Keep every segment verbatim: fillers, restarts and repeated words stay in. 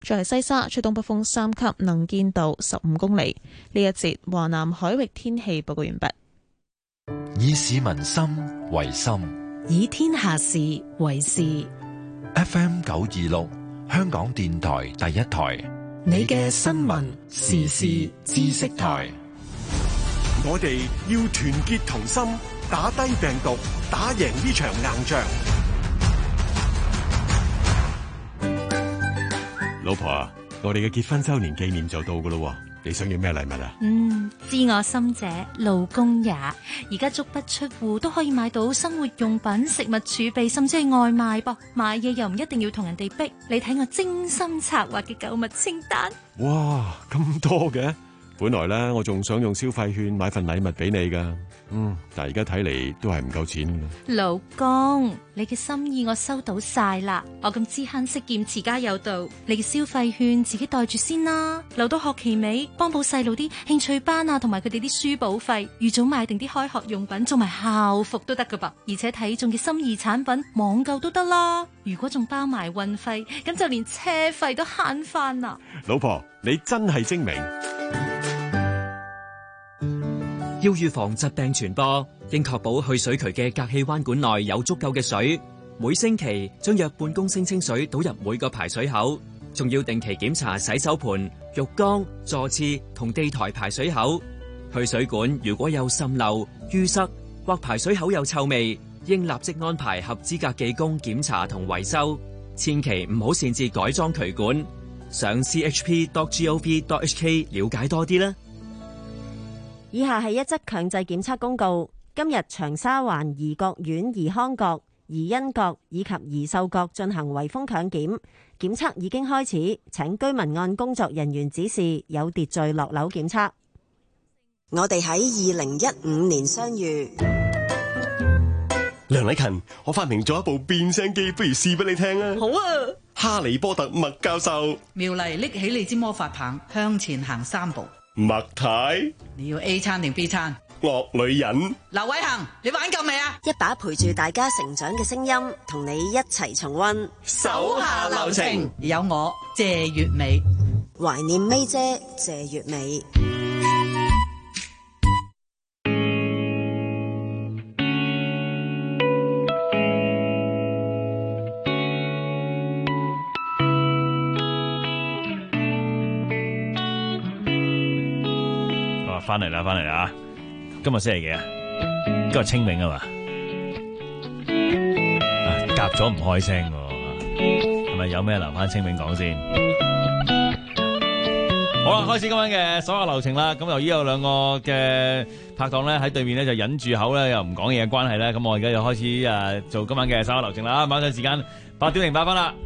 在西沙吹東北風三級，能見度十五公里。呢一節華南海域天氣報告完畢。 以市民心為心， 以天下事為事。 F M 九二六，香港電台第一台， 你嘅新聞時事知識台。 我哋要團結同心，打低病毒，打贏呢場硬仗。 老婆啊，我哋嘅結婚周年紀念就到噶咯，你想要咩禮物啊？ 嗯，知我心者，老公也。而家足不出戶都可以買到生活用品、食物儲備，甚至係外賣噃。買嘢又唔一定要同人哋逼，你睇我精心策劃嘅購物清單。 哇，咁多嘅！本來咧，我仲想用消費券買份禮物俾你噶，嗯，但係而家睇嚟都係唔夠錢。 老公，你嘅心意我收到晒啦，我咁知慳識儉，持家有道，你嘅消費券自己袋住先啦，留到學期尾幫補細路啲興趣班啊，同埋佢哋啲書簿費，預早買定啲開學用品，做埋校服都得噶噃，而且睇中嘅心儀產品網購都得啦。如果仲包埋運費，咁就連車費都慳翻啦。 老婆，你真係精明。 要預防疾病傳播，應確保去水渠嘅隔氣彎管內有足夠嘅水。每星期將約半公升清水倒入每個排水口，仲要定期檢查洗手盆、浴缸、座廁同地台排水口。去水管如果有滲漏、淤塞或排水口有臭味，應立即安排合資格技工檢查同維修。千祈唔好擅自改裝渠管。上 c h p dot gov dot h k 了解多啲啦。 以下係一則強制檢測公告。今日長沙灣怡國苑怡康閣、怡欣閣以及怡秀閣進行圍封強檢，檢測已經開始，請居民按工作人員指示有秩序落樓檢測。我哋喺二零一五年相遇。 梁禮勤，我發明咗一部變聲機，不如試俾你聽啊！ 好啊！ 哈利波特麥教授， 妙麗拎起你支魔法棒，向前行三步。 麥太， 你要 A 餐定 B 餐？ 惡女人。 劉偉恒，你玩夠未啊？ 一把陪住大家成長嘅聲音，同你一齊重溫手下留情。有我謝月美， 懷念妹姐謝月美。 翻嚟啦，翻嚟啦！今日星期幾啊？今日清明啊嘛，夾咗唔開聲喎，係咪有咩留翻清明講先？好啦，開始今晚嘅所有流程啦。咁由於有兩個嘅拍檔咧喺對面咧就忍住口咧又唔講嘢嘅關係咧，咁我而家就開始誒做今晚嘅所有流程啦。馬上時間八點零八分啦，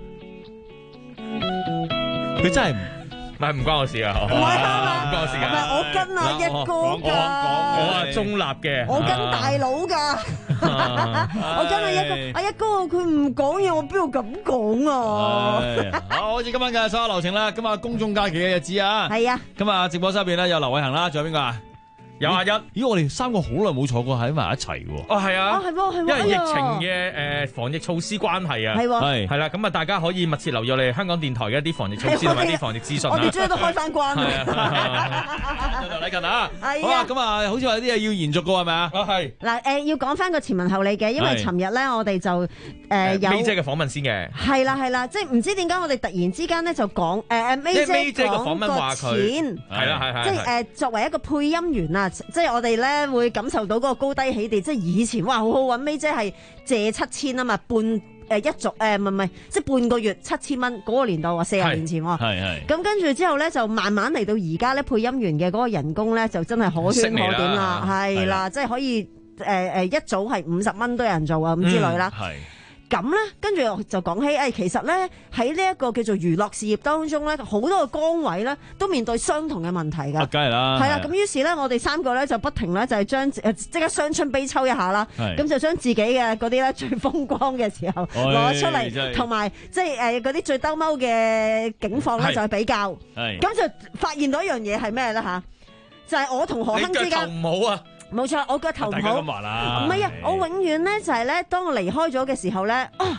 佢真係唔。唔係唔關我事啊！唔關我事噶， 唔係我跟阿一哥噶， 我係中立嘅， 我跟大佬噶，我跟阿一哥，阿一哥佢唔講嘢，我邊度敢講啊？ 好，開始今晚嘅所有流程啦！今日公眾假期嘅日子啊，係啊，今日直播室入邊咧有劉偉恒啦，仲有邊個啊？有阿一，咦！我哋三個好耐冇坐過喺埋一齊喎。 哦，係啊， 係喎，係喎， 因為疫情嘅誒防疫措施關係啊， 係喎， 係啦，咁啊，大家可以密切留意我哋香港電台嘅一啲防疫措施同埋啲防疫資訊啊。 我哋終於都開翻關啦。 劉禮勤啊，好啊，咁啊，好似話有啲嘢要延續過係咪啊？ 啊係。 嗱誒，要講翻個前文後理嘅，因為尋日咧我哋就誒有 May 姐嘅訪問先嘅。 係啦係啦，即係唔知點解我哋突然之間咧就講誒誒 May 姐講個錢， 係啦係係， 即係誒作為一個配音員啊，即係我哋咧會感受到嗰個高低起跌，即係以前哇好好揾 May 姐係借七千啊嘛，半誒一族誒唔係唔係，即係半個月七千蚊嗰個年代話四十年前喎， 係係。 咁跟住之後咧就慢慢嚟到而家咧配音員嘅嗰個人工咧就真係可圈可點啦，係啦，即係可以誒誒一早係五十蚊都有人做啊咁之類啦。 係。 咁咧，跟住就講起，誒、哎，其實咧喺呢一個叫做娛樂事業當中咧，好多個崗位咧都面對相同嘅問題㗎。 梗係啦。 係啦，咁於是咧，我哋三個咧就不停咧就係將誒即刻傷春悲秋一下啦。咁就將自己嘅嗰啲咧最風光嘅時候攞出嚟，同埋即係誒嗰啲最兜踎嘅境況咧就係比較。係。咁就發現到一樣嘢係咩咧嚇？就係、是、我同何鏗之間。 你腳頭唔好啊！ 冇錯，我腳頭唔好。 大家咁話啦。 唔係啊，我永遠咧就係咧，當我離開咗嘅時候咧，啊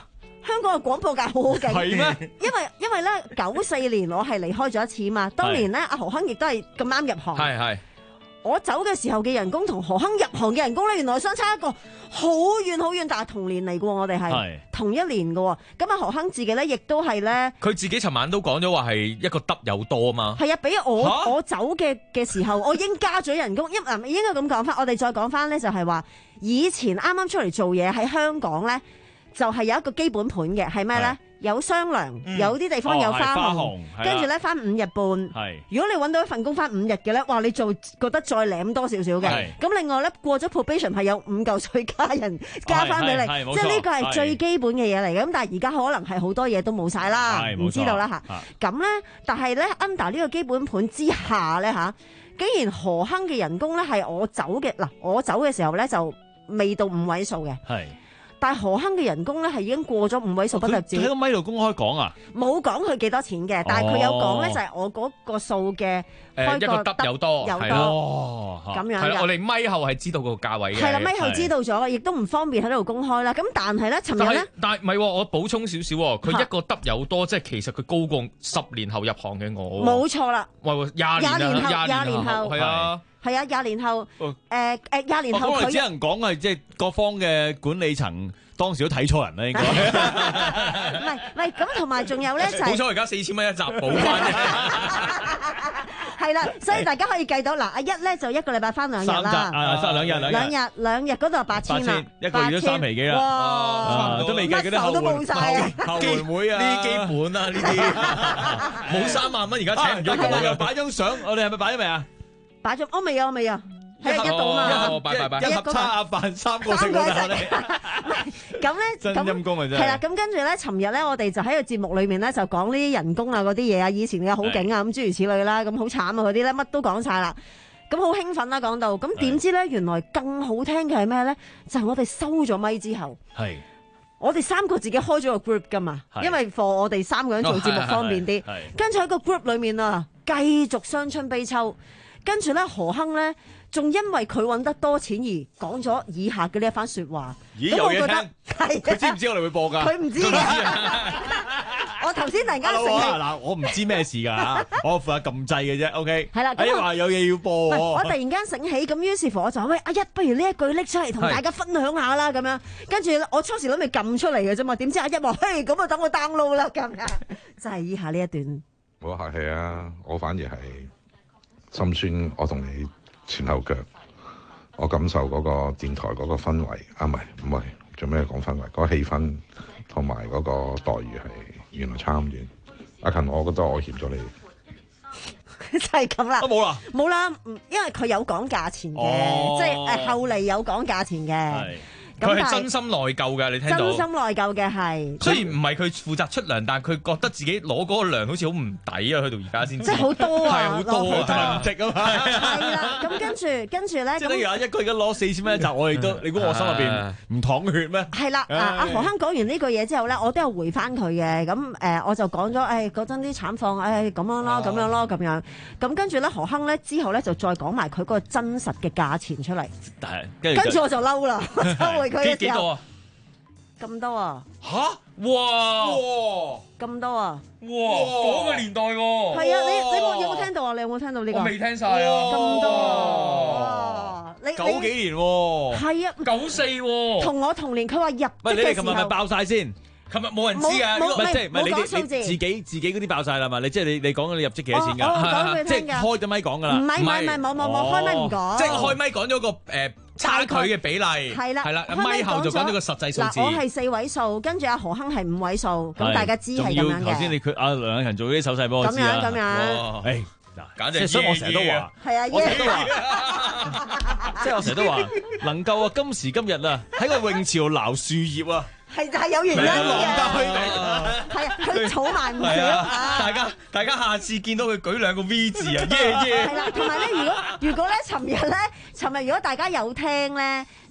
香港嘅廣播界好好勁， 係咩？ 因為因為咧九四年我係離開咗一次嘛，當年咧阿何亨亦都係咁啱入行， 係係。 我走嘅時候嘅人工同何亨入行嘅人工咧，原來相差一個好遠好遠，但係同年嚟嘅喎，我哋係同一年嘅喎。咁啊何亨自己咧，亦都係咧， 佢自己尋晚都講咗話係一個得有多啊嘛。 係啊，比我我走嘅嘅時候，我已經加咗人工。因嗱應該咁講翻，我哋再講翻咧，就係話以前啱啱出嚟做嘢喺香港咧，就係有一個基本盤嘅，係咩咧？有雙糧，有啲地方有花紅，跟住咧翻五日半。如果你揾到一份工翻五日嘅咧，哇！你做覺得再舐多少少嘅。咁另外咧過咗 probation 係有五嚿水加人加翻俾你，即係呢個係最基本嘅嘢嚟嘅。咁但係而家可能係好多嘢都冇晒啦，唔知道啦嚇。咁咧，但係咧 under 呢個基本盤之下咧嚇，竟然何亨嘅人工咧係我走嘅嗱，我走嘅時候咧就未到五位數嘅。但係何亨嘅人工咧係已經過咗五位數不特止。 佢喺個咪度公開講啊？ 冇講佢幾多錢嘅，但係佢有講咧就係我嗰個數嘅誒一個得有多有多咁樣。 係啦，我哋咪後係知道個價位嘅。 係啦，咪後知道咗，亦都唔方便喺度公開啦。咁但係咧，尋日咧， 但係唔係我補充少少，佢一個得有多，即係其實佢高過十年後入行嘅我。 冇錯啦。 喂，廿年後， 廿年後， 係啊。 係啊，廿年後，誒誒廿年後佢只能講係即係各方嘅管理層當時都睇錯人啦，應該。 唔係唔係咁，同埋仲有咧就係。 好彩而家四千蚊一集補翻啫。 係啦，所以大家可以計到嗱，阿一咧就一個禮拜翻兩日啦。 三集啊，三兩日兩日。 兩日兩日嗰度係八千啦， 一個月都三皮幾啦。哇，都未計嗰啲後援後援會啊， 呢啲基本啊，呢啲冇三萬蚊而家請唔咗我嘅。 擺張相，我哋係咪擺咗未啊？ 擺咗，我未啊，我未啊，係一度嘛， 一盒叉飯三個食嗰陣咧， 咁咧真陰公啊真係。 係啦，咁跟住咧，尋日咧，我哋就喺個節目裏面咧，就講呢啲人工啊嗰啲嘢啊，以前嘅好勁啊，咁諸如此類啦，咁好慘啊嗰啲咧，乜都講晒啦，咁好興奮啦講到，咁點知咧，原來更好聽嘅係咩咧？就係我哋收咗咪之後，係我哋三個自己開咗個 group 噶嘛，因為 for 我哋三個人做節目方便啲，跟住喺個 group 裏面啊，繼續傷春悲秋。跟住咧，何亨咧，仲因為佢揾得多錢而講咗以下嘅呢一番説話。 咦，有嘢聽？係佢知唔知我哋會播㗎？ 佢唔知嘅。我頭先突然間醒起嗱，我唔知咩事㗎，我負責撳掣嘅啫。OK。係啦。 咁話有嘢要播。 我突然間醒起，咁於是乎我就話：喂，阿一，不如呢一句拎出嚟同大家分享下啦，咁樣。跟住我初時諗住撳出嚟嘅啫嘛，點知阿一話：嘿，咁啊等我 download 啦，咁樣。就係以下呢一段。 唔好客氣啊，我反而係。心酸，我同你前後腳，我感受嗰個電台嗰個氛圍啊，唔係唔係，做咩講氛圍？嗰個氣氛同埋嗰個待遇係原來差咁遠。阿勤，我覺得我欠咗你， 就係咁啦。 都冇啦， 冇啦，因為佢有講價錢嘅，哦、即係誒後嚟有講價錢嘅。 佢係真心內疚嘅，你聽到？真心內疚嘅係。 雖然唔係佢負責出糧，但係佢覺得自己攞嗰個糧好似好唔抵啊！去到而家先知。 即係好多啊！ 係好多啊！ 唔值啊嘛。 係啦，咁跟住跟住咧。 即係例如一個而家攞四千蚊一集，我哋都你估我心入邊唔淌血咩？ 係啦，阿阿何亨講完呢句嘢之後咧，我都有回翻佢嘅。咁誒，我就講咗誒嗰陣啲慘況，誒咁樣咯，咁樣咯，咁樣。咁跟住咧，何亨咧之後咧就再講埋佢嗰個真實嘅價錢出嚟。跟住我就嬲啦，收回佢嘅時候。咁多啊！ 吓哇哇咁多啊！ 哇嗰個年代喎， 係啊！你你冇有冇聽到啊？你有冇聽到呢個？ 我未聽晒啊！ 咁多啊！你九幾年喎？ 係啊， 九四喎， 同我同年。佢話入職嘅時候， 喂，你哋琴日咪爆晒先？琴日冇人知㗎， 唔係即係唔係你哋你自己自己嗰啲爆晒啦嘛？你即係你你講你入職幾多錢㗎？即係開咗咪講㗎啦。 唔係唔係唔係冇冇冇開咪唔講。 即係開咪講咗個誒。差距嘅比例係啦，係啦，咪後就講咗個實際數字。 我係四位數，跟住阿何亨係五位數，咁大家知係咁樣嘅。 頭先你佢阿梁人做啲手勢幫我知啊。 咁樣咁樣。 誒，簡直所以我成日都話， 係啊， 我成日都話，即係我成日都話，能夠啊今時今日啊喺個泳潮撈樹葉啊。 係係有原因嘅，係啊，佢儲埋唔少。 大家大家下次見到佢舉兩個 V 字啊，耶耶！ 係啦，同埋咧，如果如果咧，尋日咧，尋日如果大家有聽咧，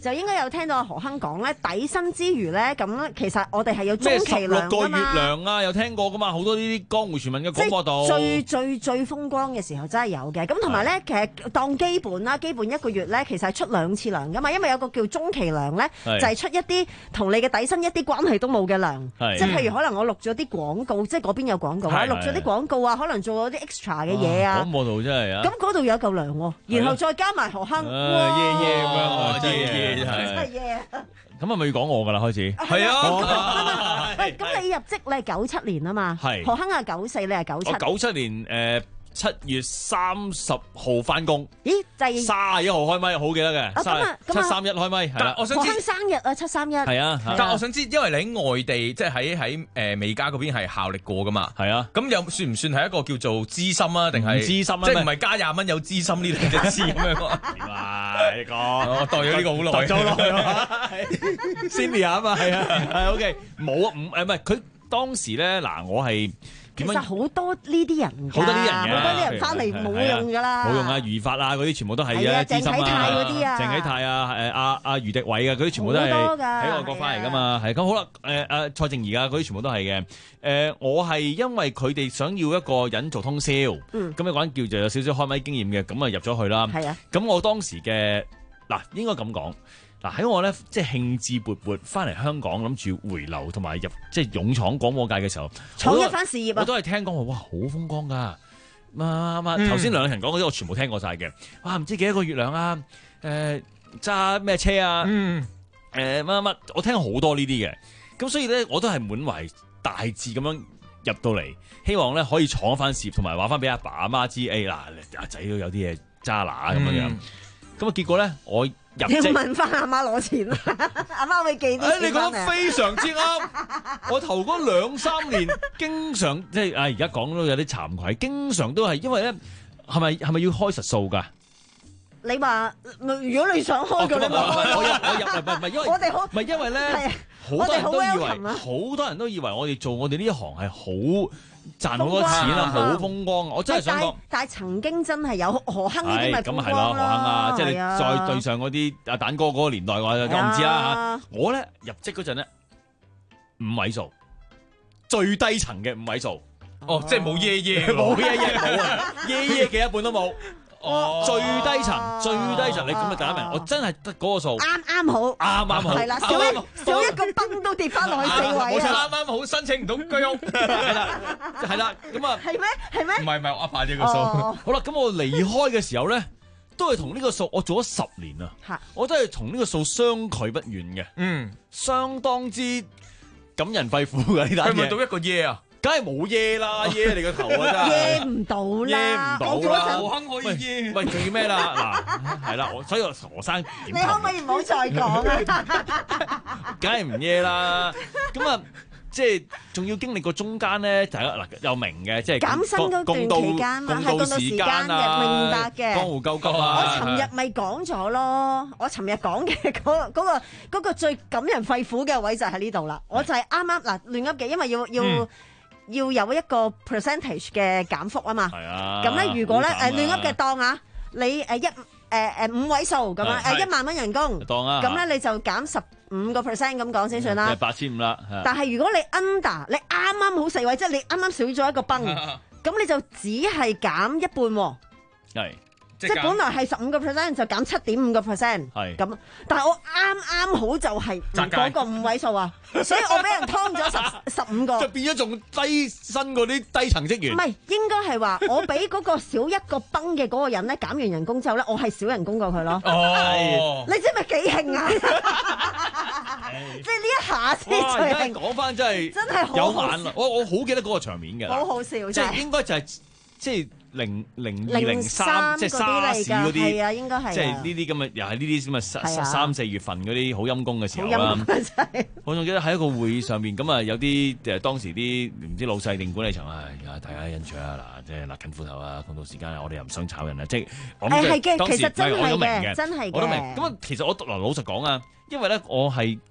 就應該有聽到何亨講咧，底薪之餘咧，咁其實我哋係有中咩期糧十六個月㗎嘛。 糧啊，有聽過噶嘛？好多呢啲江湖傳聞嘅廣播道。 最最最風光嘅時候真係有嘅，咁同埋咧，其實當基本啦，基本一個月咧，其實係出兩次糧噶嘛，因為有個叫中期糧咧， 係就係出一啲同你嘅底薪一啲關係都冇嘅糧， 係即係譬如可能我錄咗啲廣告，即係嗰邊有廣告啊， 係錄咗啲廣告啊，可能做咗啲 extra 嘅嘢啊廣，播道真係啊！ 咁嗰度有嚿糧喎，然後再加埋何亨， 啊耶耶咁樣啊，真係耶耶真係係。 耶！ 咁係咪要講我㗎啦？開始係啊， 喂，咁你入職你係九七年啊嘛， 係何亨係九四，你係九七我，九七年誒七月三十號翻工， 咦？就係三十一號開咪，好記得嘅， 啊咁啊咁啊七三一開咪，係啦， 但我想知何亨生日啊，七三一， 係啊，係啊但我想知，因為你喺外地，即係喺喺誒美加嗰邊係效力過噶嘛？ 係啊， 咁有算唔算係一個叫做資深啊？定係唔資深啊即係唔係加廿蚊有資深呢兩隻字咁樣啊？ 點啊？你講我代咗呢個好耐， 代咗好耐 Senior 啊嘛，係啊，係 OK，冇啊，唔誒唔係佢當時咧嗱，我係其點樣？ 實好多呢啲人㗎， 好多呢啲人嘅好多啲人翻嚟冇用㗎啦， 冇用啊！余法啊，嗰啲全部都係係啊啊，資深鄭啟泰嗰啲啊鄭啟泰啊，誒阿阿余迪偉啊，嗰啲全部都係好多㗎喺外國翻嚟㗎嘛，係咁好啦。誒誒蔡正儀啊，嗰啲全部都係嘅。誒我係因為佢哋想要一個人做通宵， 嗯咁有個人叫做有少少開咪經驗嘅，咁啊入咗去啦。 係啊， 咁我當時嘅嗱應該咁講。嗱喺我咧，即係興致勃勃翻嚟香港，諗住回流同埋入即係勇闖廣播界嘅時候， 闖一番事業啊！ 我都係聽講話，哇，好風光噶！嘛嘛頭先梁禮勤講嗰啲，我全部聽過晒嘅。哇，唔知幾多個月糧啊？誒揸咩車啊？ 嗯， 誒乜乜，我聽好多呢啲嘅。咁所以咧，我都係滿懷大志咁樣入到嚟，希望咧可以闖一番事業，同埋話翻俾阿爸阿媽知，誒嗱阿仔都有啲嘢揸拿咁樣樣。咁啊結果咧，我入你要職問翻阿媽攞錢啦，阿媽會寄啲誒，你錢翻嚟。 講得非常之啱。我頭嗰兩三年，經常即係啊，而家講都有啲慚愧，經常都係因為咧，係咪係咪要開實數㗎？ 你話如果你想開嘅，你咪開我入咯。 我入唔係唔係因為我哋好唔係因為咧係啊， 好多人都以我哋好為 welcome 啊好多人都以為我哋做我哋呢一行係好賺好多錢啊， 風光好風光啊！我真係想但講。 但係曾經真係有何亨呢啲咪係咁風係咯，何光坑啊！即係你係啊再對上嗰啲阿蛋哥嗰個年代，我就我唔知啦啊嚇。我咧入職嗰陣咧五位數，最低層嘅五位數， 哦，即係冇耶耶喎， 冇嘢嘢冇啊，耶耶嘅一半都冇。 哦， 最低層，最低層，你咁啊大家明？我真係得嗰個數， 啱啱好， 啱啱好， 係啦，少一少一個崩都跌翻落去四位冇錯， 啊！ 啱啱好申請唔到居屋， 係啦，係啦，咁啊， 係咩？係咩？ 唔係唔係，我呃快咗個數。 哦， 好啦，咁我離開嘅時候咧，都係同呢個數，我做咗十年啊， 嚇我都係同呢個數相距不遠嘅， 嗯， 相當之感人肺腑嘅呢單嘢。 佢咪到一個耶啊？ 梗係冇耶啦，耶你個頭啊真係耶唔到啦， 耶唔到啦我嗰陣何亨可以耶？ 喂，仲要咩啦？嗱，係啦，我所以我何生點你可唔可以唔好再講啊？ 梗係唔耶啦。咁啊，即係仲要經歷過中間咧，大家嗱又明嘅，即係減薪嗰段期間嘛係共度時間嘅明白嘅江湖救急我啊！ 尋日咪講咗咯，我尋日講嘅嗰嗰個嗰個最感人肺腑嘅位就喺呢度啦。我就係啱啱嗱亂噏嘅，因為要要。 嗯要有一個 percentage 嘅減幅啊嘛， 係啊， 咁咧如果咧好慘啊誒亂噏嘅當啊，你誒一誒誒五位數咁樣係誒一萬蚊人工， 當啊咁咧你就減十五個 percent 咁講先算啦。 八千五啦。 但係如果你 under 你啱啱好四位，即係你啱啱少咗一個崩，咁你就只係減一半喎。 係。 即係本來係十五個 percent 就減七點五個 percent， 係咁，但係我啱啱好就係嗰個五位數啊，所以我俾人劏咗十十五個， 就變咗仲低薪嗰啲低層職員。 唔係應該係話我俾嗰個少一個崩嘅嗰個人咧減完人工之後咧，我係少人工過佢咯。 哦， 你知咪幾興啊？即係呢一下先哇！ 最而家興， 講翻真係真係好有好眼啊！我我好記得嗰個場面嘅， 好好笑即真係係應該就係即係零零二零零三即係沙士嗰啲， 係啊，應該係啊即係呢啲咁嘅，又係呢啲咁嘅係啊三三四月份嗰啲好陰功嘅時候好陰啦功。真係。 我仲記得喺一個會議上面，咁啊有啲誒當時啲唔知老細定管理層啊，呀大家欣賞啊嗱，即係勒緊褲頭啊，共度時間啊，我哋又唔想炒人啊，即係我諗誒係嘅當時其實真係唔係我都明嘅嘅， 真係嘅我都明。咁啊，其實我嗱老實講啊，因為咧我係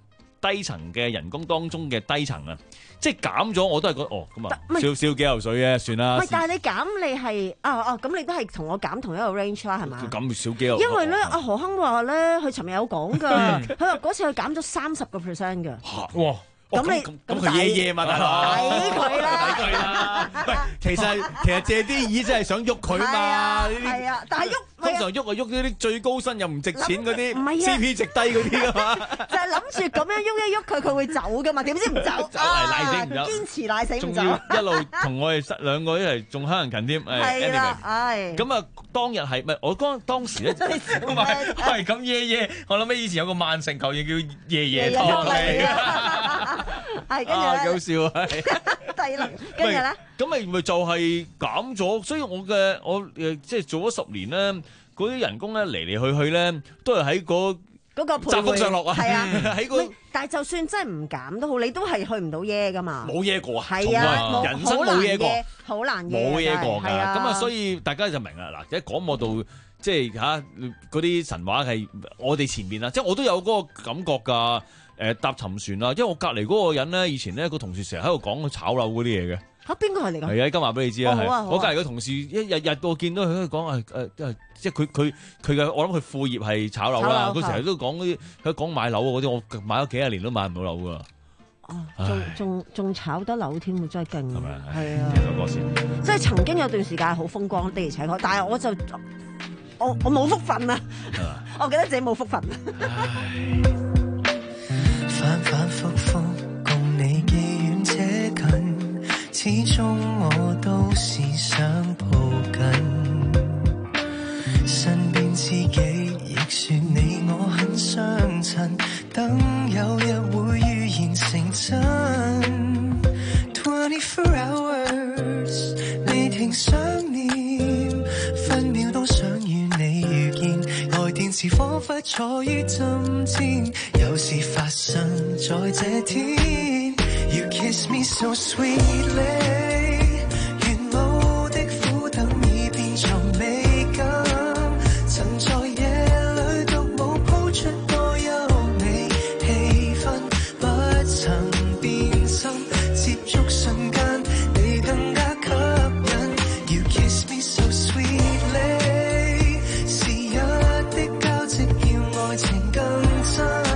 低層嘅人工當中嘅低層啊，即係減咗我都係覺得哦咁啊，少少幾油水嘅算啦。 唔係，但係你減你係啊啊咁，你都係同我減同一個 range 啦，係嘛？ 減少幾油。 因為咧，阿何亨話咧，佢尋日有講㗎，佢話嗰次佢減咗三十個 percent 㗎。 哇！ 咁你咁佢耶耶嘛，大佬睇佢啦， 睇佢啦。喂，其實其實借啲意真係想喐佢嘛。 係啊，但係喐通常喐啊喐呢啲最高薪又唔值錢嗰啲， 唔係啊 C P 值低嗰啲噶嘛。 就係諗住咁樣喐一喐佢，佢會走噶嘛？點知唔走？ 走係賴死唔走， 堅持賴死唔走。 仲要一路同我哋兩個一齊仲乞人勤添。 係啦，唉。 咁啊，當日係咪我當當時咧？ 唔係係咁耶耶，我諗起以前有個曼城球員叫耶耶托嚟嘅。 係跟住咧， 幾好笑啊！ 第二輪跟住咧， 咁咪咪就係減咗，所以我嘅我誒即係做咗十年咧，嗰啲人工咧嚟嚟去去咧，都係喺嗰嗰個窄幅上落啊！ 係啊， 喺個但係就算真係唔減都好，你都係去唔到耶噶嘛。 冇耶過啊！ 係啊， 人生冇耶過， 好難耶， 冇耶過㗎。 係啊， 咁啊，所以大家就明啦。嗱，喺廣播度即係嚇嗰啲神話係我哋前面啦，即係我都有嗰個感覺㗎。誒搭沉船啦，因為我隔離嗰個人咧，以前咧個同事成日喺度講炒樓嗰啲嘢嘅。 嚇邊個係嚟㗎？ 係啊，今話俾你知啦。係、 哦、 我隔離個同事一日日我見到佢喺度講誒誒，即係佢佢佢嘅我諗佢副業係炒樓啦。佢成日都講嗰啲，佢講買樓嗰啲，我買咗幾廿年都買唔到樓㗎。 哦，仲仲仲炒得樓添，真係勁。係咪？係啊。 聽首歌先。 即係曾經有段時間好風光的而且確，但係我就我我冇福分啊！我記得自己冇福分。 反反复复共你既遠且近，始終我都是想抱緊身邊知己，亦算你我很相襯，等有日會預言成真。twenty-four hours 未停想念，分秒都想與你遇見，來電時彷彿坐於針尖，有事發生在這天。You kiss me so sweetly， 沿路的苦等已變做美感，曾在夜裏獨舞鋪出多優美氣氛，不曾變心，接觸瞬間你更加吸引。You kiss me so sweetly， 時日的交織叫愛情更真。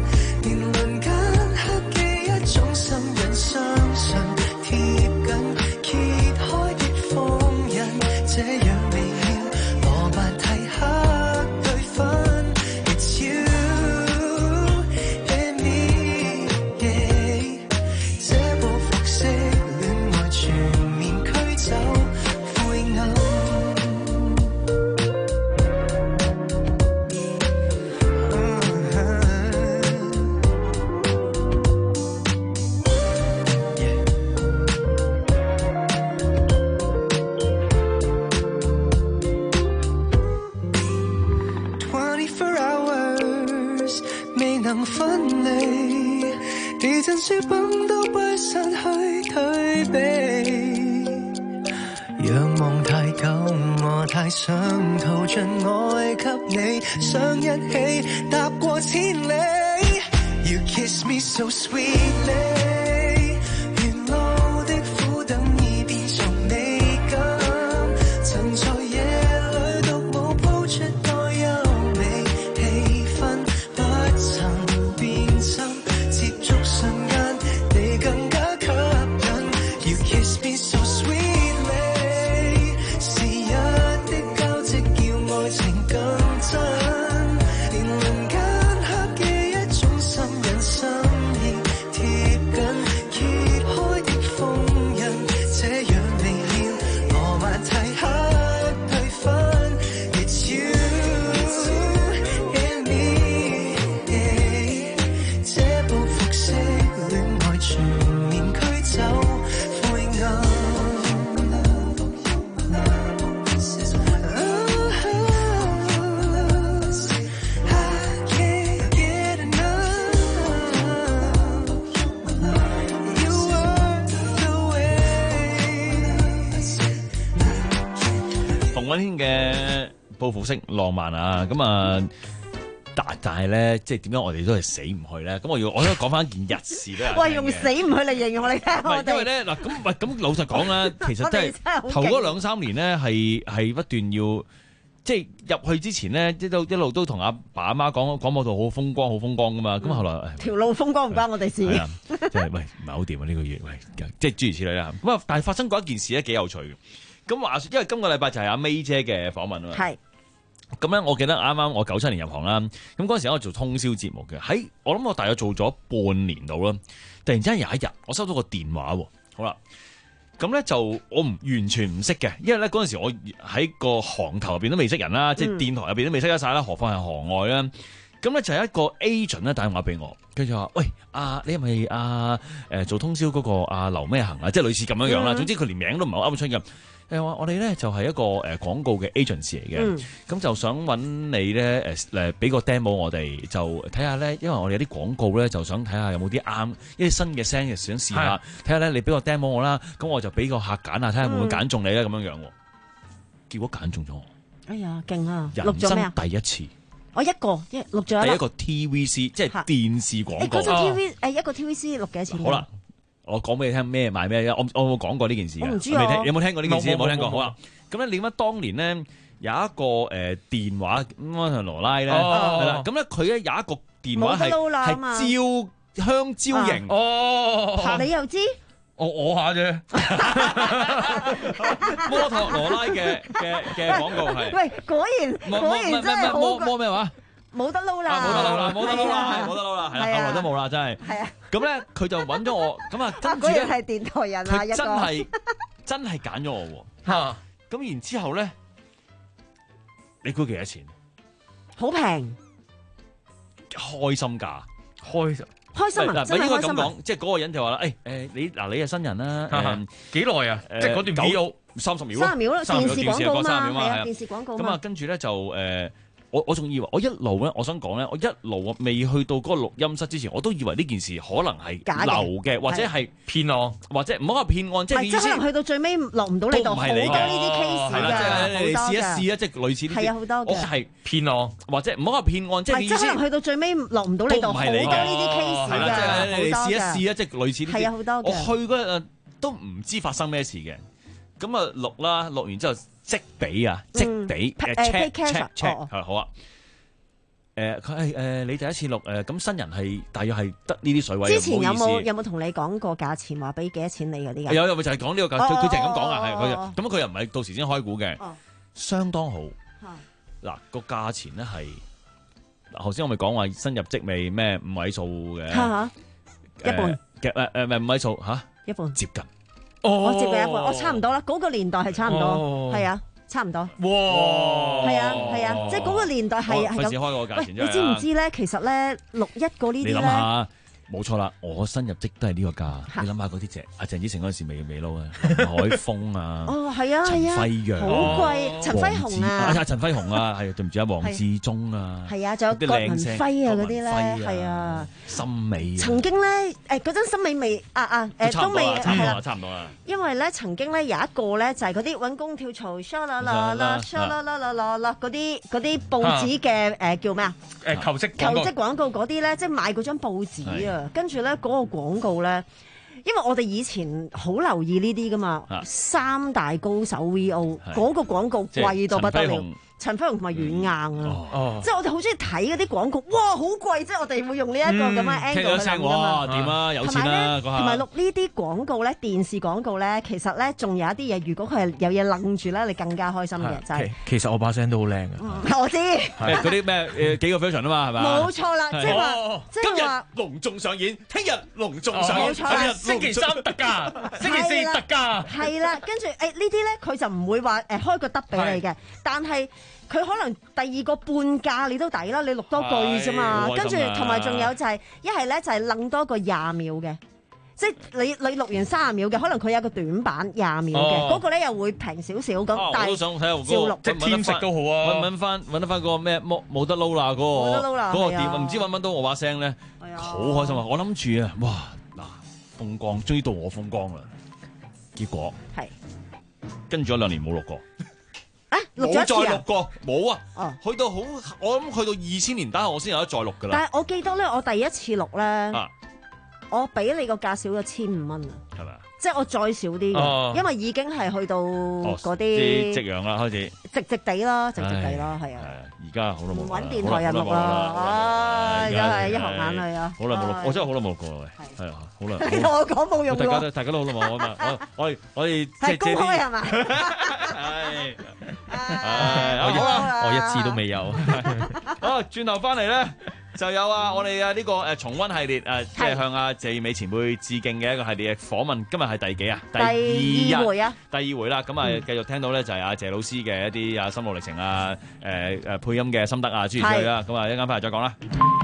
書本都不失去退避，仰望太久，我太想逃進愛給你，想一起踏過千里。You kiss me so sweetly。 溫馨嘅報復式浪漫啊！咁啊， 但但係咧，即係點解我哋都係死唔去咧？咁我要我都講翻件日事咧。 喂，用死唔去嚟形容你聽我哋。 因為咧嗱，咁唔係咁老實講啦，其實真係頭嗰兩三年咧，係係不斷要即係入去之前咧，一路一路都同阿爸阿媽講廣播道好風光，好風光噶嘛。咁、嗯、後來條路風光唔關我哋事。 係啊，即係喂唔係好掂啊呢個月，喂即係諸如此類啦。咁啊，但係發生過一件事咧幾有趣嘅。咁話說，因為今個禮拜就係阿 May 姐嘅訪問啊嘛。係。咁咧，我記得啱啱我九七年入行啦，咁嗰陣時我做通宵節目嘅，喺我諗我大約做咗半年度啦，突然之間有一日我收到個電話喎，好啦，咁咧就我唔完全唔識嘅，因為咧嗰陣時我喺個行頭入邊都未識人啦，嗯、即係電台入邊都未識得晒啦，何況係行外啦，咁咧就係一個 agent 咧打電話俾我，跟住話喂啊，你係咪啊誒做通宵嗰個阿劉咩行啊，即係類似咁樣樣啦，嗯、總之佢連名都唔係好噏得出嘅。誒話我哋咧就係一個誒廣告嘅 agency 嚟嘅，咁、嗯、就想揾你咧誒誒俾個 demo 我哋，就睇下咧，因為我哋有啲廣告咧，就想睇下有冇啲啱一啲新嘅聲嘅，想試下睇下咧，你俾個 demo 我啦，咁我就俾個客揀下，睇下會唔會揀中你咧咁樣樣。結果揀中咗我。哎呀，勁啊！錄咗咩啊？第一次。我一個，一錄咗第一個 T V C， 即係電視廣告。嗰陣 T V 誒一個 T V C 錄幾多錢？好啦。我講俾你聽咩賣咩，我我有冇講過呢件事嘅？我唔知啊。有冇聽過呢件事？冇聽過。好啦，咁咧，你點解當年咧有一個誒、呃、電話咁啊羅拉咧係啦，咁咧佢咧有一個電話係係照香蕉型哦，你又知？我我下啫，摩托羅拉嘅嘅嘅廣告係。喂，果然果然真係好過。摩咩話？冇得撈啦！冇得撈啦！冇得撈啦！冇得撈啦！係啦，後來都冇啦，真係。係啊。咁咧，佢就揾咗我，咁啊，跟住咧，係電台人啊，佢真係真係揀咗我喎。嚇！咁然之後咧，你估幾多錢？好平，開心價，開心開心啊！真係開心啊！唔係應該咁講，即係嗰個人就話啦，誒誒，你嗱你係新人啦，誒幾耐啊？即係嗰段幾秒三十秒咯，三十秒咯，電視廣告嘛，係啊，電視廣告嘛。咁啊，跟住咧就誒。我我仲以為我一路咧，我想講咧，我一路未去到嗰個錄音室之前，我都以為呢件事可能係流嘅，或者係騙案，或者唔好話騙案，即係意思。即係可能去到最尾落唔到你度，好多呢啲 case 㗎，係啦，即係你試一試啊，即係類似呢啲。係啊，好多嘅。我係騙案，或者唔好話騙案，即係意思。即係可能去到最尾落唔到你度，好多呢啲 case 㗎，係啦，即係你試一試啊，即係類似呢啲。係啊，好多嘅。我去嗰日都唔知發生咩事嘅，咁啊錄啦，錄完之後。即俾啊，即俾 check check check 係好啊。誒佢係誒你第一次錄誒咁新人係大約係得呢啲水位。之前有冇有冇同你講過價錢話俾幾多錢你嗰啲㗎？有有咪就係講呢個價，佢佢淨係咁講啊，係佢咁佢又唔係到時先開估嘅，相當好。嗱個價錢咧係嗱頭先我咪講話新入職未咩五位數嘅，一半嘅誒誒唔係五位數嚇，一半接近。我接近一半，我差唔多啦。嗰個年代係差唔多，係啊，差唔多。哇！係啊，係啊，即係嗰個年代係係咁。費事開個價錢啫。你知唔知咧？其實咧，六一個呢啲咧，你諗下，冇錯啦。我新入職都係呢個價。你諗下嗰啲隻阿鄭子誠嗰陣時未未撈啊，海峰啊，哦係啊係啊，陳輝陽好貴，陳輝雄啊，陳輝雄啊，係對唔住啊，黃志忠啊，係啊，仲有郭文輝啊嗰啲咧，係啊，森美。曾經咧，誒嗰陣森美未啊啊誒都未係啦，差唔多啦。因為咧曾經咧有一個咧就係嗰啲揾工跳槽 ，sha la la la，sha la la la la la 嗰啲嗰啲報紙嘅誒叫咩啊？誒求職求職廣告嗰啲咧，即係賣嗰張報紙啊，跟住咧嗰個廣告咧。因為我哋以前好留意呢啲噶嘛，啊、三大高手 V O 嗰個廣告貴到不得了，陳輝雄同埋軟硬啊，嗯哦、即係我哋好中意睇嗰啲廣告，哇好貴，即係我哋會用呢一個咁嘅 angle 去諗噶嘛，點啊有錢啦，同埋錄呢啲廣告咧，電視廣告咧，其實咧仲有一啲嘢，如果佢係有嘢愣住咧，你更加開心嘅就係。其實我把聲都好靚嘅，我知嗰啲咩誒幾個 version 啊嘛，係咪？冇錯啦，即係話，今日隆重上演，聽日隆重上演，星期三特價，星期四特價，係啦，跟住誒呢啲咧，佢就唔會話誒開個得俾你嘅，但係。佢可能第二個半價你都抵啦，你錄多句啫嘛，跟住同埋仲有就係一係咧就係楞多個廿秒嘅，即係你你錄完三十秒嘅，可能佢有個短版廿秒嘅，嗰個咧又會平少少咁。但係我都想睇下嗰個即係添食都好啊，揾揾翻揾得翻嗰個咩冇冇得撈啦嗰個嗰個點，唔知揾唔揾到我把聲咧，好開心啊！我諗住啊，哇嗱風光，終於到我風光啦，結果係跟住咗兩年冇錄過。啊！ 錄咗冇再一次啊錄過，冇啊。 哦去到好，我諗去到二千年打後，我先有得再錄噶啦。 但係我記得咧，我第一次錄咧， 啊， 我俾你個價少咗千五蚊啊， 係咪？ 即係我再少啲嘅， 哦因為已經係去到哦嗰啲夕啲陽啦，開始。 直直地啦，直直地啦，係啊。 而家好耐冇唔錄啦揾電台人錄啦，唉，真係一行眼淚啊！ 好耐冇錄， 唉我真係好耐冇錄過啦，喂，係啊，好耐。 你同我講冇用喎， 大家都大家都好耐冇啊嘛，我我哋我哋即係公係借啲， 開係嘛？ 係唉係好啦， 我一次都未有。 好，轉頭翻嚟咧。就有啊！我哋啊呢個誒重溫系列誒，即係向阿謝美前輩致敬嘅一個系列嘅訪問。今日係第幾啊？ 第二回啊！ 第二回啦，咁啊繼續聽到咧就係阿謝老師嘅一啲啊心路歷程啊，誒誒配音嘅心得啊諸如此類啦。咁啊一陣間翻嚟再講啦。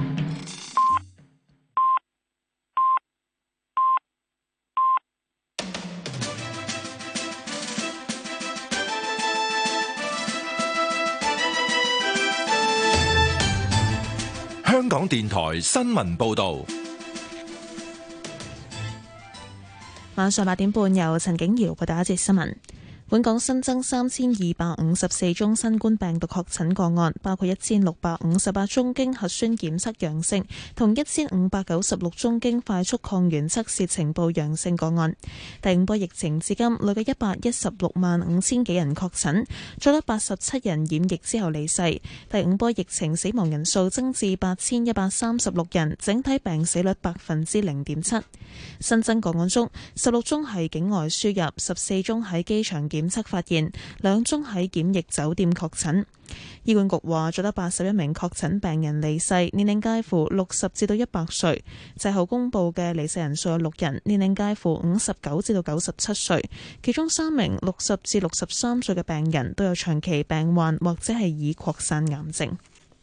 香港電台新聞報道， 晚上八點半由陳景瑤報道一節新聞。本港新增三千二百五十四宗新冠病毒確診個案，包括一千六百五十八宗經核酸檢測陽性，同一千五百九十六宗經快速抗原測試呈報陽性個案。第五波疫情至今累計一百一十六萬五千幾人確診，再多八十七人染疫之後離世。第五波疫情死亡人數增至八千一百三十六人，整體病死率百分之零點七。新增個案中，十六宗係境外輸入，十四宗喺機場檢測發現，兩宗喺檢疫酒店確診。醫管局話，再得八十一名確診病人離世，年齡介乎六十至到一百歲。滯後公佈嘅離世人數有六人，年齡介乎五十九至到九十七歲，其中三名六十至六十三歲嘅病人都有長期病患或者係已擴散癌症。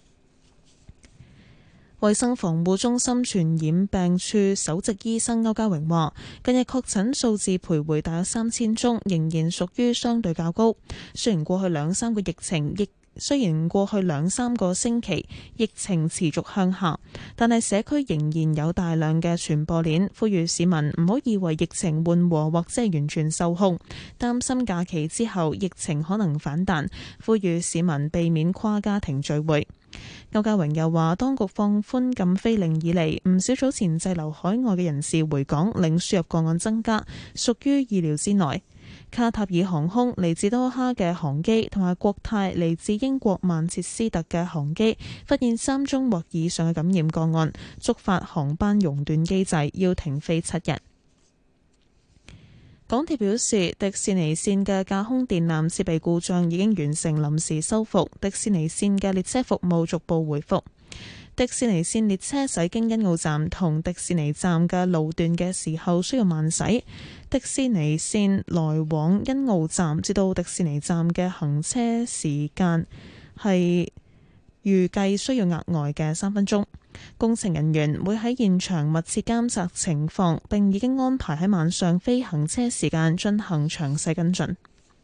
衛生防護中心傳染病處首席醫生歐家榮話，近日確診數字徘徊大約三千宗，仍然屬於相對較高。雖然過去兩三個疫情亦雖然過去兩三個星期疫情持續向下，但係社區仍然有大量嘅傳播鏈，呼籲市民唔好以為疫情緩和或者係完全受控，擔心假期之後疫情可能反彈，呼籲市民避免跨家庭聚會。歐家榮又話，當局放寬禁飛令以嚟，唔少早前滯留海外嘅人士回港，令輸入個案增加，屬於意料之內。卡塔爾航空嚟自多哈嘅航機同埋國泰嚟自英國曼徹斯特嘅航機發現三宗或以上嘅感染個案，觸發航班熔斷機制，要停飛七日。港鐵表示，迪士尼線嘅架空電纜設備故障已經完成臨時修復，迪士尼線嘅列車服務逐步回復。迪士尼線列車駛經欣澳站同迪士尼站嘅路段嘅時候需要慢駛。迪士尼線來往欣澳站至到迪士尼站嘅行車時間係預計需要額外嘅三分鐘。工程人員會喺現場密切監察情況，並已經安排喺晚上非行車時間進行詳細跟進。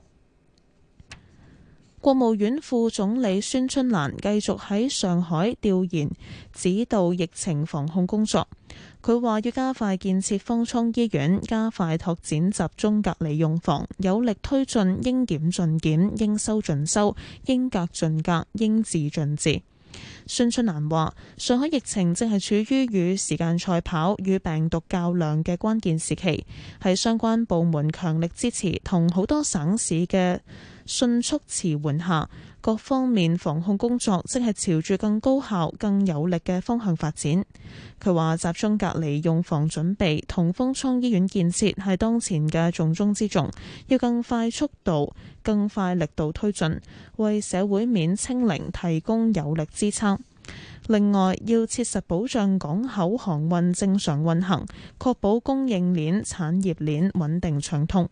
國務院副總理孫春蘭繼續喺上海調研指導疫情防控工作。佢話要加快建設方艙醫院，加快拓展集中隔離用房，有力推進應檢盡檢、應收盡收、應隔盡隔、應治盡治。孫春蘭話：上海疫情正係處於與時間賽跑、與病毒較量嘅關鍵時期，喺相關部門強力支持同好多省市嘅迅速馳援下，各方面防控工作正係朝住更高效、更有力嘅方向發展。佢話：集中隔離用房準備同方艙醫院建設係當前嘅重中之重，要更快速度、更快力度推進，為社會面清零提供有力支撐。另外，要切實保障港口航運正常運行，確保供應鏈、產業鏈穩定暢通。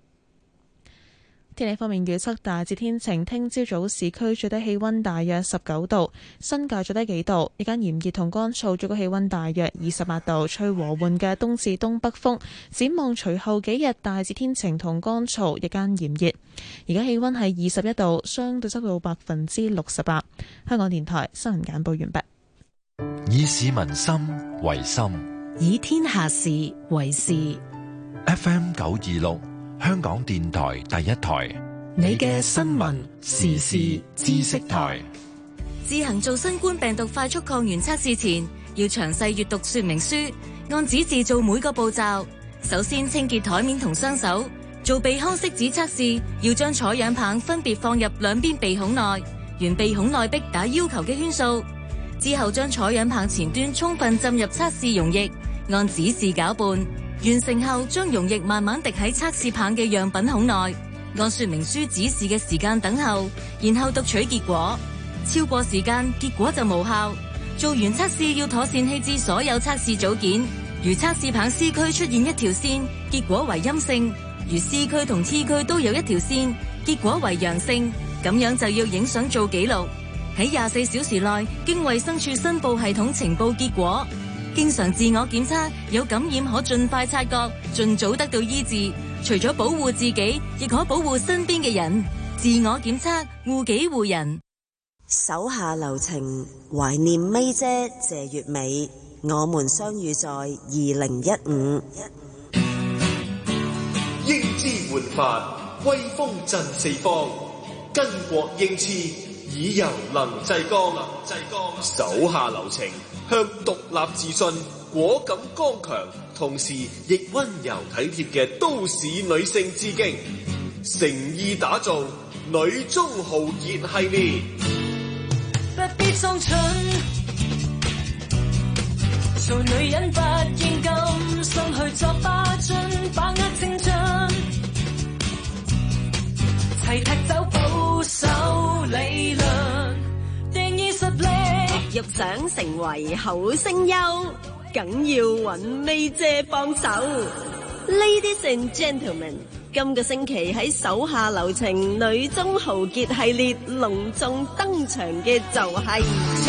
天氣方面預測大致天晴，聽朝早市區最低氣溫大約十九度，新界最低幾度，日間炎熱同乾燥，最高氣溫大約二十八度，吹和緩嘅東至東北風。展望隨後幾日大致天晴同乾燥，日間炎熱。而家氣溫係二十一度，相對濕度百分之六十八。香港電台新聞簡報完畢。 以市民心為心， 以天下事為事。 F M 九二六。香港電台第一台， 你嘅新聞時事知識台。 自行做新冠病毒快速抗原測試前，要詳細閱讀說明書，按指示做每個步驟。首先清潔台面同雙手。做鼻腔拭子測試，要將採樣棒分別放入兩邊鼻孔內，沿鼻孔內壁打要求嘅圈數。之後將採樣棒前端充分浸入測試溶液，按指示攪拌。完成後，將溶液慢慢滴喺測試棒嘅樣品孔內，按說明書指示嘅時間等候，然後讀取結果。超過時間，結果就無效。做完測試要妥善棄置所有測試組件。如測試棒 C 區出現一條線，結果為陰性；如 C 區同 T 區都有一條線，結果為陽性。咁樣就要影相做記錄，喺廿四小時內經衛生署申報系統呈報結果。經常自我檢測，有感染可盡快察覺，盡早得到醫治。除咗保護自己，亦可保護身邊嘅人。自我檢測，護己護人。 手下留情，懷念 May 姐謝月美，我們相遇在二零一五。 英姿煥發，威風震四方，巾幗英姿，以柔能制剛。手下留情，向獨立自信、果敢剛強，同時亦溫柔體貼嘅都市女性致敬，誠意打造女中豪傑系列。 不必裝蠢，做女人不應甘心去作霸進，把握青春，齊踢走保守理論，定義實力。 欲想成為好聲優，梗要揾 May 姐幫手。Ladies and gentlemen，今個星期喺手下留情女中豪傑系列隆重登場嘅就係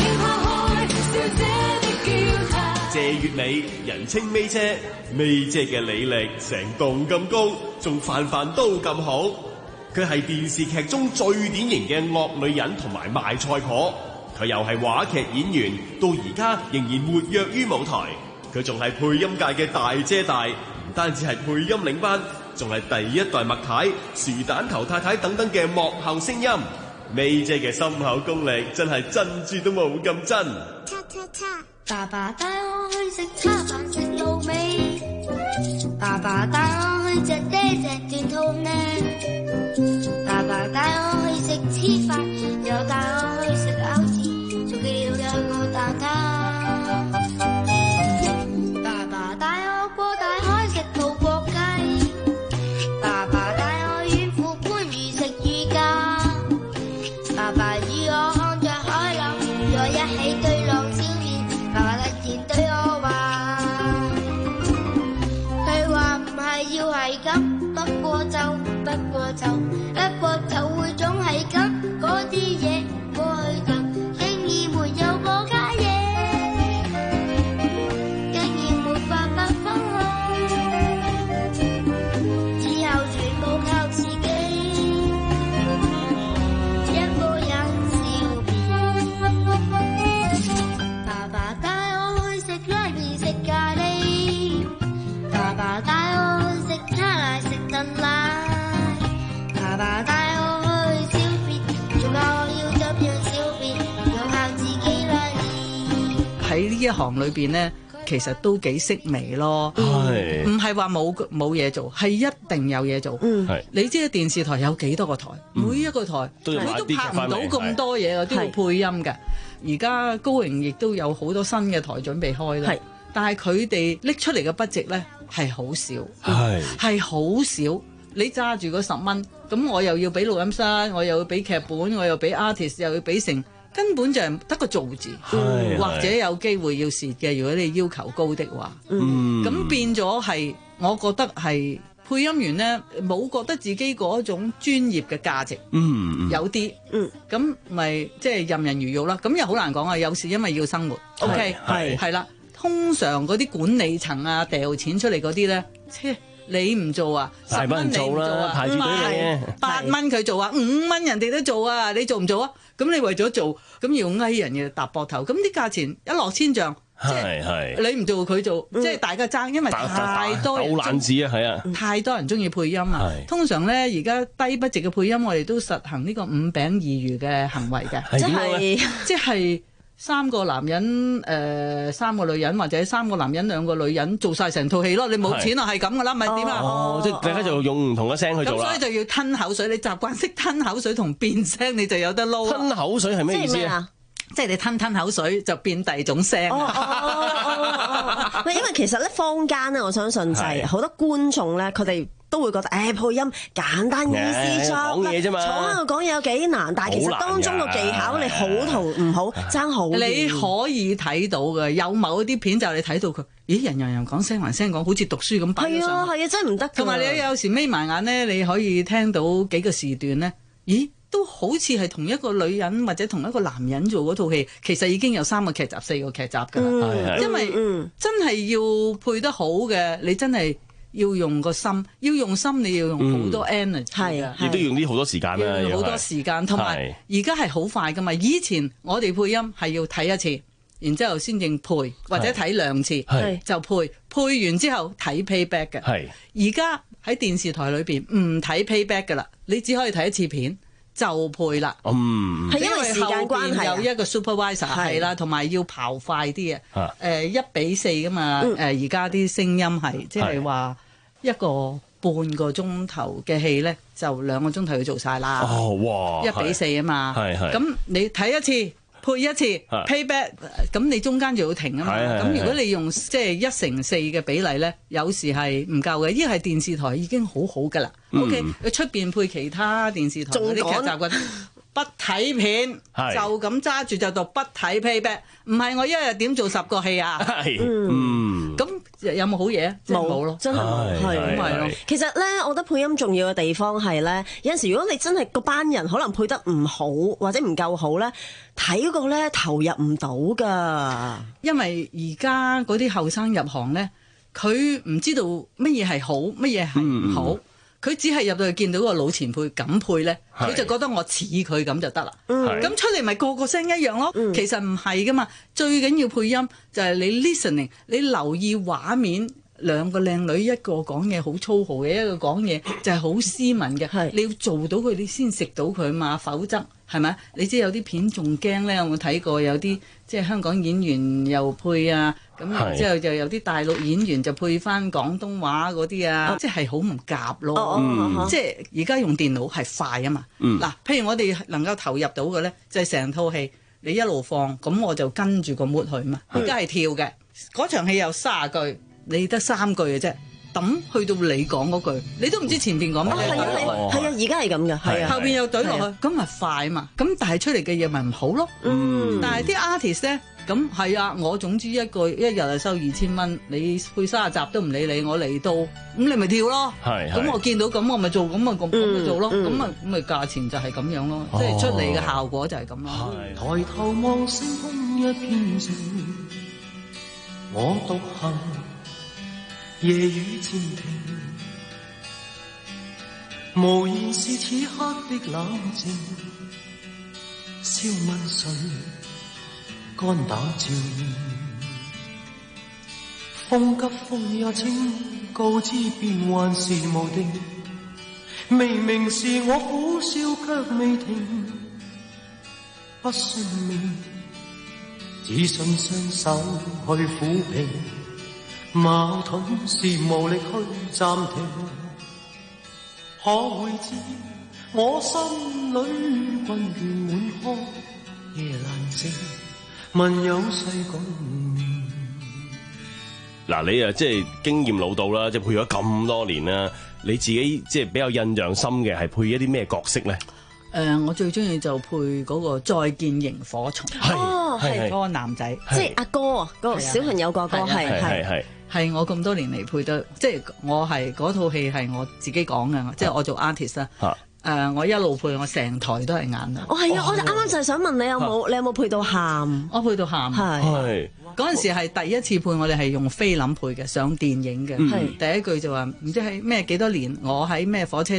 謝月美，人稱 May 姐。May 姐嘅履歷成棟咁高，仲飯飯都咁好。佢係電視劇中最典型嘅惡女人同埋賣菜婆。佢又係話劇演員，到而家仍然活躍於舞台。佢仲係配音界嘅大姐大，唔單止係配音領班，仲係第一代麥太、薯蛋頭太太等等嘅幕後聲音。May 姐嘅心口功力真係珍珠都冇咁真。 叉叉叉，爸爸帶我去食叉飯食滷味，爸爸帶我去隻爹隻斷肚腩，爸爸帶我去食黐飯，又帶我去食餃子，仲叫兩個蛋撻。爸爸帶我過大海食葡國雞，爸爸帶我遠赴番禺食乳鴿，爸爸與我看着海浪，在一起對浪消面。爸爸突然對我話，佢話唔係要係咁，不過就不過就不過就會總係咁，嗰啲嘢過去就經已沒有嗰家嘢，竟然沒法不分開，之後全部靠自己，一個人笑遍。爸爸帶我去食拉麵食咖喱，爸爸帶我去食卡奶食燉奶，爸爸帶我去小便，仲教我要怎樣小便，又靠自己來練。 喺呢一行裏邊呢，其實都幾識微咯， 係唔係話冇冇嘢做，係一定有嘢做。 嗯係你知電視台有幾多個台，每一個台都要買佢都拍唔啲嘅返嚟到咁多嘢啊，都要配音嘅。而家高榮亦都有好多新嘅台準備開啦，但係佢哋拎出嚟嘅budget咧係好少， 係係好少。你揸住嗰十蚊，咁我又要俾錄音室，我又要俾劇本，我又俾 artist，又要俾成，根本就係得個做字， 係或者有機會要蝕嘅。如果你要求高的話， 嗯咁變咗係，我覺得係配音員咧冇覺得自己嗰種專業嘅價值， 嗯嗯有啲，咁咪即係任人魚肉啦。咁又好難講啊，有時因為要生活，OK 係係啦。通常嗰啲管理層啊掉錢出嚟嗰啲咧，切你唔做啊，十大班人蚊你唔做啦做啊， 排住隊嚟嘅唔係八蚊佢做啊，五蚊人哋都做啊，你做唔做啊？咁你為咗做，咁要翳人嘅搭膊頭，咁啲價錢一落千丈， 係係你唔做佢做，即係大家爭，因為太多人鬥爛子啊，係啊， 太多人中意配音啊。通常咧而家低筆值嘅配音，我哋都實行呢個五餅二魚嘅行為嘅，即係即係三個男人誒、呃、三個女人，或者三個男人兩個女人做晒成套戲咯。你冇錢啊，係咁噶啦，咪點啊？ 哦，即係大家就用唔同嘅聲去做啦。 咁所以就要吞口水，你習慣識吞口水同變聲，你就有得撈。 吞口水係咩意思啊？ 即係你吞吞口水就變第二種聲。 哦哦哦哦，喂，因為其實咧坊間咧，我相信就係好多觀眾咧，佢哋都會覺得，誒配音簡單易思作， 講嘢啫嘛， 坐喺度講嘢有幾難，但係其實當中個技巧你好同唔好爭好。 你可以睇到嘅，有某啲片就你睇到佢，咦人人人講聲還聲講，好似讀書咁擺咗上去。 係啊係啊，真係唔得。 同埋你有時眯埋眼咧，你可以聽到幾個時段咧，咦？都好似係同一個女人或者同一個男人做嗰套戲，其實已經有三個劇集、四個劇集㗎啦。嗯、因為真係要配得好嘅，你真係要用個心，要用心，你要用好多 energy 㗎。 亦都要用啲好多時間啦， 好多時間，同埋而家係好快㗎嘛。以前我哋配音係要睇一次，然之後先正配，或者睇兩次就配，配完之後睇 playback 嘅。而家喺電視台裏邊唔睇 playback 㗎啦，你只可以睇一次片。就配啦， 嗯， 係因為時間關係， 有一個 supervisor 係啦，同埋要刨快啲啊，誒一比四㗎嘛，誒而家啲聲音係即係話一個半個鐘頭嘅戲咧，就兩個鐘頭要做晒啦。 哦，哇， 一比四啊嘛， 係係， 咁你睇一次。配一次 payback， 咁你中間就要停啊嘛。咁如果你用即係一乘四嘅比例咧，有時係唔夠嘅。呢個係電視台已經好好㗎啦。嗯、OK，佢出邊配其他電視台嗰啲劇集嘅不睇片，就咁揸住就讀不睇 payback。唔係我一日點做十個戲啊？嗯，咁有冇好嘢？冇咯， 真係冇，係咁係咯。其實咧，我覺得配音重要嘅地方係咧，有陣時如果你真係個班人可能配得唔好或者唔夠好咧，睇嗰個咧投入唔到㗎。 因為而家嗰啲後生入行咧，佢唔知道乜嘢係好，乜嘢係唔好。嗯佢只係入到去見到個老前輩咁配咧，佢就覺得我似佢咁就得啦。咁出嚟咪個個聲一樣咯。嗯、其實唔係噶嘛，最緊要配音就係你 listening，你留意畫面，兩個靚女一個講嘢好粗豪嘅，一個講嘢就係好斯文嘅。你要做到佢，你先食到佢嘛，否則係咪？你知有啲片仲驚咧，有冇睇過？有啲即係香港演員又配啊。咁然之後就有啲大陸演員就配翻廣東話嗰啲啊，即係好唔夾咯。嗯、即係而家用電腦係快啊嘛。嗱、嗯，譬如我哋能夠投入到嘅咧，就係成套戲你一路放，咁我就跟住個 mood 去嘛。而家係跳嘅，嗰場戲有卅句，你得三句嘅啫。咁去到你講嗰句，你都唔知前邊講乜嘢。 係啊，係啊，而家係咁嘅。係啊， 後邊又懟落去，咁咪快啊嘛。咁但係出嚟嘅嘢咪唔好咯。嗯。但係啲 artist 咧。咁係啊！我總之一個一日係收二千蚊，你配卅集都唔理你，我嚟到咁你咪跳咯。係咁我見到咁我咪做，咁咪咁咁咪做咯。咁咪咁咪價錢就係咁樣咯，即係出嚟嘅效果就係咁咯。 抬頭望星空一片靜，我獨行夜雨漸停，無言是此刻的冷靜，笑問誰？肝膽照應，風急風也清，告知變幻是無定。明明是我苦笑卻未停，不信命，只信雙手去撫平。矛盾是無力去暫停，可會知我心裏困倦滿腔，夜闌靜。問有世講嗱，你啊即係經驗老道啦，即係配咗咁多年啦，你自己即係比較印象深嘅係配一啲咩角色咧？誒、 呃，我最中意就配嗰個再見螢火蟲，係係嗰個男仔， 即係阿哥啊，嗰、嗰個小朋友哥哥，係係係係我咁多年嚟配得，即係我係嗰套戲係我自己講嘅，即係我做 artist 啦。誒、呃，我一路配，我成台都係眼淚。 哦，係啊，我就啱啱就係想問你有冇，你有冇配到喊？ 我配到喊。係。嗰陣時係第一次配，我哋係用菲林配嘅，上電影嘅。係、嗯。第一句就話唔知係咩幾多年，我喺咩火車站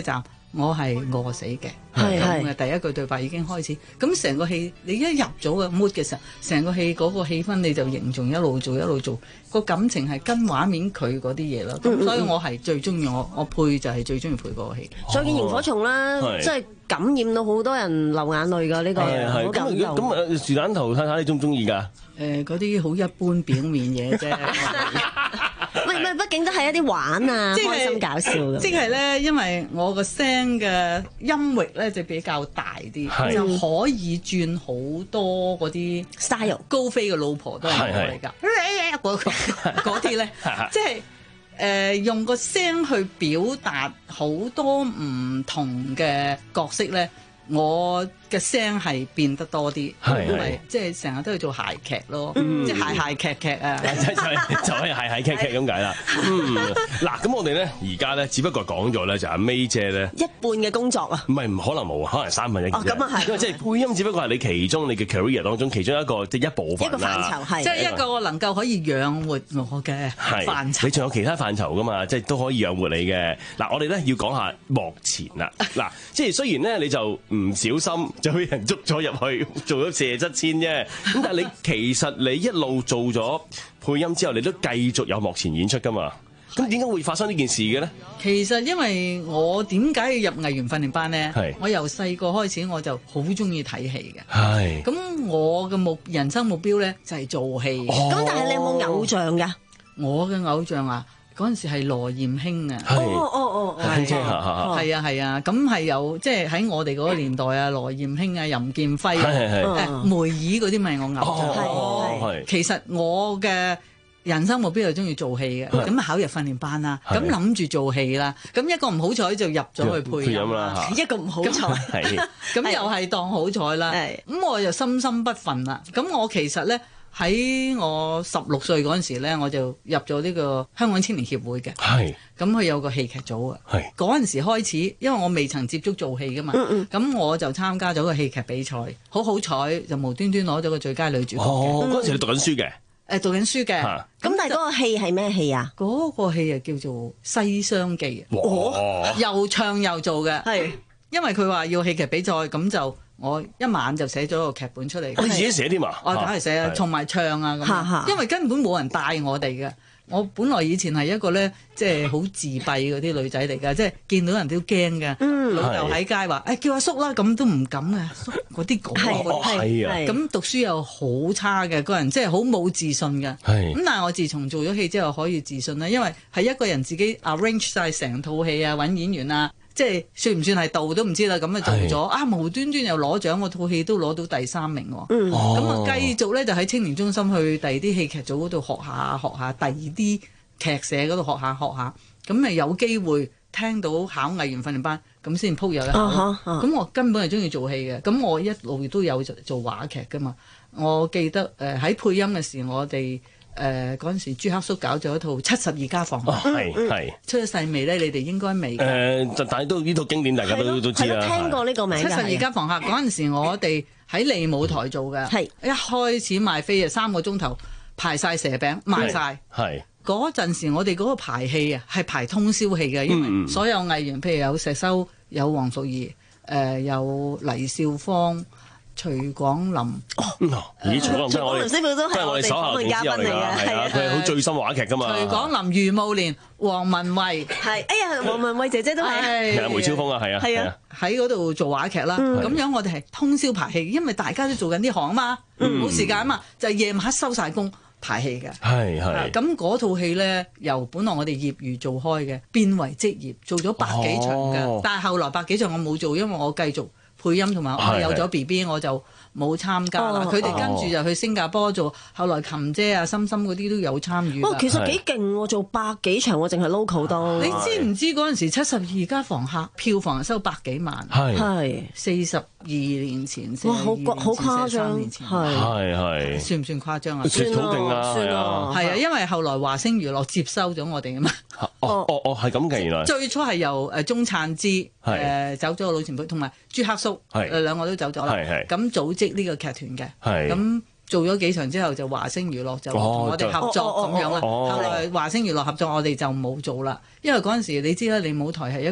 我係餓死嘅。 係咁嘅第一句對白已經開始，咁成個戲你一入咗個 mood 嘅時候，成個戲嗰個氣氛你就形容一路做一路做，個感情係跟畫面佢嗰啲嘢咯。咁、嗯、所以我係最中意我我配就係最中意配嗰個戲。 再見螢火蟲啦，即係感染到好多人流眼淚㗎呢個，好感動。 咁啊，樹蛋頭太太你中唔中意㗎？ 誒，嗰啲好一般表面嘢啫。 唔係唔係，畢竟都係一啲玩啊， 即係開心搞笑嘅。 即係咧，因為我個聲嘅音域咧就比較大啲，就可以轉好多嗰啲 style。 高飛嘅老婆都係我嚟㗎，嗰啲咧，即係誒用個聲去表達好多唔同嘅角色咧。我嘅聲係變得多啲，因為即係成日都去做諧劇咯，嗯、即係諧諧劇劇啊， 就係就係諧諧劇劇咁解啦。嗯，嗱，咁我哋咧而家咧，只不過講咗咧就阿 May 姐咧一半嘅工作啊， 唔係唔可能冇，可能三分一。 哦，咁啊係， 因為即係配音，只不過係你其中你嘅 career 當中其中一個即係一部分一個範疇係， 即係一個能夠可以養活我嘅範疇。 你仲有其他範疇噶嘛？即係都可以養活你嘅。嗱，我哋咧要講下幕前啦。嗱，即係雖然咧你就唔小心就俾人捉咗入去做咗射側千啫，咁但係你其實你一路做咗配音之後，你都繼續有幕前演出噶嘛？咁點解會發生呢件事嘅咧？ 其實因為我點解要入藝員訓練班咧？ 係我由細個開始我就好中意睇戲嘅。 係咁我嘅目人生目標咧就係做戲。 咁、哦、但係你有冇偶像㗎？ 我嘅偶像啊！嗰陣時係羅艷卿啊！ 哦哦哦， 係啊係啊，咁係有即係喺我哋嗰個年代啊，羅艷卿啊、任劍輝、誒梅爾嗰啲咪我偶像。係其實我嘅人生目標係中意做戲嘅，咁考入訓練班啦，咁諗住做戲啦，咁一個唔好彩就入咗去配音啦， 一個唔好彩， 咁又係當好彩啦。咁我就心心不忿啦。咁我其實咧。喺我十六歲嗰陣時咧，我就入咗呢個香港青年協會嘅。係，咁佢有個戲劇組啊。係，嗰陣時開始，因為我未曾接觸做戲噶嘛。嗯咁、嗯、我就參加咗個戲劇比賽，好好彩就無端端攞咗個最佳女主角。 哦，嗰陣時你讀緊書嘅。 誒，讀緊書嘅。 咁但係嗰個戲係咩戲啊？ 嗰個戲啊叫做《西廂記》。哇！又唱又做嘅。係，因為佢話要戲劇比賽，咁就。我一晚就寫咗個劇本出嚟。 我自己寫添啊！ 我梗係寫啊，同埋唱啊咁。因為根本冇人帶我哋嘅。我本來以前係一個咧，即係好自閉嗰啲女仔嚟㗎，即係見到人都驚嘅。嗯，老豆喺街話：誒、哎、叫阿叔啦，咁都唔敢啊！嗰啲講係啊， 咁讀書又好差嘅，個人即係好冇自信嘅。係咁，但係我自從做咗戲之後可以自信啦，因為係一個人自己 arrange 晒成套戲啊，揾演員啊。即係算唔算係導都唔知啦，咁啊做咗啊無端端又攞獎，我套戲都攞到第三名喎。嗯，咁啊繼續咧就喺青年中心去第二啲戲劇組嗰度學下學下，第二啲劇社嗰度學下學下，咁咪有機會聽到考藝員訓練班，咁先鋪有一考。咁、uh huh, uh huh. 我根本係中意做戲嘅，咁我一路都有做話劇噶嘛。我記得誒喺、呃、配音嘅時，我哋。誒嗰陣時，朱克叔搞咗一套《七十二家房客》，係係出咗世未咧？你哋應該未。誒，就但係都呢套經典，大家都都知啦。 聽過呢個名。七十二家房客嗰陣時，我哋喺利舞台做嘅，係一開始賣飛啊，三個鐘頭排晒蛇餅賣晒。係嗰陣時，我哋嗰個排戲啊，係排通宵戲嘅，因為所有藝員，譬如有石修、有黃淑儀、誒有黎少芳。徐廣林， 哦，咦，徐廣林真係我哋，真係我哋手下嘅嘉賓嚟嘅，係啊，佢係好醉心話劇噶嘛。 徐廣林、余慕蓮、黃文慧， 係，哎呀，黃文慧姐姐都係， 係啊，梅超風啊，係啊，係啊， 喺嗰度做話劇啦。咁樣我哋係通宵排戲，因為大家都做緊啲行啊嘛，冇時間啊嘛，就係夜晚黑收晒工排戲嘅。係係。咁嗰套戲咧，由本來我哋業餘做開嘅，變為職業，做咗百幾場嘅。但係後來百幾場我冇做，因為我繼續。配音同埋我有咗 B B 我就冇參加啦。佢哋、哦、跟住就去新加坡做，後來琴姐啊、心心嗰啲都有參與。 哦，其實幾勁喎，做百幾場我淨係 local 都。 你知唔知嗰陣時七十二家房客票房收百幾萬？係四十二年前，哇，好好誇張，係係係，算唔算誇張啊？ 算好勁啊， 係啊，係啊，因為後來華星娛樂接收咗我哋啊嘛。 哦哦哦，係咁嘅原來。 最初係由誒鐘燦之誒走咗個老前輩，同埋朱克叔誒兩個都走咗啦。咁組織呢個劇團嘅，咁做咗幾場之後就華星娛樂就同我哋合作咁樣啦。後來華星娛樂合作我哋就冇做啦，因為嗰陣時你知啦，利舞台係一個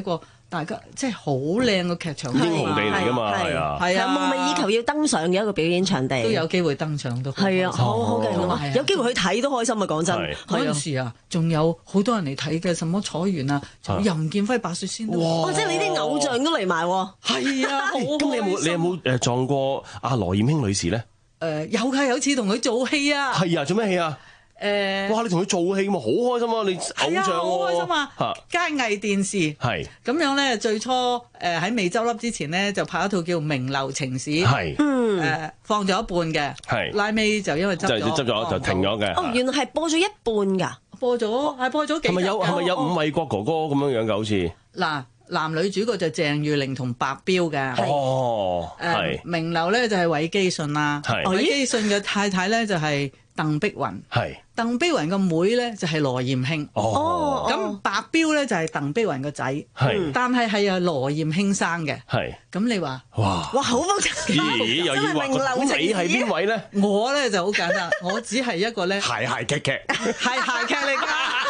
大家即係好靚嘅劇場， 英雄地嚟㗎嘛，係啊， 係啊，夢寐以求要登上嘅一個表演場地， 都有機會登上都係啊，好好嘅， 啊， 有機會去睇都開心啊！講真， 嗰陣時啊，仲有好多人嚟睇嘅，什麼楚原啊，任劍輝、白雪仙都， 哇！即係你啲偶像都嚟埋喎， 係啊， 咁你有冇你有冇誒撞過阿羅艷卿女士咧？ 誒有㗎，有次同佢做戲啊， 係啊，做咩戲啊？ 誒， 哇！你同佢做戲嘛，好開心啊！你偶像喎， 好開心啊！佳藝電視係咁樣咧，最初誒喺未執笠之前咧，就拍一套叫《名流情史》， 係嗯誒放咗一半嘅， 係拉尾就因為執咗， 就執咗就停咗嘅。 哦，原來係播咗一半㗎， 播咗係播咗幾集㗎？ 係咪有係咪有伍衛國哥哥咁樣樣嘅？好似嗱，男女主角就鄭裕玲同白彪嘅。 哦，係名流咧就係韋基舜啦，韋基舜嘅太太咧就係鄧碧雲， 係鄧碧雲個妹咧就係羅艷卿， 哦， 咁白彪咧就係鄧碧雲個仔， 係， 但係係啊羅艷卿生嘅， 係， 咁你話哇哇好複雜， 咦又要話咁你係邊位咧？ 我咧就好簡單，我只係一個咧鞋鞋劇劇， 係鞋劇嚟㗎。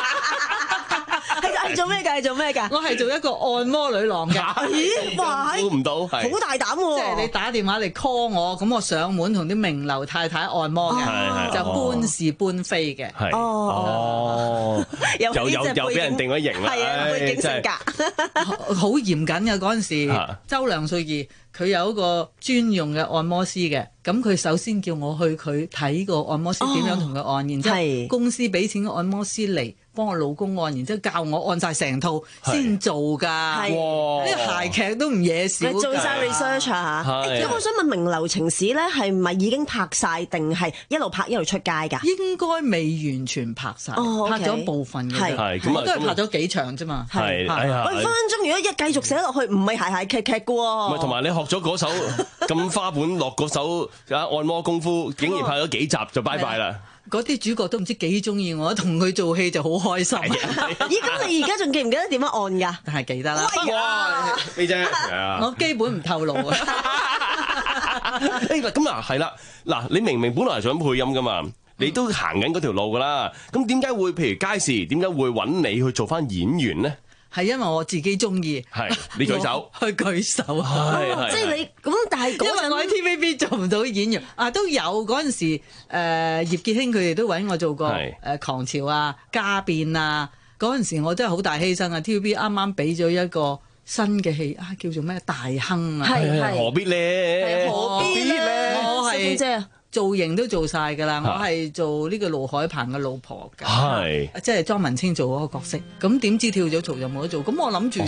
係做咩㗎？係做咩㗎？ 我係做一個按摩女郎嘅。 咦？哇！ 估唔到，好大膽喎！ 即係你打電話嚟 call 我，咁我上門同啲名流太太按摩嘅，就搬是搬飛嘅。 係哦，又又又俾人定咗型啦， 係啊，背景性格好嚴謹嘅嗰陣時。周梁淑儀佢有一個專用嘅按摩師嘅，咁佢首先叫我去佢睇個按摩師點樣同佢按，然之後公司俾錢個按摩師嚟幫我老公按，然之後教我按晒成套先做㗎。呢個鞋劇都唔嘢少。 你做晒 research 啊嚇！咁我想問《名流情史》咧係咪已經拍晒定係一路拍一路出街㗎？ 應該未完全拍晒，拍咗部分嘅。 係咁啊， 都係拍咗幾場啫嘛。 係哎呀！ 喂，分分鐘如果一繼續寫落去，唔係鞋鞋劇劇嘅喎。 唔係，同埋你學咗嗰首咁花本落嗰首按摩功夫，竟然拍咗幾集就拜拜啦！ 嗰啲主角都唔知幾中意我，同佢做戲就好開心。 咦？咁你而家仲記唔記得點樣按㗎？ 但係記得啦。 哇！你啫， 我基本唔透露啊。 誒嗱，咁啊係啦，嗱你明明本來係想配音噶嘛，你都行緊嗰條路噶啦，咁點解會譬如佳視點解會揾你去做翻演員咧？ 係因為我自己中意， 係你舉手去舉手， 係即係你咁，但係嗰陣我喺 T V B 做唔到演員啊，都有嗰陣時誒、呃、葉潔卿佢哋都揾我做過誒、呃、狂潮啊、家變啊，嗰陣時我真係好大犧牲啊 ！T V B 啱啱俾咗一個新嘅戲啊，叫做咩大亨啊， 係係何必咧？ 何必咧？ 我係姐造型都做晒㗎啦， 啊我係做呢個盧海鵬嘅老婆㗎， 係即係莊文清做嗰個角色。咁點知跳咗槽就冇得做，咁我諗住，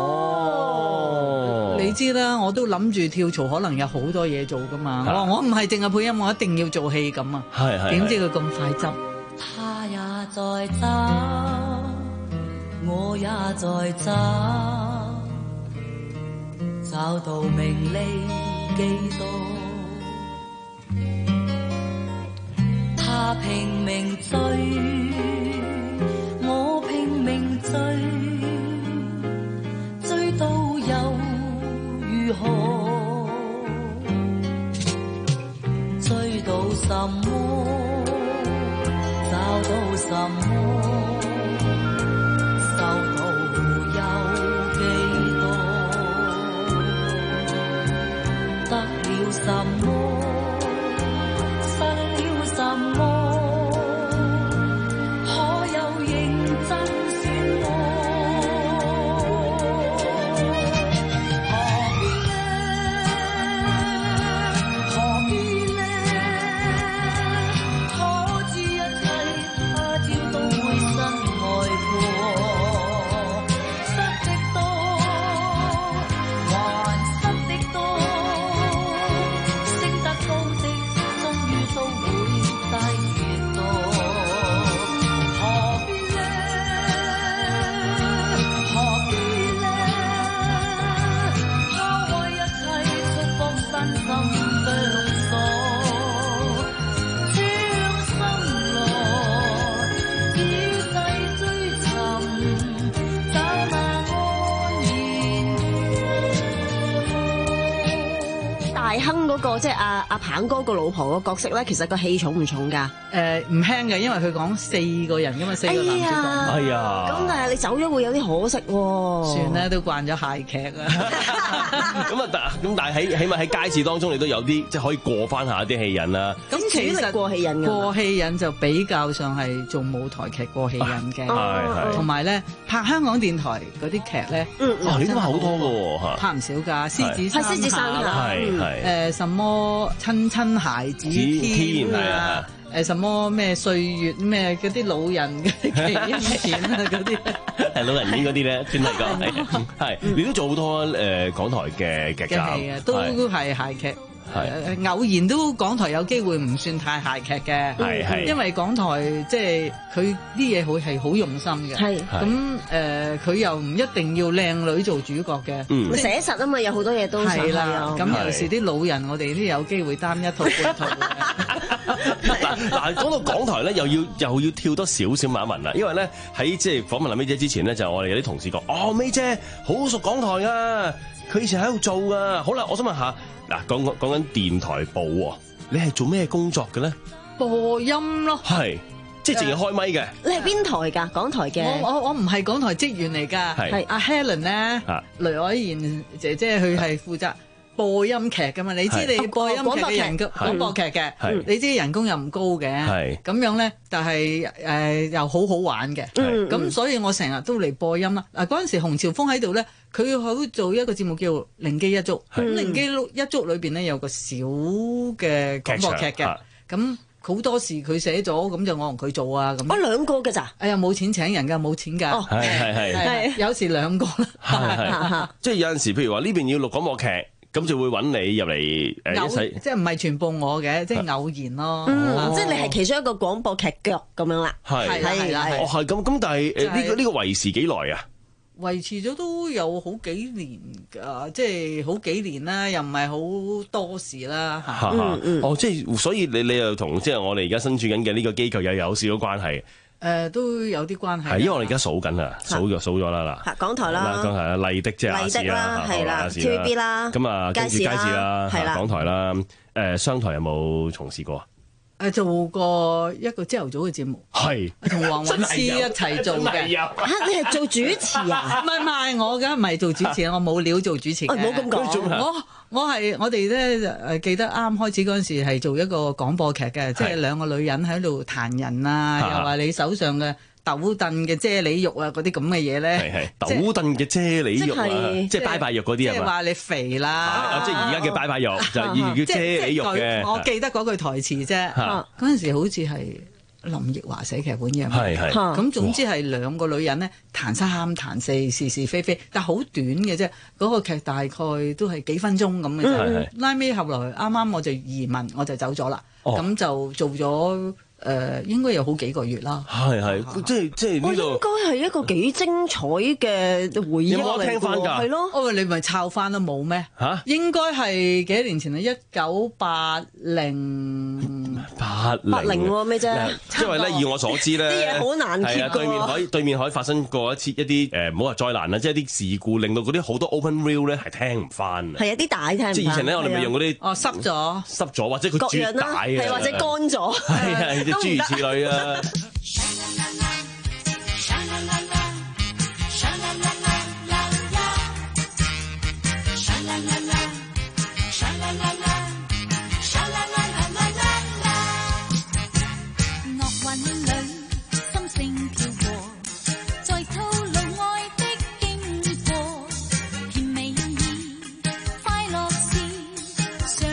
哦， 你知啦，我都諗住跳槽可能有好多嘢做㗎嘛。我話我唔係淨係配音，我一定要做戲咁啊。 係係。 點知佢咁快執？ 他也在走，我也在走，找到名利幾多？他拼命追，我拼命追，追到又如何？追到什麼？找到什麼？收到有幾多？得了什麼？失了什麼？可有認真選我？何必呢？何必呢？可知一切他朝都會身外過，失的多，還失的多，勝得他亨嗰個即係阿阿棒哥個老婆個角色咧，其實個戲重唔重㗎？ 誒唔輕嘅，因為佢講四個人㗎嘛，四個男主角。 哎呀！ 咁但係你走咗會有啲可惜喎。 算啦，都慣咗諧劇啊。 咁啊，但咁但係喺起碼喺街市當中，你都有啲即係可以過翻下啲戲癮啦。 咁其實過戲癮㗎， 過戲癮就比較上係做舞台劇過戲癮嘅， 係同埋咧拍香港電台嗰啲劇咧， 哦，你都拍好多㗎喎嚇， 拍唔少㗎，獅子係獅子山下， 係係誒什麼親親孩子天啊。誒什麼咩歲月咩嗰啲老人嘅紀念片啊嗰啲， 係老人院嗰啲咧，專係講係係，你都做好多誒港台嘅劇集嘅，都係諧劇。係偶然都港台有機會唔算太諧劇嘅， 係係， 因為港台即係佢啲嘢好係好用心嘅， 係咁誒佢又唔一定要靚女做主角嘅， 嗯， 寫實啊嘛，有好多嘢都係啦，咁有時啲老人我哋都有機會擔一套半套嗱嗱，講到港台咧，又要又要跳多少少問一問啦，因為咧喺即係訪問阿 May 姐之前咧，就我哋有啲同事講，哦 May 姐好熟港台啊，佢以前喺度做噶。好啦，我想問下。嗱，講講講緊電台部喎，你係做咩工作嘅咧？ 播音咯， 係，即係淨係開咪嘅。 你係邊台㗎？港台嘅。 我我我唔係港台職員嚟㗎，係阿 Helen 咧，雷凱賢姐姐佢係負責播音劇㗎嘛。你知你播音劇嘅人工廣播劇嘅，你知人工又唔高嘅，咁樣咧，但係誒又好好玩嘅，咁所以我成日都嚟播音啦。嗱嗰陣時洪朝豐喺度咧。佢好做一個節目叫《靈機一觸》，咁《靈機一觸》裏邊咧有個小嘅廣播劇嘅，咁好多時佢寫咗，咁就我同佢做啊咁。 我兩個嘅咋？ 哎呀，冇錢請人㗎，冇錢㗎。 哦， 係係係係，有時兩個啦。 係係，即係有陣時，譬如話呢邊要錄廣播劇，咁就會揾你入嚟誒一齊。 即係唔係全部我嘅，即係偶然咯。 嗯，即係你係其中一個廣播劇腳咁樣啦。 係係啦， 哦係咁咁，但係誒呢個呢個維持幾耐啊？ 維持咗都有好幾年㗎，即係好幾年啦，又唔係好多時啦嚇。 嗯嗯。哦，即係所以你你又同即係我哋而家身處緊嘅呢個機構又有少少關係。 誒，都有啲關係。 係，因為我哋而家數緊啊，數咗數咗啦嗱。 港台啦， 港台啦，麗的即係亞視啦， 係啦 T V B 啦， 咁啊，跟住街市啦， 係啦， 港台啦，誒，商台有冇從事過啊？ 誒做過一個朝頭早嘅節目， 係同黃韻詩一齊做嘅。 嚇，你係做主持啊？ 唔係唔係，我梗唔係做主持，我冇料做主持嘅。 唔好咁講。 我我係我哋咧誒記得啱開始嗰陣時係做一個廣播劇嘅，即係兩個女人喺度彈人啊，又話你手上嘅斗凳嘅啫喱肉啊，嗰啲咁嘅嘢咧。 係係斗凳嘅啫喱肉啊，即係拜拜肉嗰啲啊嘛。 即係話你肥啦。 即係而家嘅拜拜肉就要叫啫喱肉嘅。 我記得嗰句台詞啫。嗰陣時好似係林奕華寫劇本嘅。 係係。 咁總之係兩個女人咧彈三彈四是是非非，但係好短嘅啫。嗰個劇大概都係幾分鐘咁嘅啫。拉尾後來啱啱我就移民，我就走咗啦。咁就做咗。誒、呃、應該有好幾個月啦， 係係，即係即係呢度應該係一個幾精彩嘅回憶。有冇聽翻㗎？ 係咯， 哦，你咪抄翻都冇咩？嚇、啊，應該係幾多年前啊？一九八零八零八零喎咩啫？ 因為咧，以我所知咧， 啲嘢好難揭㗎。 對面海對面海發生過一次一啲誒，唔好話災難啦，即係啲事故，令到嗰啲好多 open reel 咧係聽唔翻。 係有啲帶聽唔翻。 即係以前咧，我哋咪用嗰啲哦濕咗濕咗，或者佢絕帶啊， 係或者乾咗， 係係諸如此類啊。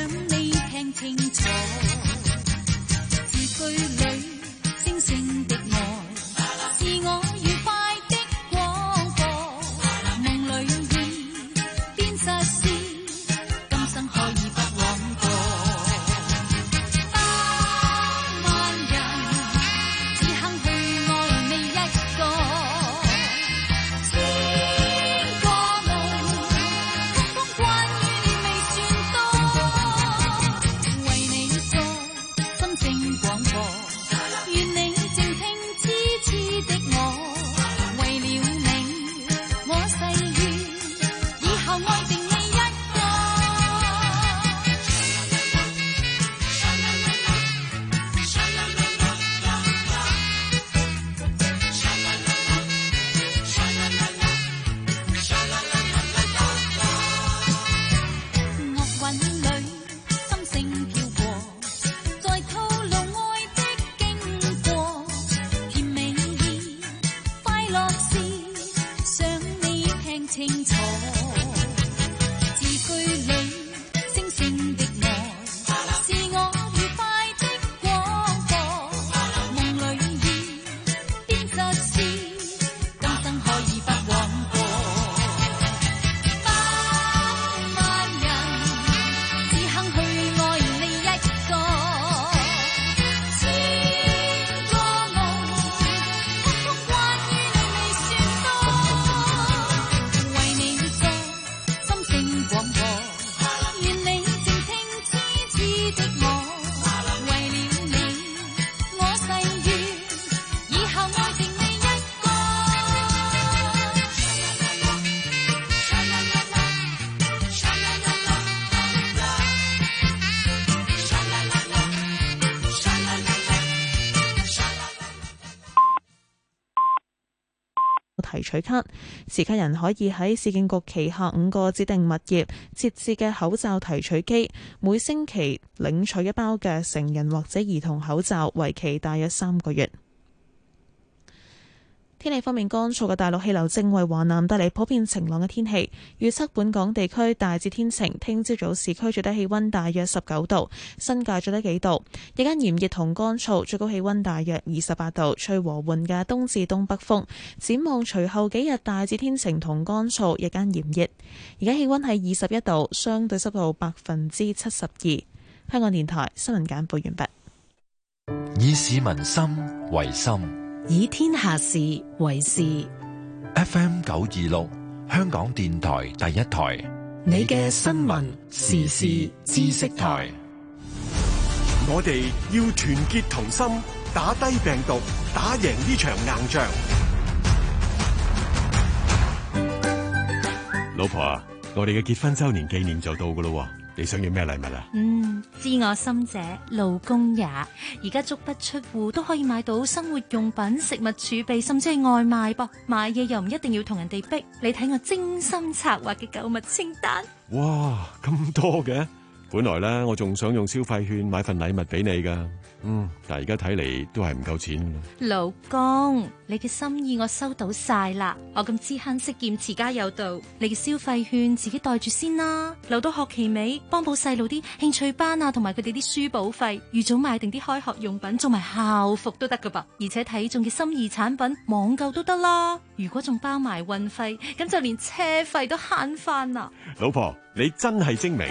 字句裏星星的提取卡。持卡人可以喺市建局旗下五個指定物業設置嘅口罩提取機，每星期領取一包嘅成人或者兒童口罩，為期大約三個月。天氣方面，乾燥嘅大陸氣流正為華南帶嚟普遍晴朗嘅天氣。預測本港地區大致天晴，聽朝早市區最低氣溫大約十九度，新界最低幾度。日間炎熱同乾燥，最高氣溫大約二十八度，吹和緩嘅東至東北風。展望隨後幾日大致天晴同乾燥，日間炎熱。而家氣溫係二十一度，相對濕度百分之七十二。香港電台新聞簡報完畢。 以市民心為心， 以天下事為事。 F M 九二六，香港電台第一台， 你嘅新聞時事知識台。 我哋要團結同心，打低病毒，打贏呢場硬仗。 老婆啊，我哋嘅結婚周年紀念就到噶咯，你想要咩禮物啊？ 嗯，知我心者，老公也。而家足不出戶都可以買到生活用品、食物儲備，甚至係外賣噃。買嘢又唔一定要同人哋逼，你睇我精心策劃嘅購物清單。 哇，咁多嘅！本來咧，我仲想用消費券買份禮物俾你噶，嗯，但係而家睇嚟都係唔夠錢。 老公，你嘅心意我收到晒啦，我咁知慳識儉，持家有道，你嘅消費券自己袋住先啦，留到學期尾幫補細路啲興趣班啊，同埋佢哋啲書簿費，預早買定啲開學用品，做埋校服都得噶噃，而且睇中嘅心意產品網購都得啦。如果仲包埋運費，咁就連車費都慳翻啦。 老婆，你真係精明。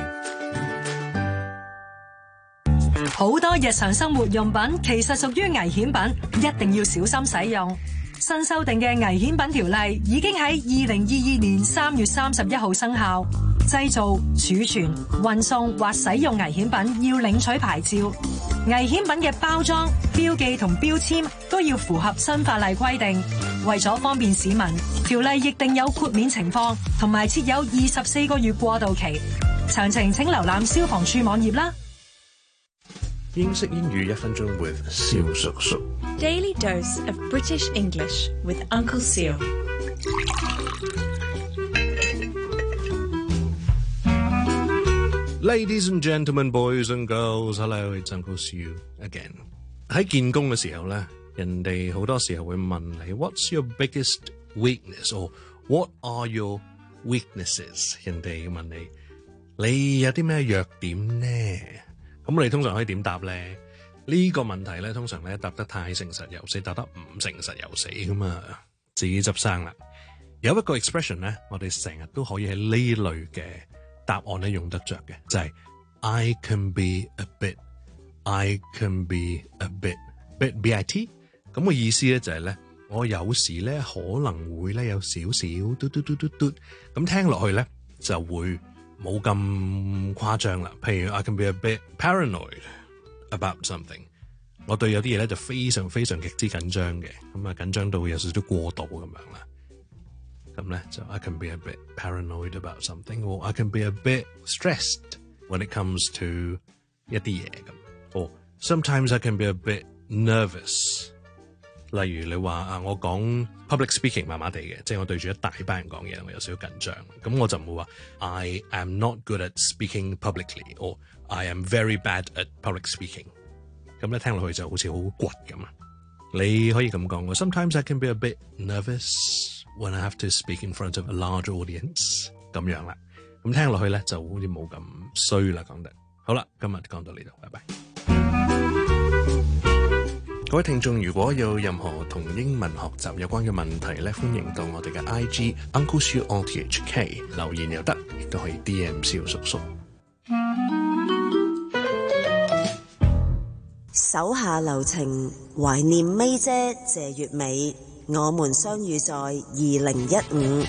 好多日常生活用品其實屬於危險品，一定要小心使用。新修訂嘅危險品條例已經喺二零二二年三月三十一號生效。製造、儲存、運送或使用危險品要領取牌照。危險品嘅包裝、標記同標籤都要符合新法例規定。為咗方便市民，條例亦定有豁免情況，同埋設有二十四個月過渡期。詳情請瀏覽消防處網頁啦。 英式英語一分鐘 with 蕭叔叔。 Daily dose of British English with Uncle Seal. Ladies and gentlemen, boys and girls, hello, it's Uncle Seal again. 喺見工嘅時候咧，人哋好多時候會問你 What's your biggest weakness? Or what are your weaknesses? 人哋問你，你有啲咩弱點呢？咁你通常可以點答咧？呢個問題咧，通常咧答得太誠實又死，答得唔誠實又死咁啊，自己執生啦。有一個 expression 咧，我哋成日都可以喺呢類嘅答案咧用得着嘅，就係 I can be a bit, I can be a bit, bit B I T。咁個意思咧就係咧，我有時咧可能會咧有少少嘟嘟嘟嘟嘟，咁聽落去咧就會冇咁誇張啦。譬如 I can be a bit paranoid about something， 我對有啲嘢咧就非常非常極之緊張嘅，咁啊緊張到有少少過度咁樣啦。咁咧就 I can be a bit paranoid about something， or I can be a bit stressed when it comes to 一啲嘢咁。or sometimes I can be a bit nervous。例如你話啊，我講 public speaking 麻麻地嘅，即係我對住一大班人講嘢，我有少少緊張，咁我就唔會話 I am not good at speaking publicly， or I am very bad at public speaking。咁咧聽落去就好似好倔咁啊。你可以咁講， Sometimes I can be a bit nervous when I have to speak in front of a large audience， 咁樣啦。咁聽落去咧就好似冇咁衰啦，講得好啦。今日講到呢度，拜拜。各位聽眾，如果有任何同英文學習有關嘅問題咧，歡迎到我哋嘅 I G Uncle Siu O T H K 留言又得，亦都可以 D M 蕭叔叔。 手下留情，懷念 May 姐謝月美，我們相遇在二零一五。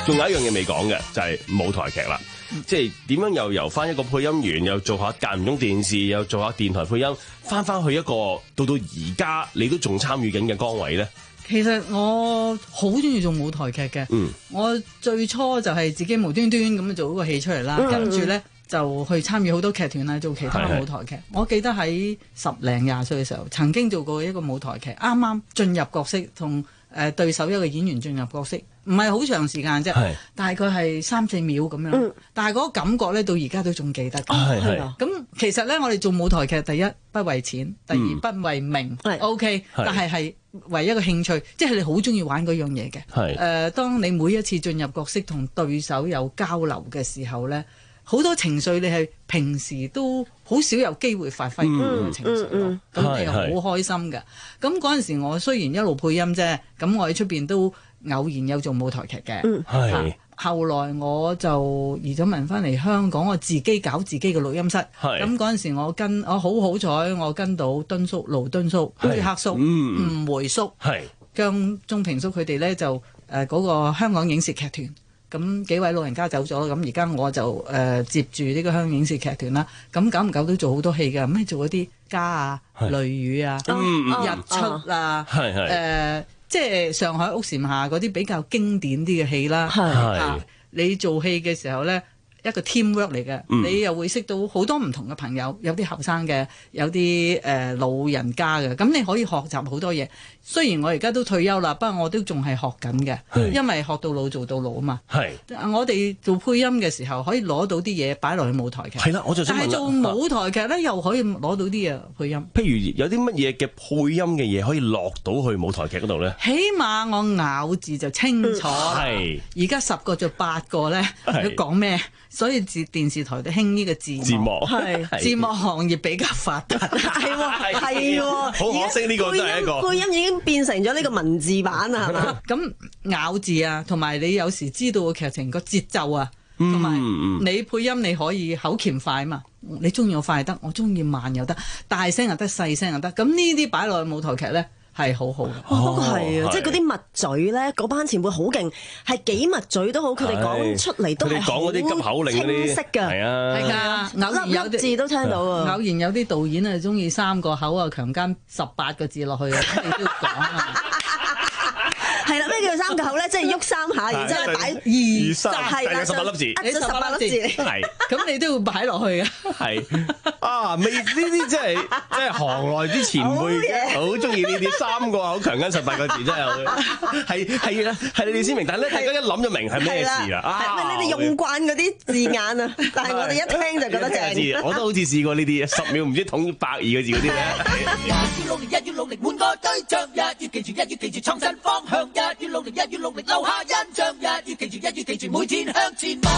仲有一樣嘢未講嘅，就係、是、舞台劇啦。即係點樣又由翻一個配音員，又做下間唔中電視，又做下電台配音，翻翻去一個到到而家你都仲參與緊嘅崗位咧？ 其實我好中意做舞台劇嘅。嗯，我最初就係自己無端端咁樣做一個戲出嚟啦，嗯、跟住咧就去參與好多劇團啊，做其他舞台劇。我記得喺十零廿歲嘅時候，曾經做過一個舞台劇，啱啱進入角色，同誒對手一個演員進入角色。唔係好長時間啫，大概係三四秒咁樣。嗯、但係嗰個感覺咧，到而家都仲記得。係啊，咁其實咧，我哋做舞台劇，第一不為錢，第二、嗯、不為名。係 OK，但係係為一個興趣，即係你好中意玩嗰樣嘢嘅。係誒、呃，當你每一次進入角色同對手有交流嘅時候咧，好多情緒你係平時都好少有機會發揮嗰個情緒咯。咁、嗯嗯嗯、你係好開心嘅。咁嗰陣時，我雖然一路配音啫，咁我喺出邊都偶然有做舞台劇嘅，係、嗯。後來我就移咗民翻嚟香港，我自己搞自己嘅錄音室。係。咁嗰陣時我跟我好好彩，我跟到敦叔、盧敦叔、朱克叔、吳、嗯、梅叔、姜中平叔佢哋咧就誒嗰、呃那個香港影視劇團。咁幾位老人家走咗，咁而家我就誒、呃、接住呢個香港影視劇團啦。咁久唔久都做好多戲嘅，咁做嗰啲家啊、雷雨啊、嗯、日出啊，誒、呃、即係上海屋檐下嗰啲比較經典啲嘅戲啦。啊，你做戲嘅時候咧，一個 teamwork 嚟嘅、嗯，你又會識到好多唔同嘅朋友，有啲後生嘅，有啲誒、呃、老人家嘅，咁你可以學習好多嘢。雖然我而家都退休啦，不過我都仲係學緊嘅，因為學到老做到老啊嘛。係，我哋做配音嘅時候可以攞到啲嘢擺落去舞台劇。係啦，我就想問啦。但係做舞台劇咧，又可以攞到啲嘢配音。譬如有啲乜嘢嘅配音嘅嘢可以落到去舞台劇嗰度咧？起碼我咬字就清楚。係、嗯。而家十個就八個咧，你講咩？所以電電視台都興呢個字幕。字幕係。字幕行業比較發達。係喎，係喎。好可惜呢個都係一個。配音已經變成咗呢個文字版啊，係嘛？咁咬字啊，同埋你有時知道個劇情個節奏啊，同埋你配音你可以口鉗快嘛，你中意我快得，我中意慢又得，大聲又得，細聲又得，咁呢啲擺落去舞台劇咧係好好嘅。不過係啊，即係嗰啲密嘴咧，嗰班前輩好勁，係幾密嘴都好，佢哋講出嚟都係好清晰㗎，係啊，係㗎，偶然有啲字都聽到啊，偶然有啲導演啊中意三個口啊強姦十八個字落去啊，咁你都要講啊。係啦，咩叫三個口咧？即係喐三下，然之後擺二三，係啦，十八粒字，你十八粒字，係，咁你都要擺落去嘅。係啊，未呢啲真係即係行內啲前輩好中意呢啲三個口強姦十八個字，真係係係啦，係你哋先明，但係咧大家一諗就明係咩事啦。啊，你哋用慣嗰啲字眼啊，但係我哋一聽就覺得正。我都好似試過呢啲，十秒唔知統百二個字嗰啲咧。一於努力，一於努力換個對象，一於記住，一於記住創新方向。一於努力，一於努力留下印象，一於記住，一於記住每天向前望。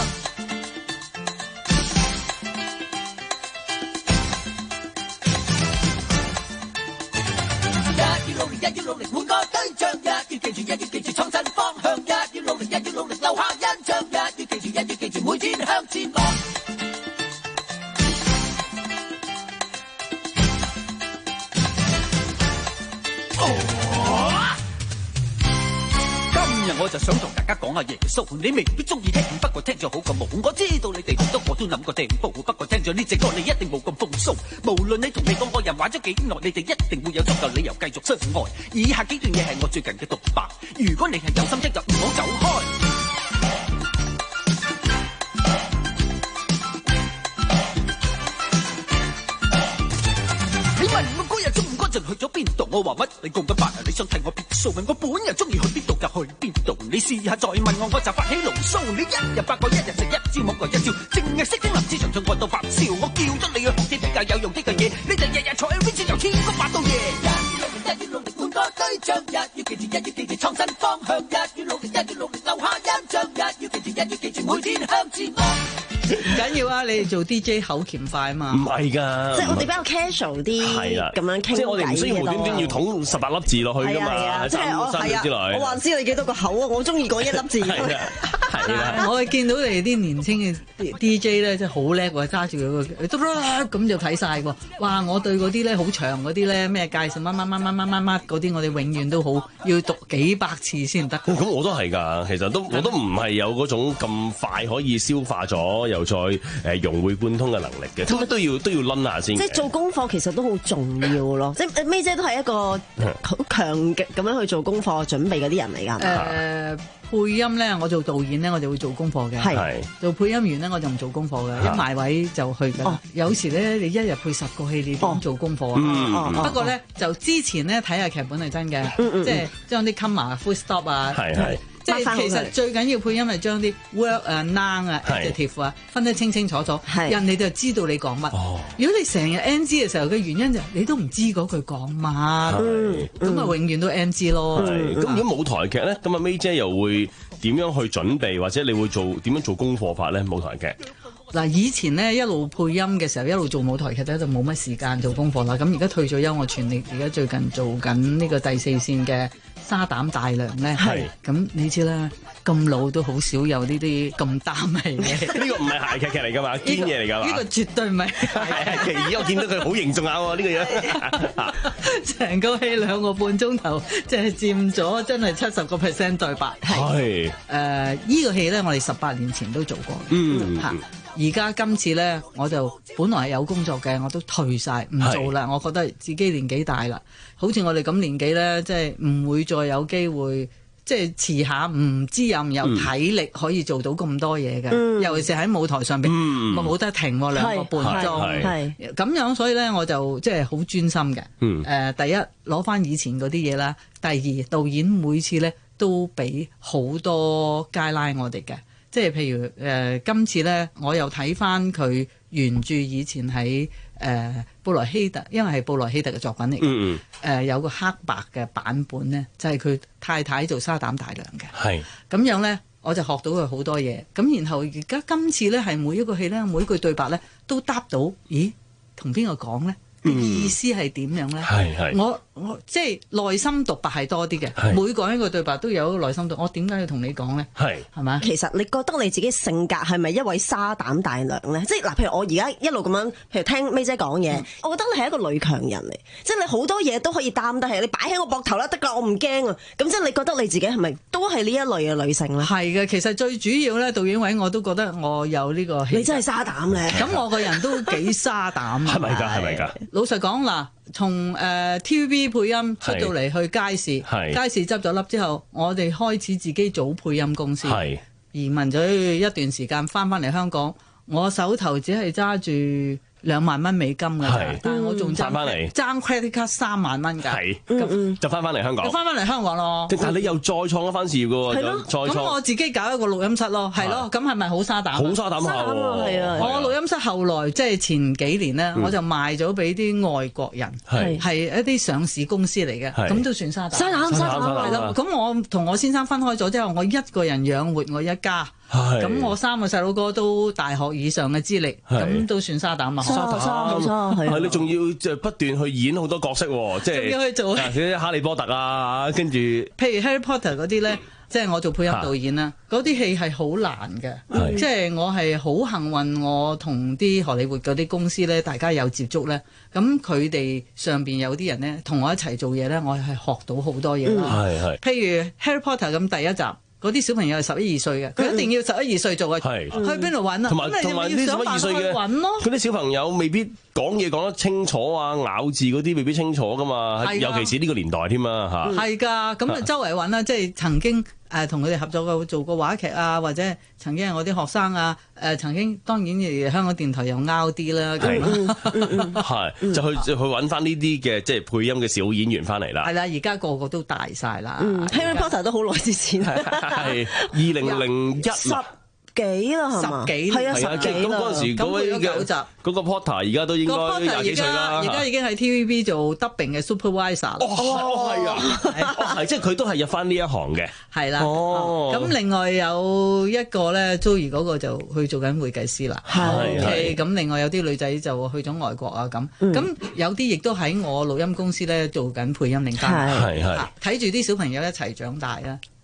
一於努力，一於努力換個對象，一於記住，一於記住創新方向。一於努力，一於努力留下印象，一於記住，一於記住每天向前望。我就想同大家講下耶穌，你未必中意聽，不過聽咗好過冇。我知道你哋好多我都諗過訂煲，不過聽咗呢隻歌你一定冇咁風騷。無論你同你嗰個人玩咗幾耐，你哋一定會有足夠理由繼續相愛。以下幾段嘢係我最近嘅獨白，如果你係有心聽就唔好走開。你問我嗰日中午嗰陣去咗邊度？我話乜？你講緊白啊！你想睇我別數？問我本人中意去邊度就去邊度。你試下再問我，我就發起牢騷。你一日八個，一日食一朝冇個一朝，淨係識聽林子祥唱愛到發燒。我叫得你去學啲比較有用啲嘅嘢，你就日日坐喺邊處由天光發到夜。一於努力，一於努力換個對象，一於記住，一於記住創新方向。一於努力，一於努力留下印象，一於記住，一於記住每天向前望。唔緊要啊！你哋做 D J 口鉗快啊嘛，唔係㗎，即係我哋比較 casual 啲，係啦，咁樣傾偈，即係我哋唔需要無端端要捅十八粒字落去㗎嘛，即係我係啊，我話知你幾多個口啊，我中意講一粒字。係係啦， 我見到你哋啲年輕嘅 D J 咧，真係好叻喎，揸住佢個嘟咁就睇晒喎。哇！我對嗰啲咧好長嗰啲咧咩介紹乜乜乜乜乜乜乜嗰啲，我哋永遠都好要讀幾百次先得。 咁我都係㗎，其實都我都唔係有嗰種咁快可以消化咗又再誒融會貫通嘅能力嘅，咁都要都要攆下先。 即係做功課其實都好重要咯，即係 May 姐都係一個好強嘅咁樣去做功課準備嗰啲人嚟㗎。 誒、呃、配音咧，我做導演咧，我就會做功課嘅。 係做配音員咧，我就唔做功課嘅，一埋位就去㗎。 哦、 有時咧，你一日配十個戲，你點做功課啊？ 嗯哦哦、不過咧，就之前咧睇下劇本係真嘅， 嗯嗯、 即係將啲 comma、full stop 啊。 係係。 即係其實最緊要配音係將啲 word 啊、noun 啊、adjective 啊分得清清楚楚，人哋就知道你講乜。 哦、 如果你成日 N G 嘅時候嘅原因就你都唔知嗰句講乜，咁啊、嗯、永遠都 N G 咯。 咁如果舞台劇咧，咁阿 May 姐又會點樣去準備，或者你會做點樣做功課法咧？舞台劇嗱，以前咧一路配音嘅時候，一路做舞台劇咧就冇乜時間做功課啦。咁而家退咗休，我全力而家最近做緊呢個第四線嘅沙膽大娘咧，係咁你知啦，咁老都好少有呢啲咁擔戲嘅。 呢個唔係諧劇劇嚟㗎嘛，堅嘢嚟㗎嘛。呢個絕對唔係。 係其二，我見到佢好凝重下喎，呢個樣。 成個戲兩個半鐘頭，即係佔咗真係七十個 percent 對白。 係誒，依個戲咧，我哋十八年前都做過。 嗯， 嚇。而家今次咧，我就本來係有工作嘅，我都退晒唔做啦。我覺得自己年紀大啦，好似我哋咁年紀咧，即係唔會再有機會，即係遲下唔知有唔有體力可以做到咁多嘢嘅。嗯、尤其是喺舞台上邊，冇、嗯、得停喎，兩個半鐘，係咁樣，所以咧我就即係好專心嘅。誒、嗯呃，第一攞翻以前嗰啲嘢啦，第二導演每次咧都俾好多街拉我哋嘅。即係譬如誒、呃，今次咧，我又睇翻佢原著以前喺誒、呃、布萊希特，因為係布萊希特嘅作品嚟嘅。嗯嗯、呃。有個黑白嘅版本咧，就係、是、佢太太做沙膽大娘嘅。係。咁樣咧，我就學到佢好多嘢。咁然後而家今次咧，係每一個戲咧，每一句對白咧，都答到。咦？同邊個講咧？嗯、意思係點樣咧？係係。我我即係內心獨白係多啲嘅，每個一個對白都有一個內心獨。我點解要同你講咧？係係嘛？ 其實你覺得你自己性格係咪一位沙膽大娘咧？即係嗱，譬如我而家一路咁樣，譬如聽 May 姐講嘢，嗯、我覺得你係一個女強人嚟，即係你好多嘢都可以擔得起，你擺喺我膊頭啦得㗎，我唔驚啊！咁即係你覺得你自己係咪都係呢一類嘅女性咧？ 係嘅，其實最主要咧，導演位我都覺得我有呢個氣質。 你真係沙膽咧！ 咁我個人都幾沙膽。 係咪㗎？係咪㗎？ 老實講嗱。從誒、呃、T V B 配音出到嚟去街市，街市執咗笠之後，我哋開始自己組配音公司，移民咗一段時間，翻返嚟香港，我手頭只係揸住兩萬蚊美金㗎，但係我仲爭爭 credit card 三萬蚊㗎， 係咁就翻返嚟香港， 就翻返嚟香港咯。 但係你又再創一番事業㗎喎，再創。 咁我自己搞一個錄音室咯，係咯，咁係咪好沙膽？ 好沙膽下喎， 係啊！我錄音室後來即係前幾年咧，我就賣咗俾啲外國人，係係一啲上市公司嚟嘅，咁都算沙膽。 沙膽沙膽係咯。咁我同我先生分開咗之後，我一個人養活我一家。咁我三個細佬哥都大學以上嘅資歷，咁都算沙膽啊！ 沙膽， 係你仲要就不斷去演好多角色喎，即係仲要去做啲哈利波特啊，跟住譬如 Harry Potter 嗰啲咧，即係我做配音導演啦，嗰啲戲係好難嘅，即係我係好幸運，我同啲荷里活嗰啲公司咧，大家有接觸咧，咁佢哋上邊有啲人咧，同我一齊做嘢咧，我係學到好多嘢啦。係係，譬如 Harry Potter 咁第一集。嗰啲小朋友係十一二歲嘅，佢一定要十一二歲做嘅，去邊度揾啊？ 同埋同埋啲十一二歲嘅，嗰啲小朋友未必講嘢講得清楚啊，咬字嗰啲未必清楚噶嘛，尤其是呢個年代添啊嚇。係㗎，咁啊周圍揾啦，即係曾經誒同佢哋合作過做過話劇啊，或者曾經係我啲學生啊，誒曾經當然而香港電台又拗啲啦， 係就去就去揾翻呢啲嘅即係配音嘅小演員翻嚟啦。 係啦，而家個個都大晒啦。 Harry Potter 都好耐之前。 係二零零一十幾啦，係嘛？ 十幾係啊， 十幾咁嗰陣時嗰位嘅嗰個 Potter 而家都應該廿幾歲啦。 而家已經喺 T V B 做 dubbing 嘅 supervisor。 哦，係啊，係即係佢都係入翻呢一行嘅。 係啦。哦。咁另外有一個咧，Joey 嗰個就去做緊會計師啦。係。OK，咁另外有啲女仔就去咗外國啊，咁咁有啲亦都喺我錄音公司咧做緊配音領班。係係。睇住啲小朋友一齊長大啦。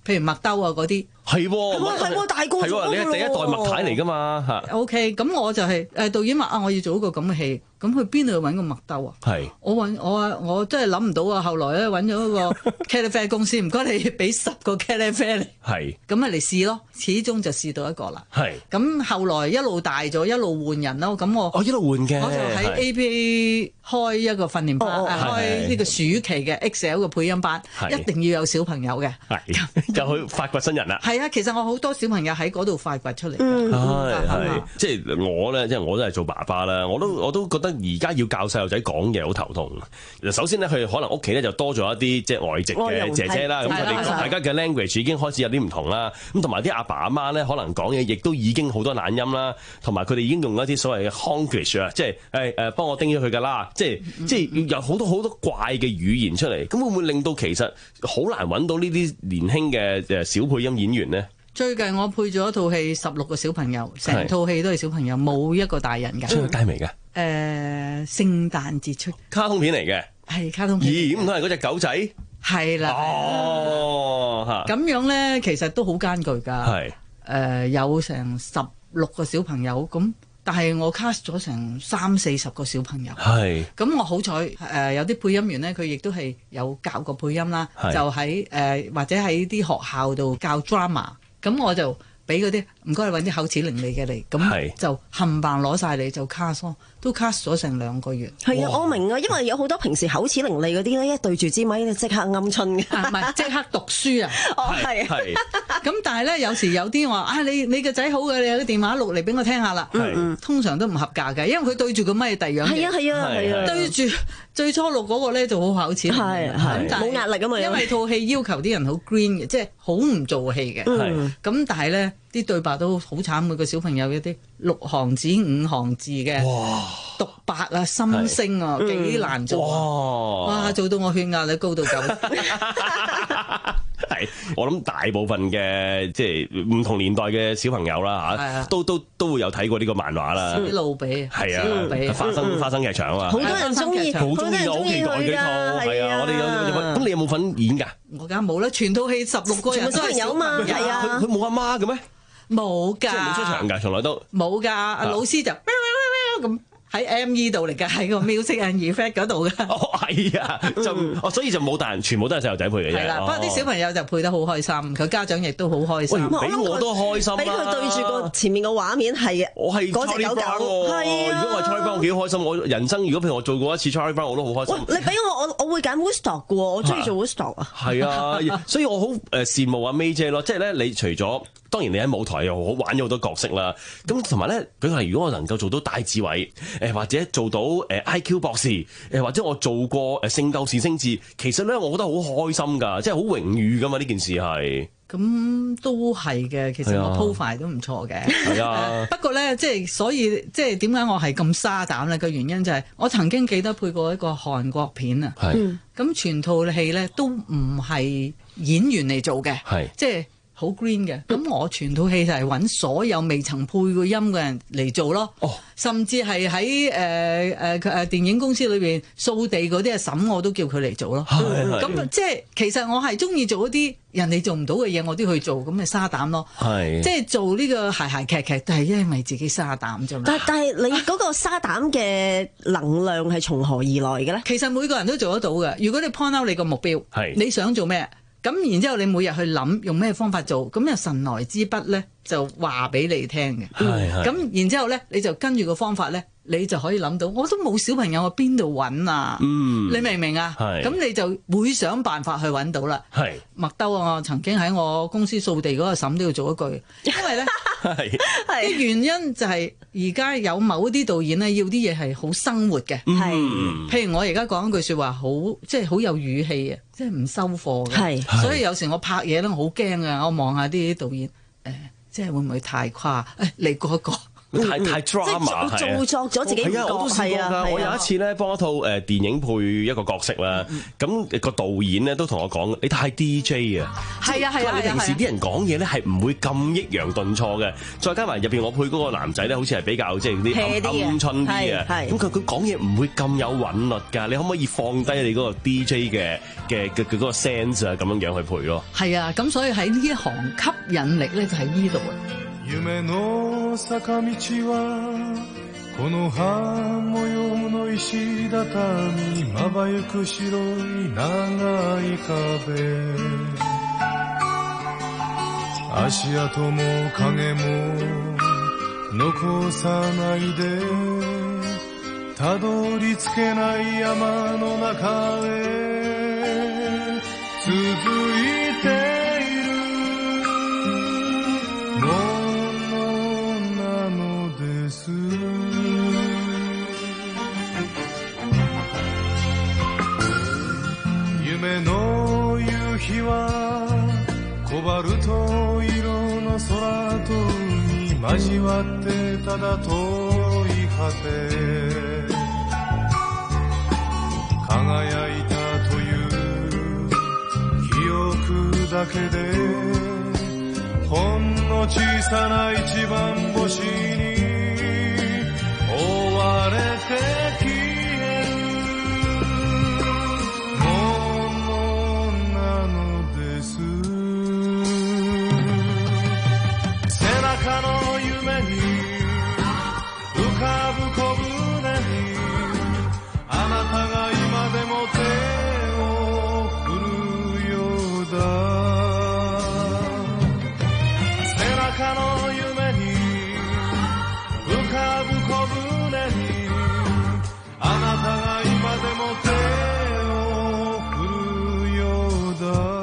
譬如麥兜啊嗰啲。 係喎， 係喎，大個咗㗎咯喎， 係喎，你係第一代麥太嚟㗎嘛嚇。 O K，咁我就係誒導演話啊，我要做一個咁嘅戲，咁去邊度去揾個麥兜啊？ 係。 我揾我啊，我真係諗唔到啊！後來咧揾咗一個茄喱啡公司，唔該你俾十個茄喱啡嚟。 係。 咁咪嚟試咯，始終就試到一個啦。 係。 咁後來一路大咗，一路換人咯。咁我哦一路換嘅， 我就喺 A P A 開一個訓練班， 哦誒開呢個暑期嘅 X L 嘅配音班， 係一定要有小朋友嘅。 係。就去發掘新人啦。 係啊，其實我好多小朋友喺嗰度發掘出嚟嘅。 係係，即係我咧，即係我都係做爸爸啦，我都我都覺得而家要教細路仔講嘢好頭痛。首先咧，佢可能屋企咧就多咗一啲即係外籍嘅姐姐啦，咁佢哋大家嘅 language 已經開始有啲唔同啦。咁同埋啲阿爸阿媽咧，可能講嘢亦都已經好多懶音啦，同埋佢哋已經用一啲所謂嘅 Honglish 啊，即係誒誒幫我叮咗佢㗎啦，即係即係有好多好多怪嘅語言出嚟，咁會唔會令到其實好難揾到呢啲年輕嘅誒小配音演員咧？ 最近我配咗一套戲，十六個小朋友，成套戲都係小朋友，冇一個大人㗎。 出去街未㗎？ 誒，聖誕節出卡通片嚟嘅， 係卡通片。 咦？唔通係嗰隻狗仔？ 係啦。 哦， 咁樣咧，其實都好艱巨㗎。係。誒，有成十六個小朋友咁。但係我 cast 咗成三四十個小朋友，係咁我好彩誒有啲配音員咧，佢亦都係有教過配音啦，就喺誒、呃、或者喺啲學校度教 drama，咁我就俾嗰啲唔該你揾啲口齒伶俐嘅嚟，咁就冚唪唥攞晒你就 cast 都 cast 咗成兩個月。 係啊，我明啊，因為有好多平時口齒伶俐嗰啲咧，一對住支咪咧即刻鵪鶉嘅， 唔係即刻讀書啊！ 哦，係係。咁但係咧，有時有啲話啊，你你個仔好嘅，你有個電話錄嚟俾我聽下啦。嗯，通常都唔合格嘅，因為佢對住個咪第二樣嘢。 係啊係啊係啊， 對住最初錄嗰個咧就好口齒伶俐，係冇壓力啊嘛。 因為套戲要求啲人好 green 嘅，即係好唔做戲嘅。咁但係咧啲對白都好慘，每個小朋友有啲六行字五行字嘅獨白啊、心聲啊，幾難做。哇！做到我血壓咧高到咁。 係，我諗大部分嘅即係唔同年代嘅小朋友啦嚇，都都都會有睇過呢個漫畫啦。史努比係啊，花生花生劇場啊嘛， 好多人中意， 好中意，好期待呢套係啊！我哋有有咁，你有冇份演㗎？ 我梗係冇啦，全套戲十六個人小朋友嘛，係啊， 佢冇阿媽嘅咩？ 冇㗎， 即係冇出場㗎，從來都冇㗎。阿老師就咁。喺 M E 度嚟㗎，喺個 music and effect 嗰度㗎。 哦，係啊，就哦，所以就冇大人，全部都係細路仔配嘅啫。 係啦，不過啲小朋友就配得好開心，佢家長亦都好開心。 俾我都開心啦！ 俾佢對住個前面個畫面係， 我係嗰隻狗狗。係啊，如果我係 Charlie Brown，我幾開心。我人生如果譬如我做過一次 Charlie Brown，我都好開心。 你俾我，我我會揀 Woodstock 嘅喎，我中意做 Woodstock 啊。 係啊，所以我好誒羨慕阿 May 姐咯，即係咧，你除咗當然你喺舞台又好玩咗好多角色啦，咁同埋咧，舉個例，如果我能夠做到戴志偉誒，或者做到誒 I Q 博士誒，或者我做過誒聖鬥士星矢，其實咧我覺得好開心㗎，即係好榮譽㗎嘛，呢件事係。 咁都係嘅，其實我 profile 都唔錯嘅。 係啊， 不過咧，即係所以即係點解我係咁沙膽咧？個原因就係我曾經記得配過一個韓國片啊。係。咁全套戲咧都唔係演員嚟做嘅。係。即係。好 green 嘅，咁我全套戲就係揾所有未曾配過音嘅人嚟做咯，哦、甚至係喺誒誒誒電影公司裏邊掃地嗰啲阿嬸我都叫佢嚟做咯。咁、嗯、即係其實我係中意做一啲人哋做唔到嘅嘢，我都去做，咁咪沙膽咯。係即係做呢個諧諧劇劇，都係因為自己沙膽啫嘛。但但係你嗰個沙膽嘅能量係從何而來嘅咧？ 其實每個人都做得到嘅。如果你 point out 你個目標，係你想做咩？咁然之後，你每日去諗用咩方法做，咁有神來之筆咧，就話俾你聽嘅。咁、嗯、然之後咧，你就跟住個方法咧，你就可以諗到，我都冇小朋友，我邊度揾啊？嗯，你明唔明啊？咁你就會想辦法去揾到啦。係麥兜啊，我曾經喺我公司掃地嗰個嬸都要做一句，因為咧啲原因就係而家有某啲導演咧，要啲嘢係好生活嘅。係、嗯，譬如我而家講一句説話，好即係好有語氣啊，即係唔收貨嘅。係，所以有時我拍嘢咧，我好驚啊！我望下啲導演，誒、呃，即係會唔會太誇？誒、哎，嚟過一個。 太太 drama 即係做作咗自己唔覺。 係啊，我都試過㗎。我有一次咧幫一套誒電影配一個角色啦，咁個導演咧都同我講：你太 D J 啊！ 係啊係啊， 你平時啲人講嘢咧係唔會咁抑揚頓挫嘅，再加埋入邊我配嗰個男仔咧，好似係比較即係啲鵪鶉啲啊。咁佢佢講嘢唔會咁有韻律㗎。你可唔可以放低你嗰個 D J 嘅嘅嘅嗰個 sense 啊，咁樣樣去配咯？ 係啊，咁所以喺呢一行吸引力咧就喺呢度啊。 夢の坂道はこの葉模様の石畳まばゆく白い長い壁足跡も影も残さないでたどり着けない山の中へ続いている夢の夕日はコバルト色の空と海交わってただ遠い果て輝いたという記憶だけでほんの小さな一番星に追われて消えるものなのです背中の夢に浮かぶ小舟にあなたが今でも手を振るようだ背中の夢に浮かぶ小舟にあなたが今でも手を振るようだ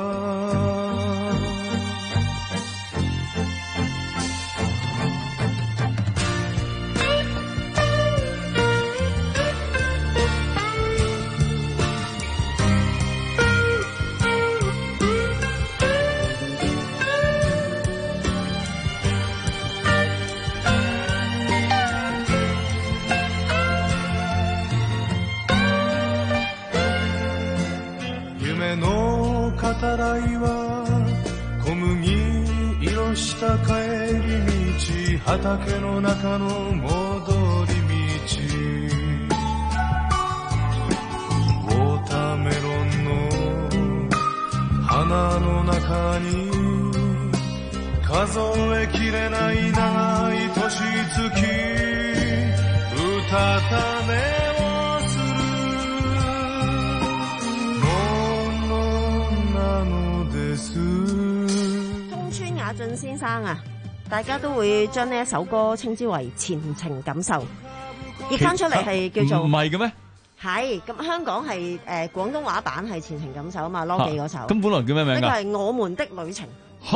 たらいは小麦色した帰り道畑の中の戻り道ウォーターメロンの花の中に数えきれない長い年月うたた寝をする中村雅俊先生啊，大家都會將呢一首歌稱之為前程感受，譯翻出嚟係叫做唔係嘅咩？ 係咁，香港係誒、呃、廣東話版係前程感受啊嘛，羅記嗰首。 咁本來叫咩名㗎？ 呢個係我們的旅程。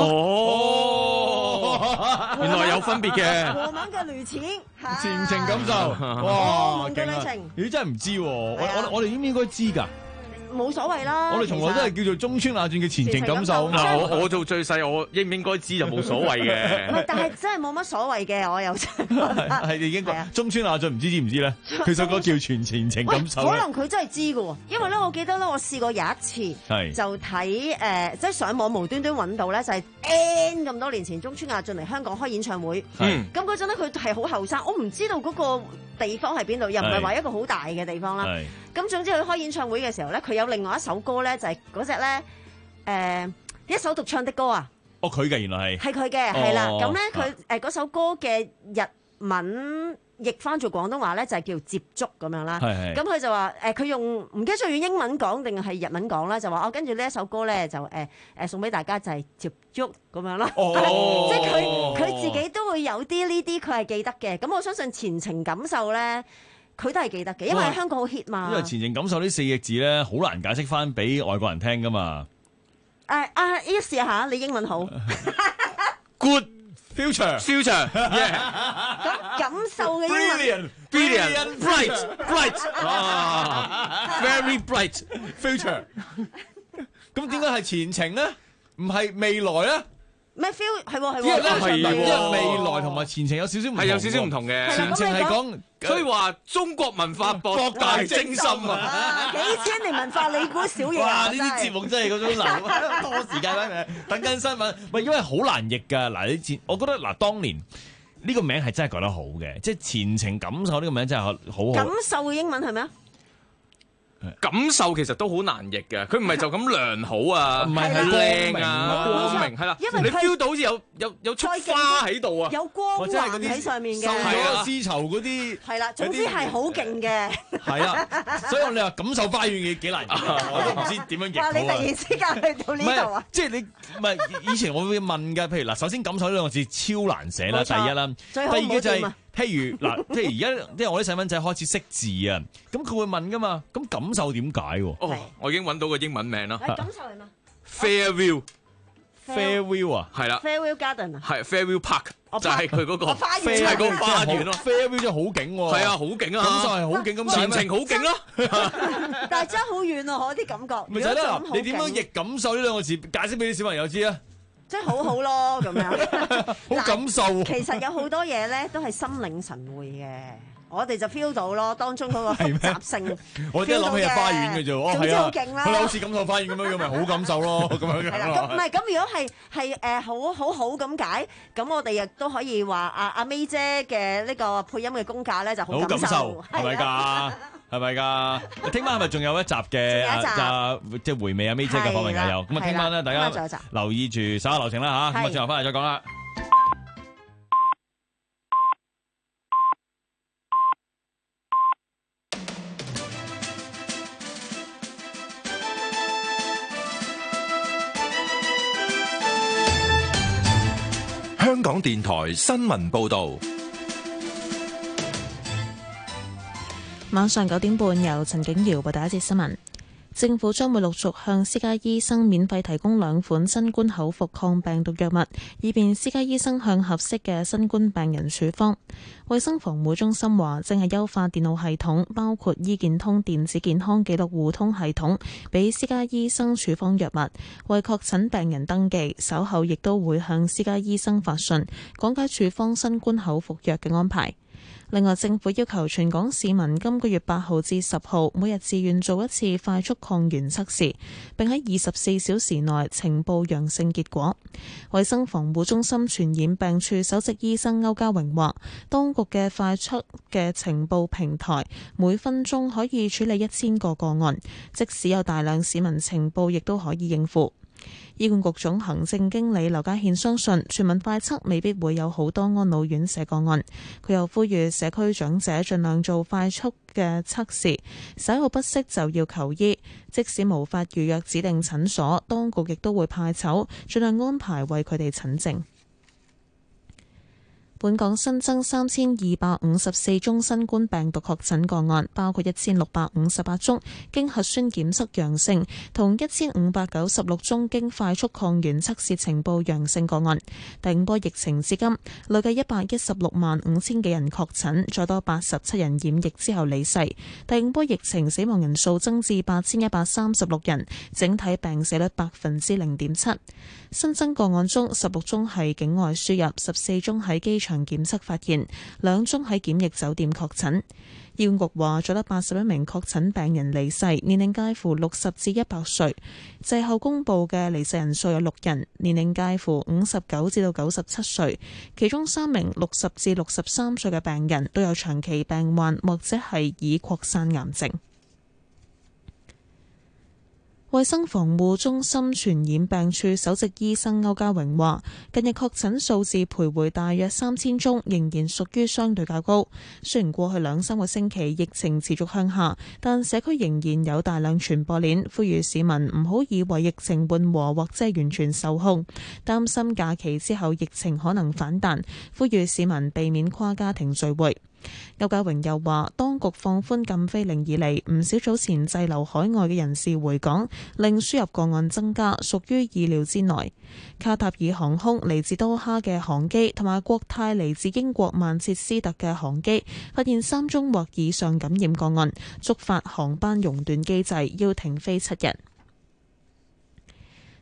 哦，原來有分別嘅。 我們嘅旅程， 前程感受，哇， 我們嘅旅程。 你真係唔知喎，我我我哋應唔應該知㗎？ 冇所謂啦， 我哋從來都係叫做中村雅俊嘅前程感受。 嗱，我我做最細，我應唔應該知就冇所謂嘅。 唔係，但係真係冇乜所謂嘅，我又係已經講中村雅俊唔知知唔知咧？佢首歌叫全前程感受。 可能佢真係知嘅喎，因為咧，我記得咧，我試過有一次就睇誒，即係上網無端端揾到咧，就係 N 咁多年前中村雅俊嚟香港開演唱會。咁嗰陣咧，佢係好後生，我唔知道嗰個地方喺邊度，又唔係話一個好大嘅地方啦。咁總之佢開演唱會嘅時候咧，佢有另外一首歌咧，就係嗰隻咧誒一首獨唱的歌啊！ 哦，佢嘅原來係係佢嘅，係啦。咁咧佢誒嗰首歌嘅日文譯翻做廣東話咧，就係叫接觸咁樣啦。咁佢就話誒，佢用唔記得咗用英文講定係日文講啦，就話哦，跟住呢一首歌咧就誒誒、呃、送俾大家就係接觸咁樣咯。哦、即係佢佢自己都會有啲呢啲，佢係記得嘅。咁我相信前程感受咧。佢都係記得嘅，因為喺香港好 hit 嘛。 因為前程感受呢四隻字咧，好難解釋翻俾外國人聽噶嘛。 誒啊！依家試下，你英文好。 Good future future， 咁感受嘅英文。 Brilliant bright bright 啊 ，very bright future。咁點解係前程咧？唔係未來咧？ 咩 feel 係喎係因為咧喎， 係因為喎未來同埋前程有少少唔同喎， 係有少少唔同嘅。 前程係講， 所以話中國文化博大精深啊！ 啊幾千年文化，你估少嘢哇！ 啊？ 呢啲節目真係嗰種流多時間咩？等緊新聞，唔係因為好難譯㗎。嗱，你前我覺得嗱，當年呢個名係真係改得好嘅，即係前程感受呢個名真係好好。 感受嘅英文係咩啊？ 感受其實都好難譯嘅，佢唔係就咁良好啊， 唔係係靚啊，光明係啦，你 feel 到好似有有有束花喺度啊， 有光環喺上面嘅， 收咗絲綢嗰啲係啦，總之係好勁嘅。 係啦，所以我哋話感受花園嘅幾難譯，我都唔知點樣譯好啊。 哇！你突然之間去到呢度啊？ 即係你唔係以前我會問㗎，譬如嗱，首先感受呢兩個字超難寫啦，第一啦，第二嘅就係。譬如嗱，即係而家，即係我啲細蚊仔開始識字啊，咁佢會問噶嘛，咁感受點解喎？ 哦，我已經揾到個英文名啦。 感受係嘛 ？Fairview，Fairview 啊， 係啦 ，Fairview Garden 啊， 係 Fairview Park，就係佢嗰個花園， 就係個花園咯。 Fairview 真係好勁喎，係啊，好勁啊， 感受係好勁咁， 前程好勁咯。 但係真係好遠啊！我啲感覺。 咪就係啦，你點樣譯感受呢兩個字解釋俾啲小朋友知啊？ 即係好好咯，咁樣好感受。 其實有好多嘢咧，都係心領神會嘅。我哋就 feel 到咯，當中嗰個複雜性。 我真係諗起係花園嘅啫，哦係啊， 好勁啦， 佢好似感受花園咁樣樣，咪好感受咯，咁樣樣。 係啦，咁唔係咁，如果係係誒好好好咁解，咁我哋亦都可以話阿阿 May 姐嘅呢個配音嘅功架咧就好感受， 係咪㗎？係咪㗎？聽晚係咪仲有一集嘅啊？即係回味阿 May 姐嘅訪問又有。咁啊，聽晚咧大家留意住稍後流程啦嚇。咁啊，轉頭翻嚟再講啦。 香港電台新聞報導。 晚上九點半，由陳景瑤報第一節新聞。政府將會陸續向私家醫生免費提供兩款新冠口服抗病毒藥物，以便私家醫生向合適嘅新冠病人處方。衛生防護中心話，正係優化電腦系統，包括醫健通電子健康記錄互通系統，俾私家醫生處方藥物，為確診病人登記。稍後亦都會向私家醫生發信，講解處方新冠口服藥嘅安排。另外，政府要求全港市民今個月八號至十號每日自願做一次快速抗原測試，並喺二十四小時內呈報陽性結果。衛生防護中心傳染病處首席醫生歐家榮話，當局嘅快速嘅呈報平台每分鐘可以處理一千個個案，即使有大量市民呈報，亦都可以應付。醫管局總行政經理劉家憲相信全民快測未必會有好多安老院舍個案。佢又呼籲社區長者盡量做快速嘅測試，稍有不適就要求醫。即使無法預約指定診所，當局亦都會派籌，盡量安排為佢哋診症。本港新增三千二百五十四宗新冠病毒確診個案，包括一千六百五十八宗經核酸檢測陽性，同一千五百九十六宗經快速抗原測試呈報陽性個案。第五波疫情至今累計一百一十六萬五千幾人確診，再多八十七人染疫之後離世。第五波疫情死亡人數增至八千一百三十六人，整體病死率百分之零點七。新增個案中，十六宗係境外輸入，十四宗喺機場檢測發現，兩宗喺檢疫酒店確診。醫管局話，再得八十一名確診病人離世，年齡介乎六十至一百歲。滯後公布嘅離世人數有六人，年齡介乎五十九至到九十七歲，其中三名六十至六十三歲嘅病人都有長期病患或者係已擴散癌症。衛生防護中心傳染病處首席醫生歐家榮話，近日確診數字徘徊大約三千宗，仍然屬於相對較高。雖然過去兩三個星期疫情持續向下，但社區仍然有大量傳播鏈，呼籲市民唔好以為疫情緩和或者完全受控，擔心假期之後疫情可能反彈，呼籲市民避免跨家庭聚會。歐家榮又話，當局放寬禁飛令以嚟，唔少早前滯留海外嘅人士回港，令輸入個案增加，屬於意料之內。卡塔爾航空嚟自多哈嘅航機同埋國泰嚟自英國曼徹斯特嘅航機發現三宗或以上感染個案，觸發航班熔斷機制，要停飛七日。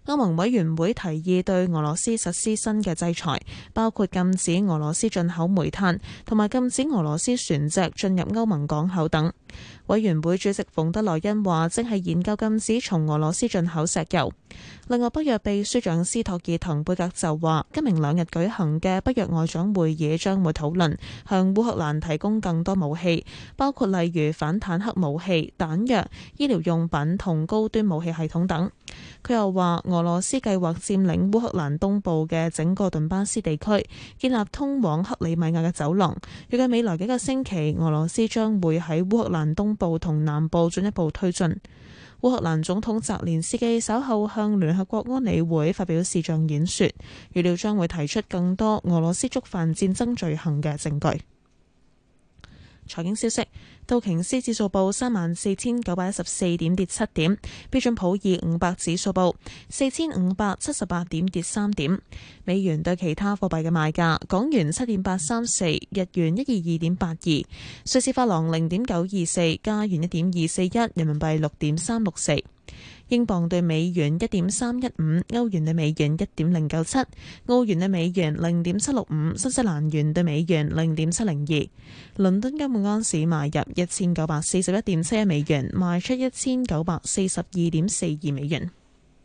歐盟委員會提議對俄羅斯實施新嘅制裁，包括禁止俄羅斯進口煤炭，同埋禁止俄羅斯船隻進入歐盟港口等。委員會主席馮德萊恩話，正係研究禁止從俄羅斯進口石油。另外，北約秘書長斯托爾滕貝格就話，今明兩日舉行嘅北約外長會議將會討論向烏克蘭提供更多武器，包括例如反坦克武器、彈藥、醫療用品同高端武器系統等。佢又話，俄羅斯計劃佔領烏克蘭東部嘅整個頓巴斯地區，建立通往克里米亞嘅走廊。預計未來幾個星期，俄羅斯將會喺烏克蘭東部同南部進一步推進。烏克蘭總統澤連斯基稍後向聯合國安理會發表視像演說，預料將會提出更多俄羅斯觸犯戰爭罪行嘅證據。財經消息，道瓊斯指數報三萬四千九百一十四點，跌七點；標準普爾五百指數報四千五百七十八點，跌三點。美元對其他貨幣嘅賣價：港元七點八三四，日元一二二點八二，瑞士法郎零點九二四，加元一點二四一，人民幣六點三六四。英鎊對美元一點三一五，歐元對美元一點零九七，澳元對美元零點七六五，新西蘭元對美元零點七零二。倫敦金每盎司買入一千九百四十一點七一美元，賣出一千九百四十二點四二美元。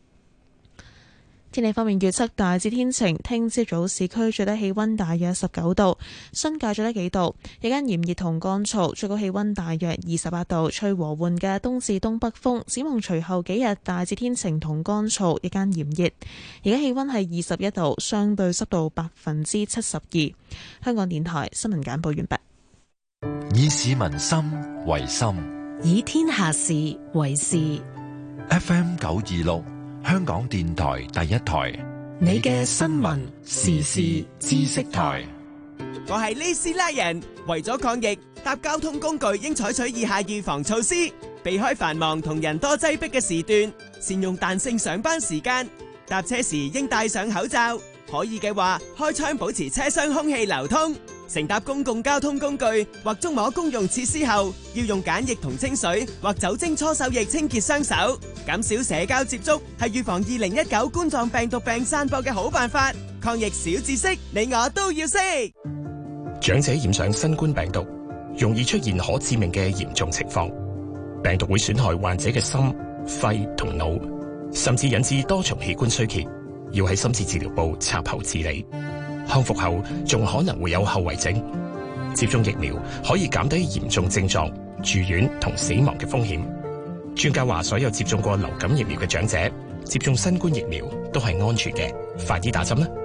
天氣方面預測大致天晴，聽朝早市區最低氣溫大約十九度，新界最低幾度，日間炎熱同乾燥，最高氣溫大約二十八度，吹和緩嘅東至東北風。展望隨後幾日大致天晴同乾燥，日間炎熱。而家氣溫係二十一度，相對濕度百分之七十二。香港電台新聞簡報完畢。 以市民心為心， 以天下事為事。 F M 九二六。香港電台第一台， 你嘅新聞時事知識台。 我係呢斯拉人，為咗抗疫，搭交通工具應採取以下預防措施：避開繁忙同人多擠迫嘅時段，善用彈性上班時間，搭車時應戴上口罩，可以嘅話開窗保持車廂空氣流通。乘搭公共交通工具或觸摸公用設施後，要用梘液同清水或酒精搓手液清潔雙手。減少社交接觸係預防二零一九冠狀病毒病散播嘅好辦法。抗疫小知識，你我都要識。 長者染上新冠病毒，容易出現可致命嘅嚴重情況。病毒會損害患者嘅心、肺同腦，甚至引致多重器官衰竭，要喺深切治療部插喉治理。康復後仲可能會有後遺症。接種疫苗可以減低嚴重症狀、住院同死亡嘅風險。專家話，所有接種過流感疫苗嘅長者接種新冠疫苗都係安全嘅，快啲打針啦！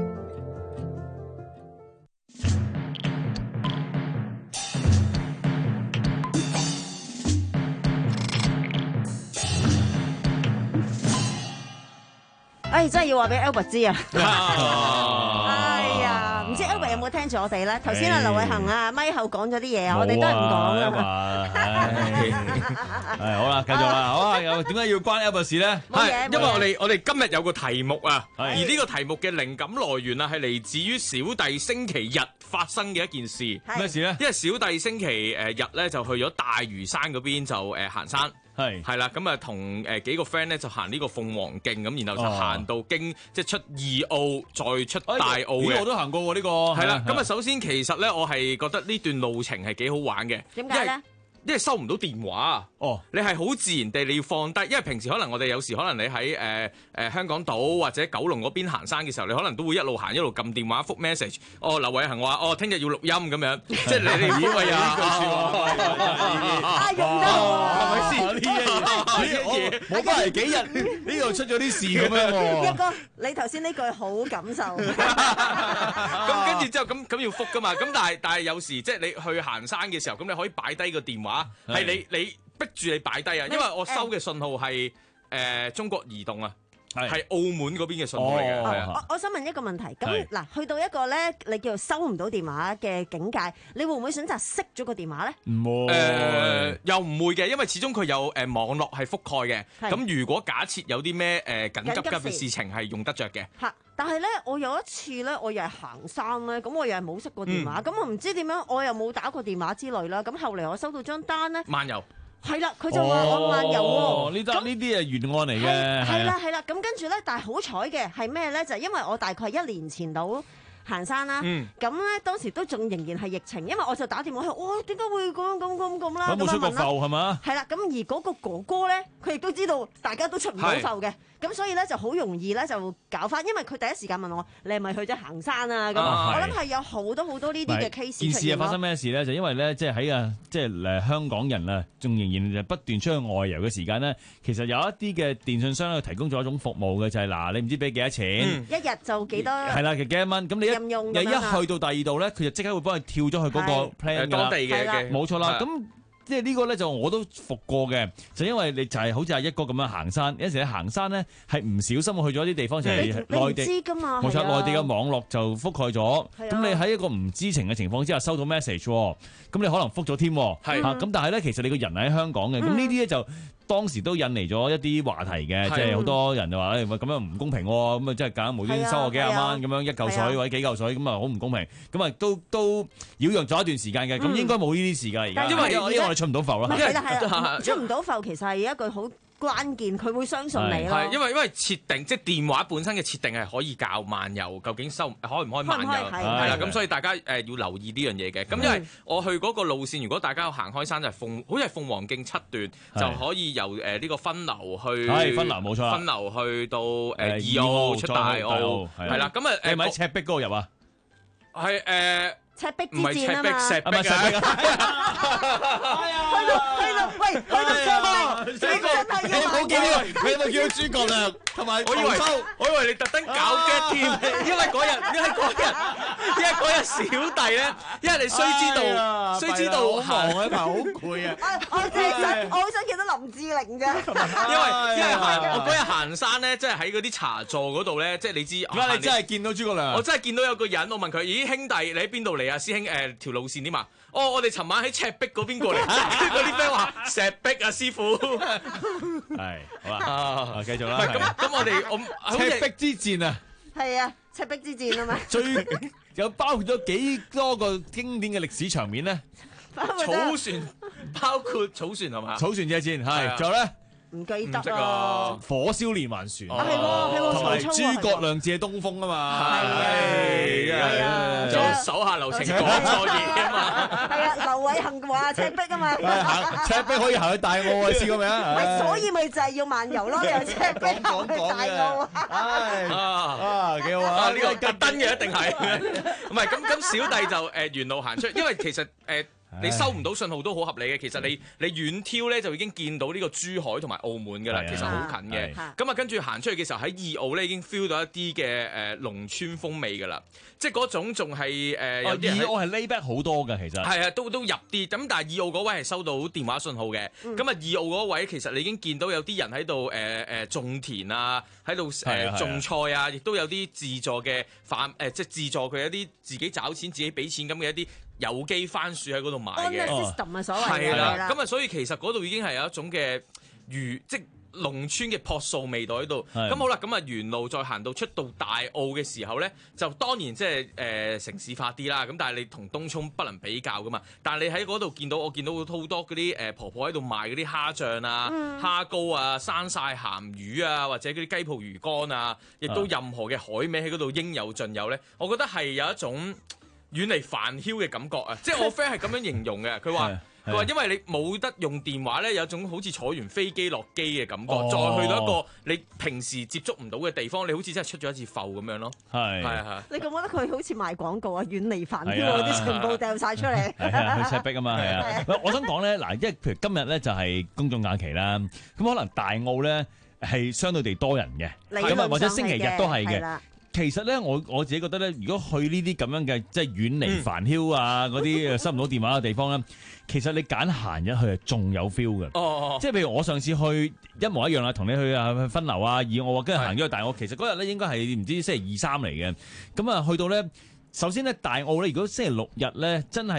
哎，真係要話俾 Albert 知啊！哎呀，唔知 Albert 有冇聽住我哋咧？頭先啊，劉偉恒啊，咪後講咗啲嘢啊，我哋都係唔講噶。 係好啦，繼續啦，好啊！又點解要關 Albert 事咧？ 係因為我哋我哋今日有個題目啊，而呢個題目嘅靈感來源啊，係嚟自於小弟星期日發生嘅一件事。 咩事咧？ 因為小弟星期誒日咧就去咗大嶼山嗰邊就誒行山。係係啦，咁啊同誒幾個 friend 咧就行呢個鳳凰徑咁，然後就行到經、哦、即係出二澳再出大澳嘅。呢、哎、我都行過喎，呢、呢個係啦。咁啊，首先其實咧，我係覺得呢段路程係幾好玩嘅。 點解咧？ 因為收唔到電話哦，你係好自然地你要放低，因為平時可能我哋有時可能你喺誒誒香港島或者九龍嗰邊行山嘅時候，你可能都會一路行一路撳電話覆 message。哦，劉偉恒話：哦，聽日要錄音咁樣，即係你哋以為啊呢句説話啊用得係咪先？呢一嘢冇翻嚟幾日，呢度出咗啲事咁樣喎。 一哥，你頭先呢句好感受。 咁跟住之後咁咁要覆噶嘛？咁但係但係有時即係你去行山嘅時候，咁你可以擺低個電話。係你你逼住你擺低啊！因為我收嘅信號係誒中國移動啊，係澳門嗰邊嘅信號嚟嘅。 我我想問一個問題，咁嗱，去到一個咧，你叫做收唔到電話嘅境界，你會唔會選擇熄咗個電話咧？ 唔會，誒又唔會嘅，因為始終佢有誒網絡係覆蓋嘅。咁如果假設有啲咩誒緊急急嘅事情係用得着嘅。 嚇！但係咧，我有一次咧，我又係行山咧，咁我又係冇熄過電話，咁、嗯、我唔知點樣，我又冇打過電話之類啦。咁後嚟我收到張單咧， 漫遊係啦，佢就話我漫遊喎。 呢單呢啲係懸案嚟嘅。 係啦係啦，咁跟住咧，但係好彩嘅係咩咧？就係因為我大概一年前到行山啦，咁咧當時都仲仍然係疫情，因為我就打電話去，哇點解會咁咁咁咁啦？ 冇出過埠係嘛？ 係啦，咁而嗰個哥哥咧，佢亦都知道大家都出唔到埠嘅，咁所以咧就好容易咧就搞翻，因為佢第一時間問我你係咪去咗行山啊？咁我諗係有好多好多呢啲嘅 case 件事係發生咩事咧？就因為咧即係喺啊即係誒香港人啊，仲仍然不斷出去外遊嘅時間咧，其實有一啲嘅電信商咧提供咗一種服務嘅，就係嗱你唔知俾幾多錢， 一日就幾多係啦，幾多蚊咁你一你一去到第二度咧，佢就即刻會幫你跳咗去嗰個 plan 㗎啦， 當地嘅冇錯啦。咁即係呢個咧就我都服過嘅，就因為你就係好似阿一哥咁樣行山，有陣時你行山咧係唔小心去咗啲地方，就係內地，冇錯，內地嘅網絡就覆蓋咗。咁你喺一個唔知情嘅情況之下收到 message，咁你可能覆咗添，係咁但係咧其實你個人喺香港嘅，咁呢啲咧就當時都引嚟咗一啲話題嘅，即係好多人就話誒咁樣唔公平喎，咁啊即係揀無端端收我幾廿蚊咁樣一嚿水或者幾嚿水，咁啊好唔公平，咁啊都都擾攘咗一段時間嘅，咁應該冇呢啲事㗎而家，因為因為我哋出唔到埠啦， 係啦係啦，出唔到埠其實係一句好關鍵，佢會相信你咯。 係因為因為設定即係電話本身嘅設定係可以教漫遊，究竟收開唔開漫遊係啦，咁所以大家誒要留意呢樣嘢嘅。咁因為我去嗰個路線，如果大家行開山就係鳳，好似係鳳凰徑七段就可以由誒呢個分流去， 係分流冇錯， 分流去到誒二澳出大澳係啦。咁啊誒， 你咪喺赤壁嗰度入啊？ 係誒。 赤壁之唔係赤壁， 戰啊嘛， 石壁啊！ 去到去到，喂，去到石壁，你真係要冇見到，你有冇見到諸葛亮同埋我以為我以為你特登搞 get 添，因為嗰日，因為嗰日，因為嗰日小弟咧，因為你須知道，須知道行嗰排好攰啊！ 我我真係想，我好想見到林志玲啫。 因為因為我嗰日行山咧，即係喺嗰啲茶座嗰度咧，即係你知。 而家你真係見到諸葛亮？ 我真係見到有個人，我問佢：咦，兄弟，你喺邊度嚟啊？師兄，誒條路線點啊？哦，我哋尋晚喺赤壁嗰邊過嚟，跟住嗰啲 friend 話石壁啊，師傅。 係，好啦，啊，繼續啦。 咁咁，我哋我赤壁之戰啊。 係啊，赤壁之戰啊嘛。 最有包括咗幾多個經典嘅歷史場面咧？ 草船，包括草船係嘛？ 草船借箭係，仲有咧？ 唔記得啊！ 火燒連環船， 係喎係喎， 同埋諸葛亮借東風啊嘛， 係係啊，仲有手下留情講錯嘢啊嘛， 係啊，劉偉恒話赤壁啊嘛， 赤壁可以行去大澳啊，試過未啊？ 咪所以咪就係要漫遊咯，你由赤壁行去大澳啊！ 啊啊，幾好啊！ 呢個特登嘅一定係，唔係咁咁小弟就誒沿路行出，因為其實誒。你收唔到信號都好合理嘅，其實你你遠眺咧就已經見到呢個珠海同埋澳門㗎啦，其實好近嘅。咁啊跟住行出去嘅時候喺二澳咧已經 feel 到一啲嘅誒農村風味㗎啦，即係嗰種仲係誒有啲二澳係 lay back 好多㗎，其實係啊，都都入啲。咁但係二澳嗰位係收到電話信號嘅，咁啊二澳嗰位其實你已經見到有啲人喺度誒誒種田啊，喺度誒種菜啊，亦都有啲自助嘅販誒即係自助佢有啲自己找錢自己俾錢咁嘅一啲。有機番薯喺嗰度買嘅 system 啊，所謂係啦，咁啊，所以其實嗰度已經係有一種嘅漁即農村嘅樸素味道喺度。咁好啦，咁啊沿路再行到出到大澳嘅時候咧，就當然即係誒城市化啲啦。咁但係你同東涌不能比較噶嘛。但係你喺嗰度見到，我見到好多嗰啲誒婆婆喺度賣嗰啲蝦醬啊、嗯、蝦膏啊、生晒鹹魚啊，或者嗰啲雞泡魚乾啊，亦都任何嘅海味喺嗰度應有盡有咧。我覺得係有一種遠離煩囂嘅感覺啊！即係我 friend 係咁樣形容嘅，佢話佢話因為你冇得用電話咧，有種好似坐完飛機落機嘅感覺，哦、再去到一個你平時接觸唔到嘅地方，你好似真係出咗一次埠咁樣咯。係係係。你覺唔覺得佢好似賣廣告啊？遠離煩囂嗰啲全部掉晒出嚟。係啊，去赤壁啊嘛，係啊。我想講咧，嗱，因為譬如今日咧就係公眾假期啦，咁可能大澳咧係相對地多人嘅，咁啊或者星期日都係嘅。其實咧，我我自己覺得咧，如果去呢啲咁樣嘅即係遠離煩囂啊嗰啲收唔到電話嘅地方咧，其實你揀閒日去係仲有 feel 嘅。哦，即係譬如我上次去一模一樣啦，同你去啊分流啊，而我跟住行咗去大澳，其實嗰日咧應該係唔知星期二三嚟嘅。咁啊去到咧，首先咧大澳咧，如果星期六日咧真係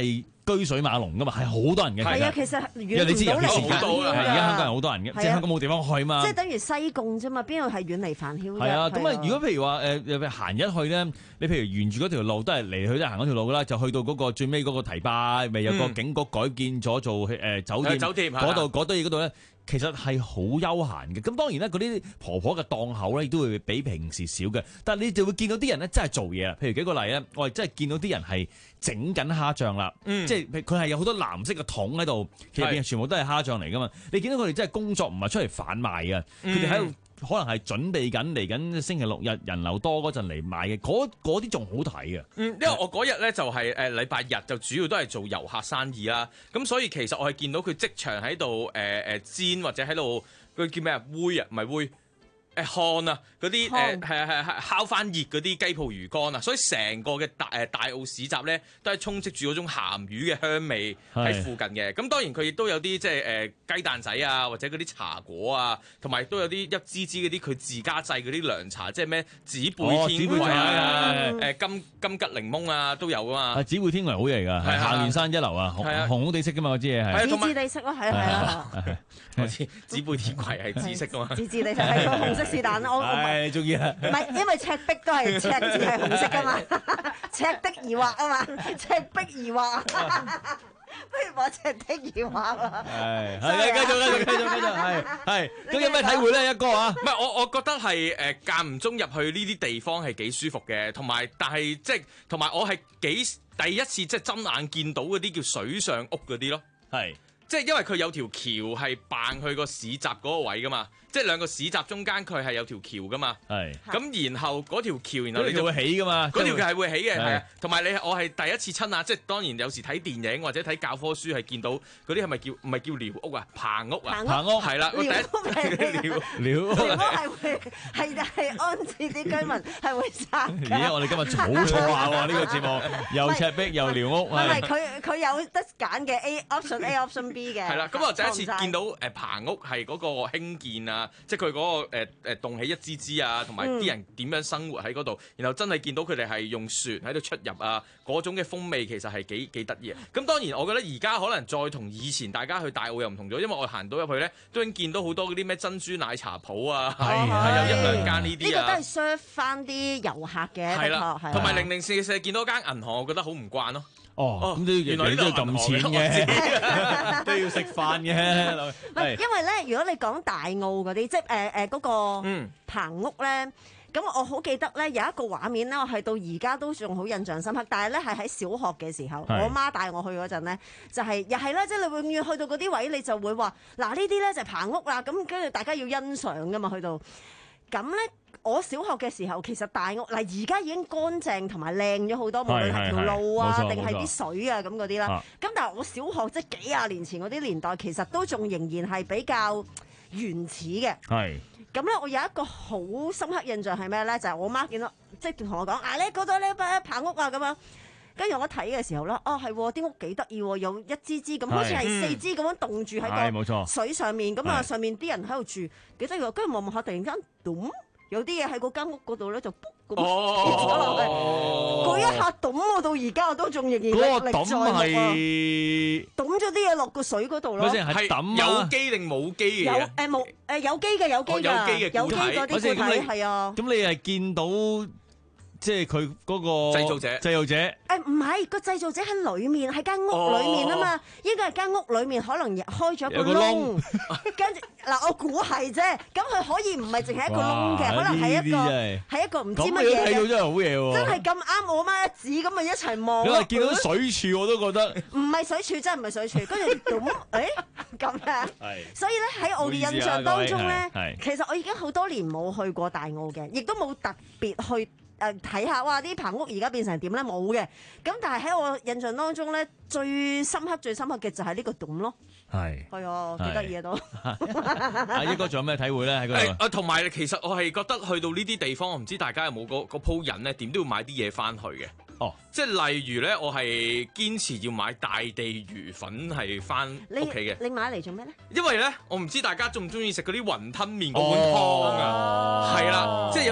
居水馬龍噶嘛，係好多人嘅。 係啊，其實遠你知尤其是而家唔到嚟而家香港人好多人嘅，即係香港冇地方去嘛。 即係等於西貢啫嘛，邊度係遠離繁囂啫？ 係啊，咁啊，如果譬如話誒行一去咧，你譬如沿住嗰條路都係嚟去都係行嗰條路啦，就去到嗰個最尾嗰個堤壩，咪有個警局改建咗做誒酒店， 酒店嗰度嗰堆嘢嗰度咧。其實係好休閒嘅，咁當然咧嗰啲婆婆嘅檔口咧，亦都會比平時少嘅。但係你就會見到啲人咧真係做嘢啦。譬如舉個例咧，我哋真係見到啲人係整緊蝦醬啦，嗯、即係佢係有好多藍色嘅桶喺度，其實全部都係蝦醬嚟噶嘛。你見到佢哋真係工作，唔係出嚟販賣嘅，佢哋喺度。可能係準備緊嚟緊星期六日人流多嗰陣嚟買嘅，嗰啲仲好睇嘅。 嗯，因為我嗰日咧就係誒禮拜日，就主要都係做遊客生意啦。咁所以其實我係見到佢即場喺度誒誒煎或者喺度佢叫咩啊？煨啊，唔係煨。誒烘啊，嗰啲誒係啊係係烤翻熱嗰啲雞泡魚乾啊，所以成個嘅大誒大澳市集咧，都係充斥住嗰種鹹魚嘅香味喺附近嘅。咁當然佢亦都有啲即係誒雞蛋仔啊，或者嗰啲茶果啊，同埋都有啲一支支嗰啲佢自家製嗰啲涼茶，即係咩紫貝天葵啊、誒金金桔檸檬啊都有啊嘛。 紫貝天葵好嘢嚟㗎，係行完山一流啊，紅紅地色㗎嘛，嗰支嘢係。 紫紫地色咯，係啊係啊。 我知紫貝天葵係紫色㗎嘛。 紫紫地色係個紅色是但我係中意啊！ 唔係因為赤壁都係赤字係紅色㗎嘛，赤的而畫啊嘛，赤壁而畫。不如話赤的而畫啦。係係繼續繼續繼續繼續係係。咁有咩體會咧，一哥啊？ 唔係我我覺得係誒間唔中入去呢啲地方係幾舒服嘅，同埋但係即係同埋我係幾第一次即係睜眼見到嗰啲叫水上屋嗰啲咯。係。即係因為佢有條橋係扮去個市集嗰個位噶嘛，即係兩個市集中間佢係有條橋噶嘛。係。咁然後嗰條橋，然後你就會起噶嘛。 嗰條橋係會起嘅，係啊。同埋你我係第一次親眼，即係當然有時睇電影或者睇教科書係見到嗰啲係咪叫唔係叫寮屋啊？棚屋啊？棚屋係啦。 寮屋係寮寮屋係會係係安置啲居民係會生。 咦！我哋今日好錯下喎，呢個節目又赤壁又寮屋。 唔係佢佢有得揀嘅 A option A option。係啦，咁我第一次見到誒棚屋係嗰個興建啊，即係佢嗰個誒誒棟起一支支啊，同埋啲人點樣生活喺嗰度，然後真係見到佢哋係用船喺度出入啊，嗰種嘅風味其實係幾幾得意啊！咁當然我覺得而家可能再同以前大家去大澳又唔同咗，因為我行到入去咧，都已經見到好多嗰啲咩珍珠奶茶鋪啊，係有一兩間呢啲啊。 呢個都係 serve 翻啲遊客嘅， 係啦，同埋零零四四見到間銀行，我覺得好唔慣咯。 哦，咁都原來都要撳錢嘅，都要食飯嘅。 唔係，因為咧，如果你講大澳嗰啲，即係誒誒嗰個棚屋咧，咁、嗯、我好記得咧有一個畫面咧，我係到而家都仲好印象深刻。但係咧係喺小學嘅時候，我媽帶我去嗰陣咧，就係、是、又係啦，即、就、係、是、你永遠去到嗰啲位，你就會話嗱呢啲咧就係棚屋啦，咁跟住大家要欣賞噶嘛，去到咁咧。我小學嘅時候，其實大屋嗱而家已經乾淨同埋靚咗好多，無論係條路啊，定係啲水啊咁嗰啲啦。咁但係我小學即係幾廿年前嗰啲年代，其實都仲仍然係比較原始嘅。係。咁咧，我有一個好深刻印象係咩咧？就係、是、我媽見到即係同我講啊，你嗰度呢班棚屋啊咁樣。跟住我睇嘅時候咧，哦係啲屋幾得意喎，有一支支咁，好似係四支咁樣棟住喺個水上面，咁啊上面啲人喺度住幾得意喎。跟住望望下，突然間咚！有啲嘢喺嗰間屋嗰度咧，就卜咁跌咗落去。嗰一下揼我到而家我都仲仍然歷歷在目啊！揼咗啲嘢落個水嗰度咯。 係有機定冇機嘅？ 有誒冇誒有機嘅有機㗎，有機嗰啲固體係啊。 咁你係見到？即係佢嗰個製造者， 製造者誒唔係個製造者喺裏面，喺間屋裏面啊嘛，哦、應該係間屋裏面可能開咗個窿，跟住嗱我估係啫，咁佢可以唔係淨係一個窿嘅，可能係一個係一個唔知乜嘢嘅。 睇到真係好嘢喎！ 真係咁啱我媽一指咁咪一齊望。 因為見到水柱我都覺得唔係水柱，真係唔係水柱，跟住咁誒咁樣。所以咧喺我嘅印象當中咧，其實我已經好多年冇去過大澳嘅，亦都冇特別去。誒睇下哇！啲棚屋而家變成點咧？冇嘅。咁但係喺我印象當中咧，最深刻、最深刻嘅就係呢個洞咯。係係啊，幾得意啊都。 阿一哥仲有咩體會咧？喺嗰度啊，同埋其實我係覺得去到呢啲地方，我唔知大家有冇嗰嗰鋪癮咧，點都要買啲嘢翻去嘅。哦，即係例如咧，我係堅持要買大地魚粉係翻屋企嘅。 你買嚟做咩咧？ 因為咧，我唔知大家中唔中意食嗰啲雲吞麵嗰碗湯啊，係啦、哦，即係有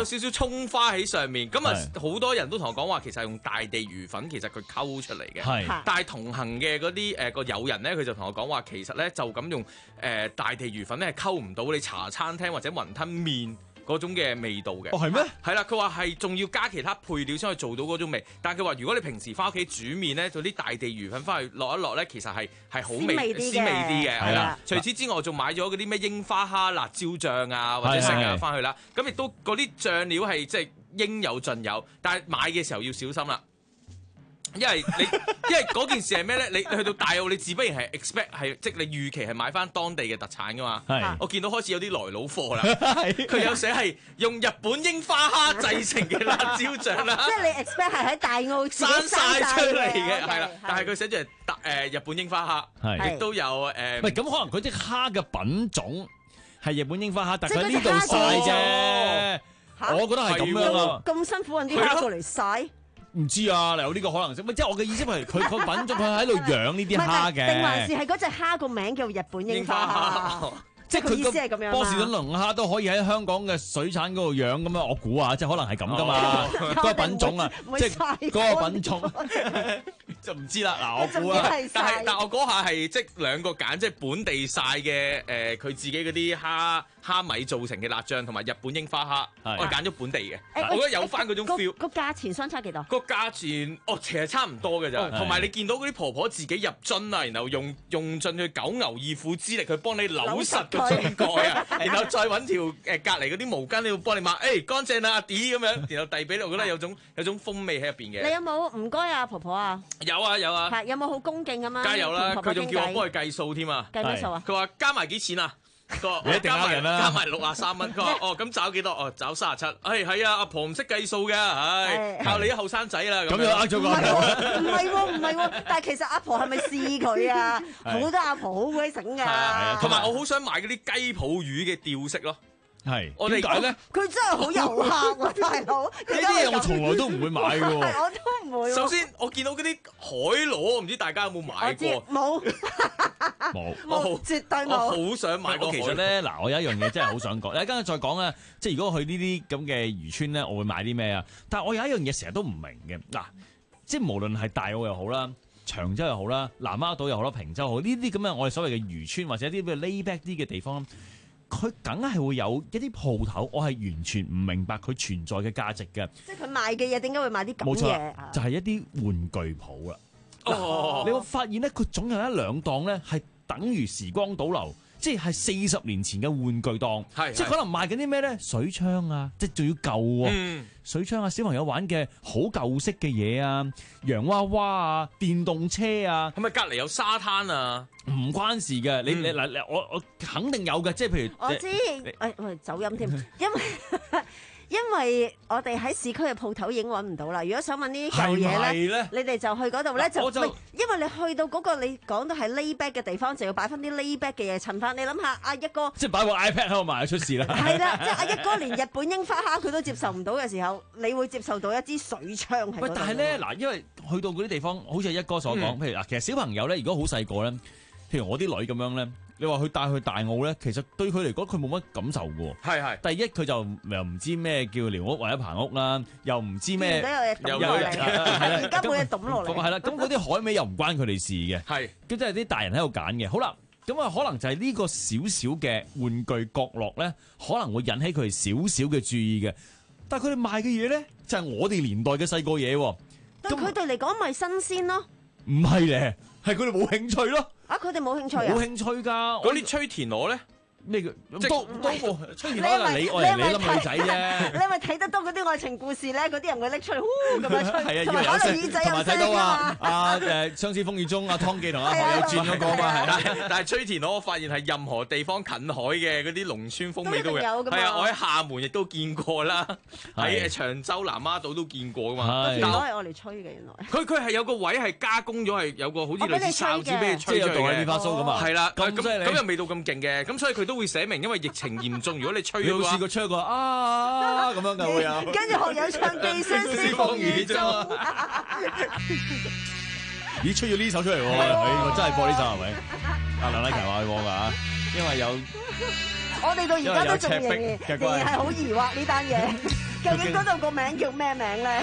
有少少葱花喺上面。咁啊，好多人都同我講話，其實係用大地魚粉，其實佢溝出嚟嘅。 係， 但係同行嘅嗰啲誒個友人咧，佢就同我講話，其實咧就咁用誒、呃、大地魚粉咧係溝唔到你茶餐廳或者雲吞麵嗰種嘅味道嘅。 哦，係咩？ 係啦，佢話係仲要加其他配料先可以做到嗰種味。但係佢話如果你平時翻屋企煮麵咧，做啲大地魚粉翻去落一落咧，其實係係好味鮮味啲嘅。係啦，除此之外，我仲買咗嗰啲咩櫻花蝦辣椒醬啊，或者成日翻去啦。咁亦都嗰啲醬料係即係應有盡有，但係買嘅時候要小心啦。因為你，因為嗰件事係咩咧？你你去到大澳，你自不然係 expect 係即係你預期係買翻當地嘅特產噶嘛。係，我見到開始有啲來佬貨啦。佢有寫係用日本櫻花蝦製成嘅辣椒醬啦。 即係你 expect 係喺大澳生晒出嚟嘅，係啦。但係佢寫住係誒日本櫻花蝦，亦都有誒。 喂，咁可能佢啲蝦嘅品種係日本櫻花蝦，但係呢度曬啫。我覺得係咁樣啊。 咁辛苦揾啲蝦過嚟曬。 唔知啊，有呢個可能性。即係我嘅意思係佢個品種，佢喺度養呢啲蝦嘅。 定還是係嗰隻蝦個名叫日本櫻花蝦？ 即係佢意思係咁樣。 波士頓龍蝦都可以喺香港嘅水產嗰度養咁樣，我估啊，即係可能係咁噶嘛。嗰個品種啊，即係嗰個品種就唔知啦。嗱，我估啊， 但係但我嗰下係即係兩個揀，即係本地晒嘅誒，佢自己嗰啲蝦蝦米做成嘅辣醬，同埋日本櫻花蝦，我揀咗本地嘅。我覺得有翻嗰種 feel。 個價錢相差幾多？ 個價錢哦，其實差唔多嘅咋。同埋你見到嗰啲婆婆自己入樽啊，然後用用盡佢九牛二虎之力去幫你扭實個樽蓋啊，然後再揾條誒隔離嗰啲毛巾，你要幫你抹，誒乾淨啦，阿 D 咁樣，然後遞俾你，我覺得有種有種風味喺入邊嘅。 你有冇唔該啊婆婆啊？ 有啊有啊。 係有冇好恭敬咁樣？ 梗係有啦，佢仲叫我幫佢計數添啊。 計咩數啊？ 佢話加埋幾錢啊？佢話你一定呃人啦， 加埋六啊三蚊。佢話哦咁找幾多？哦找三十七。誒係啊，阿婆唔識計數嘅，唉靠你啲後生仔啦。咁又呃咗個。 唔係喎唔係喎，但係其實阿婆係咪試佢啊？好多阿婆好鬼醒㗎。 同埋我好想買嗰啲雞泡魚嘅吊飾咯。 係， 我哋解咧？ 佢真係好遊客喎，大佬。呢啲嘢我從來都唔會買嘅喎。 我都唔會。 首先，我見到嗰啲海螺，唔知大家有冇買過？ 冇， 冇， 冇，絕對冇。 我好想買個。 其實咧，嗱，我有一樣嘢真係好想講。你跟住再講啊，即係如果去呢啲咁嘅漁村咧，我會買啲咩啊？但係我有一樣嘢成日都唔明嘅，嗱，即係無論係大澳又好啦，長洲又好啦，南丫島又好啦，平洲好，呢啲咁嘅我哋所謂嘅漁村或者啲咩 lay back 啲嘅地方。佢梗係會有一啲鋪頭，我係完全唔明白佢存在嘅價值嘅。 即係佢賣嘅嘢點解會賣啲咁嘢？冇錯， 就係一啲玩具鋪啦。 哦， 你會發現咧，佢總有一兩檔咧係等於時光倒流，即係四十年前嘅玩具檔。係，即係可能賣緊啲咩咧？水槍啊，即係仲要舊喎。嗯，水槍啊，小朋友玩嘅好舊式嘅嘢啊，洋娃娃啊，電動車啊。 係咪隔離有沙灘啊？ 唔關事嘅，你你嗱，我我肯定有嘅，即係譬如我知，誒喂走音添，因為因為我哋喺市區嘅鋪頭已經揾唔到啦。如果想問呢啲舊嘢咧，你哋就去嗰度咧就，就因為你去到嗰個你講到係 lay back 嘅地方，就要擺翻啲 lay back 嘅嘢襯翻。你諗下，阿一哥即係擺個 iPad 喺度賣出事啦。 係啦，即係阿一哥連日本櫻花蝦佢都接受唔到嘅時候，你會接受到一支水槍喺嗰度。 喂，但係咧嗱，因為去到嗰啲地方，好似阿一哥所講，嗯、譬如嗱，其實小朋友咧，如果好細個咧。譬如我啲女咁樣咧，你話去帶去大澳咧，其實對佢嚟講佢冇乜感受嘅。係係。第一佢就又唔知咩叫寮屋或者棚屋啦，又唔知咩有有嘢抌落嚟，而家冇嘢抌落嚟。 係啦，咁嗰啲海味又唔關佢哋事嘅。係。咁即係啲大人喺度揀嘅。好啦，咁啊可能就係呢個少少嘅玩具角落咧，可能會引起佢哋少少嘅注意嘅。但係佢哋賣嘅嘢咧，就係我哋年代嘅細個嘢。 對佢哋嚟講咪新鮮咯。 唔係咧，係佢哋冇興趣咯。 啊！佢哋冇興趣啊！ 冇興趣㗎。 嗰啲吹田螺咧？ 咩叫都都冇？吹田螺係你愛嚟你諗女仔啫。 你係咪睇得多嗰啲愛情故事咧？嗰啲人會拎出嚟，呼咁樣吹。 係啊， 同埋可能耳仔有聲㗎嘛。同埋睇到啊， 阿誒相思風雨中阿湯記同阿何有轉嗰個嘛係啦。 但係吹田螺，我發現係任何地方近海嘅嗰啲農村風味都有。係啊，我喺廈門亦都見過啦，喺長洲南丫島都見過㗎嘛。 田螺係我嚟吹嘅原來。 佢佢係有個位係加工咗，係有個好似類似哨子俾你吹出嚟嘅。即係有哆唻咪發蘇咁啊。係啦，咁咁又未到咁勁嘅，咁所以佢都會寫明，因為疫情嚴重，如果你吹嘅話， 試過吹過啊咁樣嘅會有。 跟住學友唱寄相思風雨中。 咦，吹咗呢首出嚟喎，我真係播呢首係咪？阿梁麗琪話去播㗎，因為有我哋到而家都仲仍然因為有赤壁仍然係好疑惑呢單嘢，究竟嗰度個名叫咩名咧？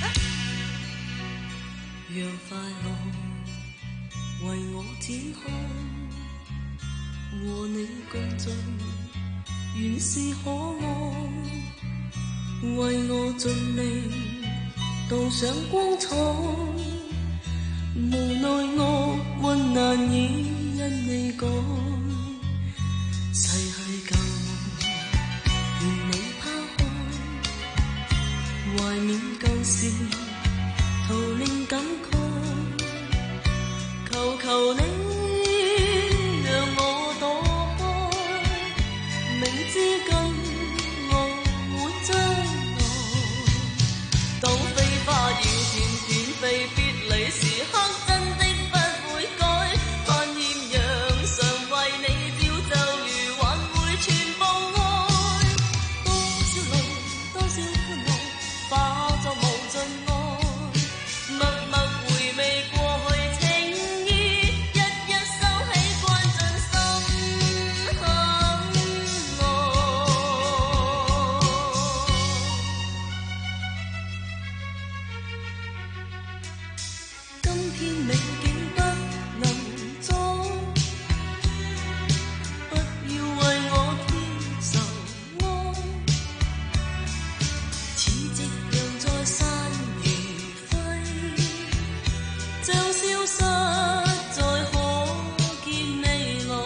讓快樂為我展開，和你共進原是可愛，為我盡力鍍上光彩，無奈我困難已因你改，逝去舊夢願你拋開，懷念舊事徒令感慨，求求你讓我躲開，明知跟我會將來，當飛花要片片飛，別離時刻真的不會改，盼豔陽常為你照就如還會全部愛，多少淚多少歡樂化作無盡愛。默默回味過去情意，一一收起關進心坎內。今天美景不能再，不要為我添愁哀，似夕陽在山如揮，將消失再可見未來。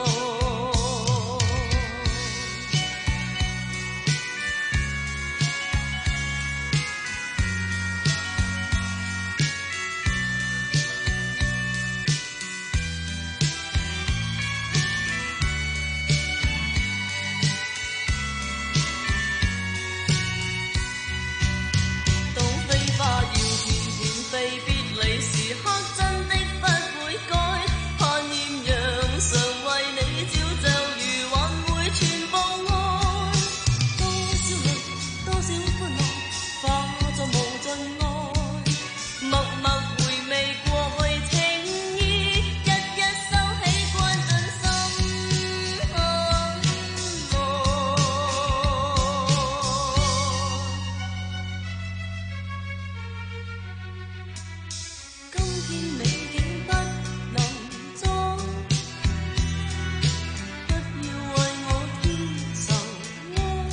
當飛花要片片飛，別離時刻真的不會改，盼豔陽常為你照就如還會全部愛，多少淚多少歡樂化作無盡愛，默默回味過去情意，一一收起關進心坎內。今天美景不能再，不要為我添愁哀，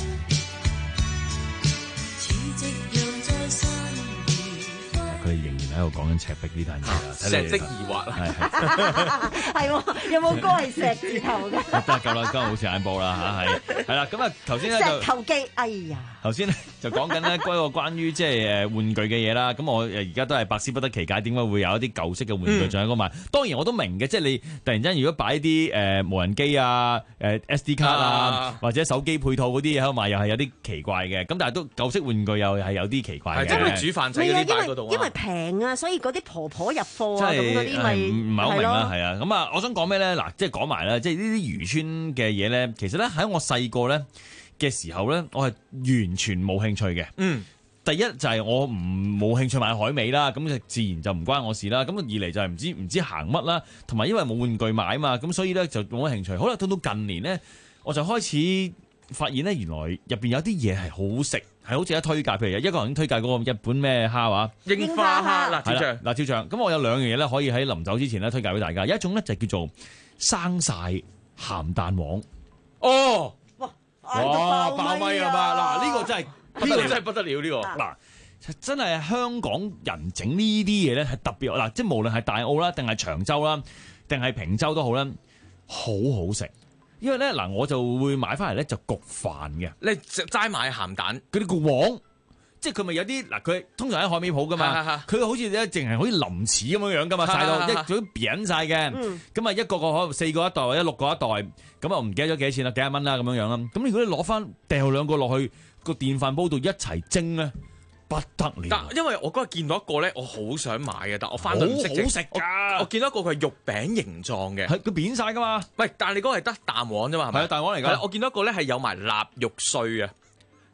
似夕陽在山如揮。 佢哋仍然喺度講緊赤壁呢單嘢啊！睇嚟石積疑惑啊！ 係係。 係喎，有冇歌係石字頭嘅？ 得夠啦，今日好似眼報啦嚇，係係啦。咁啊，頭先咧就石頭記，哎呀！ 頭先咧就講緊咧嗰個關於即係誒玩具嘅嘢啦。咁我誒而家都係百思不得其解，點解會有一啲舊式嘅玩具仲喺嗰賣？當然我都明嘅，即係你突然間如果擺啲誒無人機啊、誒 S D 卡啊，或者手機配套嗰啲嘢喺度賣，又係有啲奇怪嘅。咁但係都舊式玩具又係有啲奇怪嘅。 即係你煮飯仔嗰啲擺嗰度啊。 因為平啊，所以嗰啲婆婆入貨啊， 即係咁嗰啲咪唔係好明啦，係係啊。咁啊，我想講咩咧？嗱，即係講埋啦，即係呢啲漁村嘅嘢咧，其實咧喺我細個咧嘅時候咧，我係完全冇興趣嘅。 嗯， 第一就係我唔冇興趣買海味啦，咁就自然就唔關我事啦。咁二嚟就係唔知唔知行乜啦，同埋因為冇玩具買啊嘛，咁所以咧就冇乜興趣。好啦，到到近年咧，我就開始發現咧，原來入邊有啲嘢係好食，係好值得推介。譬如一個人推介嗰個日本咩蝦話， 櫻花蝦辣椒醬， 辣椒醬。咁我有兩樣嘢咧，可以喺臨走之前咧推介俾大家。有一種咧就叫做生晒鹹蛋黃。 哦， 哇， 哇爆咪啊嘛！嗱，呢個真係呢個真係不得了呢個。 嗱，真係香港人整呢啲嘢咧係特別嗱，即係無論係大澳啦，定係長洲啦，定係坪洲都好啦，好好食。因為咧嗱，我就會買翻嚟咧就焗飯嘅。 你齋買鹹蛋嗰啲焗黃，即係佢咪有啲嗱，佢通常喺海味鋪噶嘛，佢好似咧淨係好似林柿咁樣樣噶嘛，晒到一早扁晒嘅。咁啊一個個可能四個一袋或者六個一袋，咁啊我唔記得咗幾多錢啦，幾廿蚊啦咁樣樣啦。咁如果你攞翻掉兩個落去個電飯煲度一齊蒸咧，不得了。 但因為我嗰日見到一個咧，我好想買嘅，但我翻到唔識整。 好食㗎！ 我見到一個佢係肉餅形狀嘅， 係佢扁晒㗎嘛。 喂，但係你嗰個係得蛋黃啫嘛，係咪？ 係啊，蛋黃嚟㗎。 係我見到一個咧係有埋臘肉碎啊。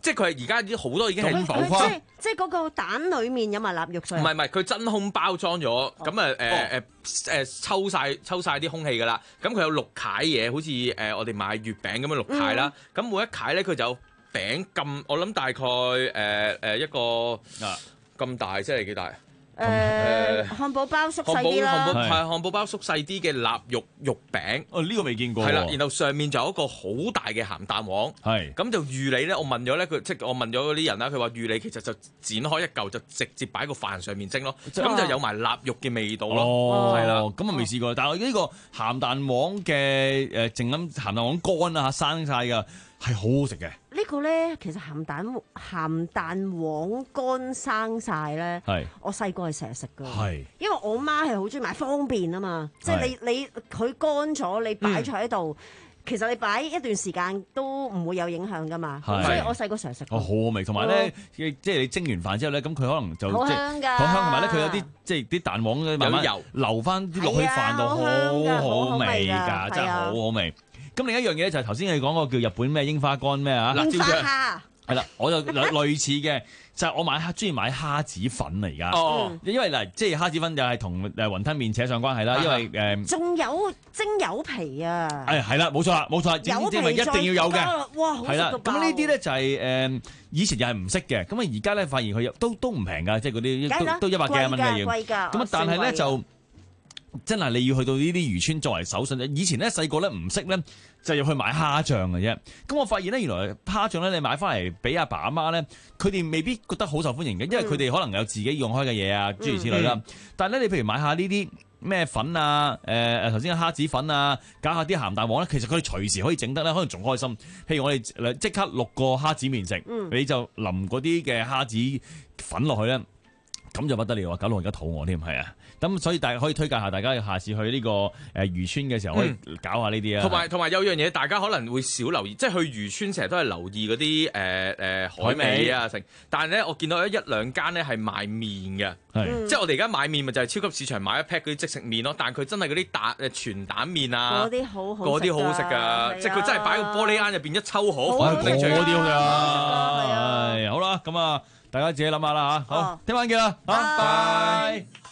即係佢係而家啲好多已經係佢即係即係嗰個蛋裡面有埋臘肉碎。 唔係唔係，佢真空包裝咗，咁啊誒誒誒抽晒抽曬啲空氣㗎啦。咁佢有六塊嘢，好似誒我哋買月餅咁樣六塊啦。咁、嗯、每一塊咧佢就有餅咁，我諗大概誒誒、呃、一個咁大，即係幾大？ 誒、呃、漢堡包縮細啲啦， 漢堡係漢堡包縮細啲嘅臘肉肉餅。 哦，呢、呢個未見過。 係啦，然後上面就有一個好大嘅鹹蛋黃。係。咁就預你咧，我問咗咧，佢即係我問咗嗰啲人啦，佢話預你其實就剪開一嚿就直接擺個飯上面蒸咯，咁就有埋臘肉嘅味道咯。 哦， 係啦， 咁啊未試過，但係呢個鹹蛋黃嘅誒淨咁鹹蛋黃乾啊嚇生晒㗎。係好好食嘅。 呢個咧，其實鹹蛋鹹蛋黃乾生晒咧，我細個係成日食㗎。係，因為我媽係好中意買方便啊嘛，即係你你佢乾咗，你擺咗喺度，其實你擺一段時間都唔會有影響㗎嘛。所以我細個成日食。哦，好好味，同埋咧，即係你蒸完飯之後咧，咁佢可能就好香㗎， 好香，同埋咧佢有啲即係啲蛋黃慢慢油流翻啲落去飯度，好好味㗎，真係好好味。咁另一樣嘢就係頭先你講個叫日本咩櫻花乾咩啊？ 櫻花蝦係啦，我就類似嘅，就係我買蝦，中意買蝦子粉嚟而家。哦，因為嗱，即係蝦子粉就係同誒雲吞麵扯上關係啦。因為誒， 仲有蒸柚皮啊！ 誒係啦，冇錯啦，冇錯， 柚皮一定要有嘅。 哇，好食到爆！ 咁呢啲咧就係誒，以前又係唔識嘅，咁啊而家咧發現佢都都唔平㗎，即係嗰啲都都一百幾蚊嘅要。 貴㗎， 咁啊，但係咧就真係你要去到呢啲漁村作為手信。以前咧細個咧唔識咧。就入去買蝦醬嘅啫，咁我發現咧，原來蝦醬咧，你買翻嚟俾阿爸阿媽咧，佢哋未必覺得好受歡迎嘅，因為佢哋可能有自己用開嘅嘢啊，諸如此類啦。嗯、但係咧，你譬如買下呢啲咩粉啊，誒誒頭先嘅蝦子粉啊，搞下啲鹹蛋黃咧，其實佢哋隨時可以整得咧，可能仲開心。譬如我哋即刻淥個蝦子麵食，嗯、你就淋嗰啲嘅蝦子粉落去咧，咁就不得了啊！搞到我而家肚餓添，係啊！咁所以大家可以推介下，大家下次去呢個誒漁村嘅時候，可以搞下呢啲啊。 同埋同埋有樣嘢，大家可能會少留意，即係去漁村成日都係留意嗰啲誒誒海味啊成。但係咧，我見到一兩間咧係賣麵嘅，嗯、即係我哋而家買麵咪就係超級市場買一 pack 嗰啲即食麵咯。但係佢真係嗰啲蛋誒全蛋麵啊， 嗰啲好好， 嗰啲好好食㗎，即係佢真係擺個玻璃罌入邊一抽河， 嗰啲好㗎。係好啦，咁啊，大家自己諗下啦嚇。好，聽晚見啦，拜拜。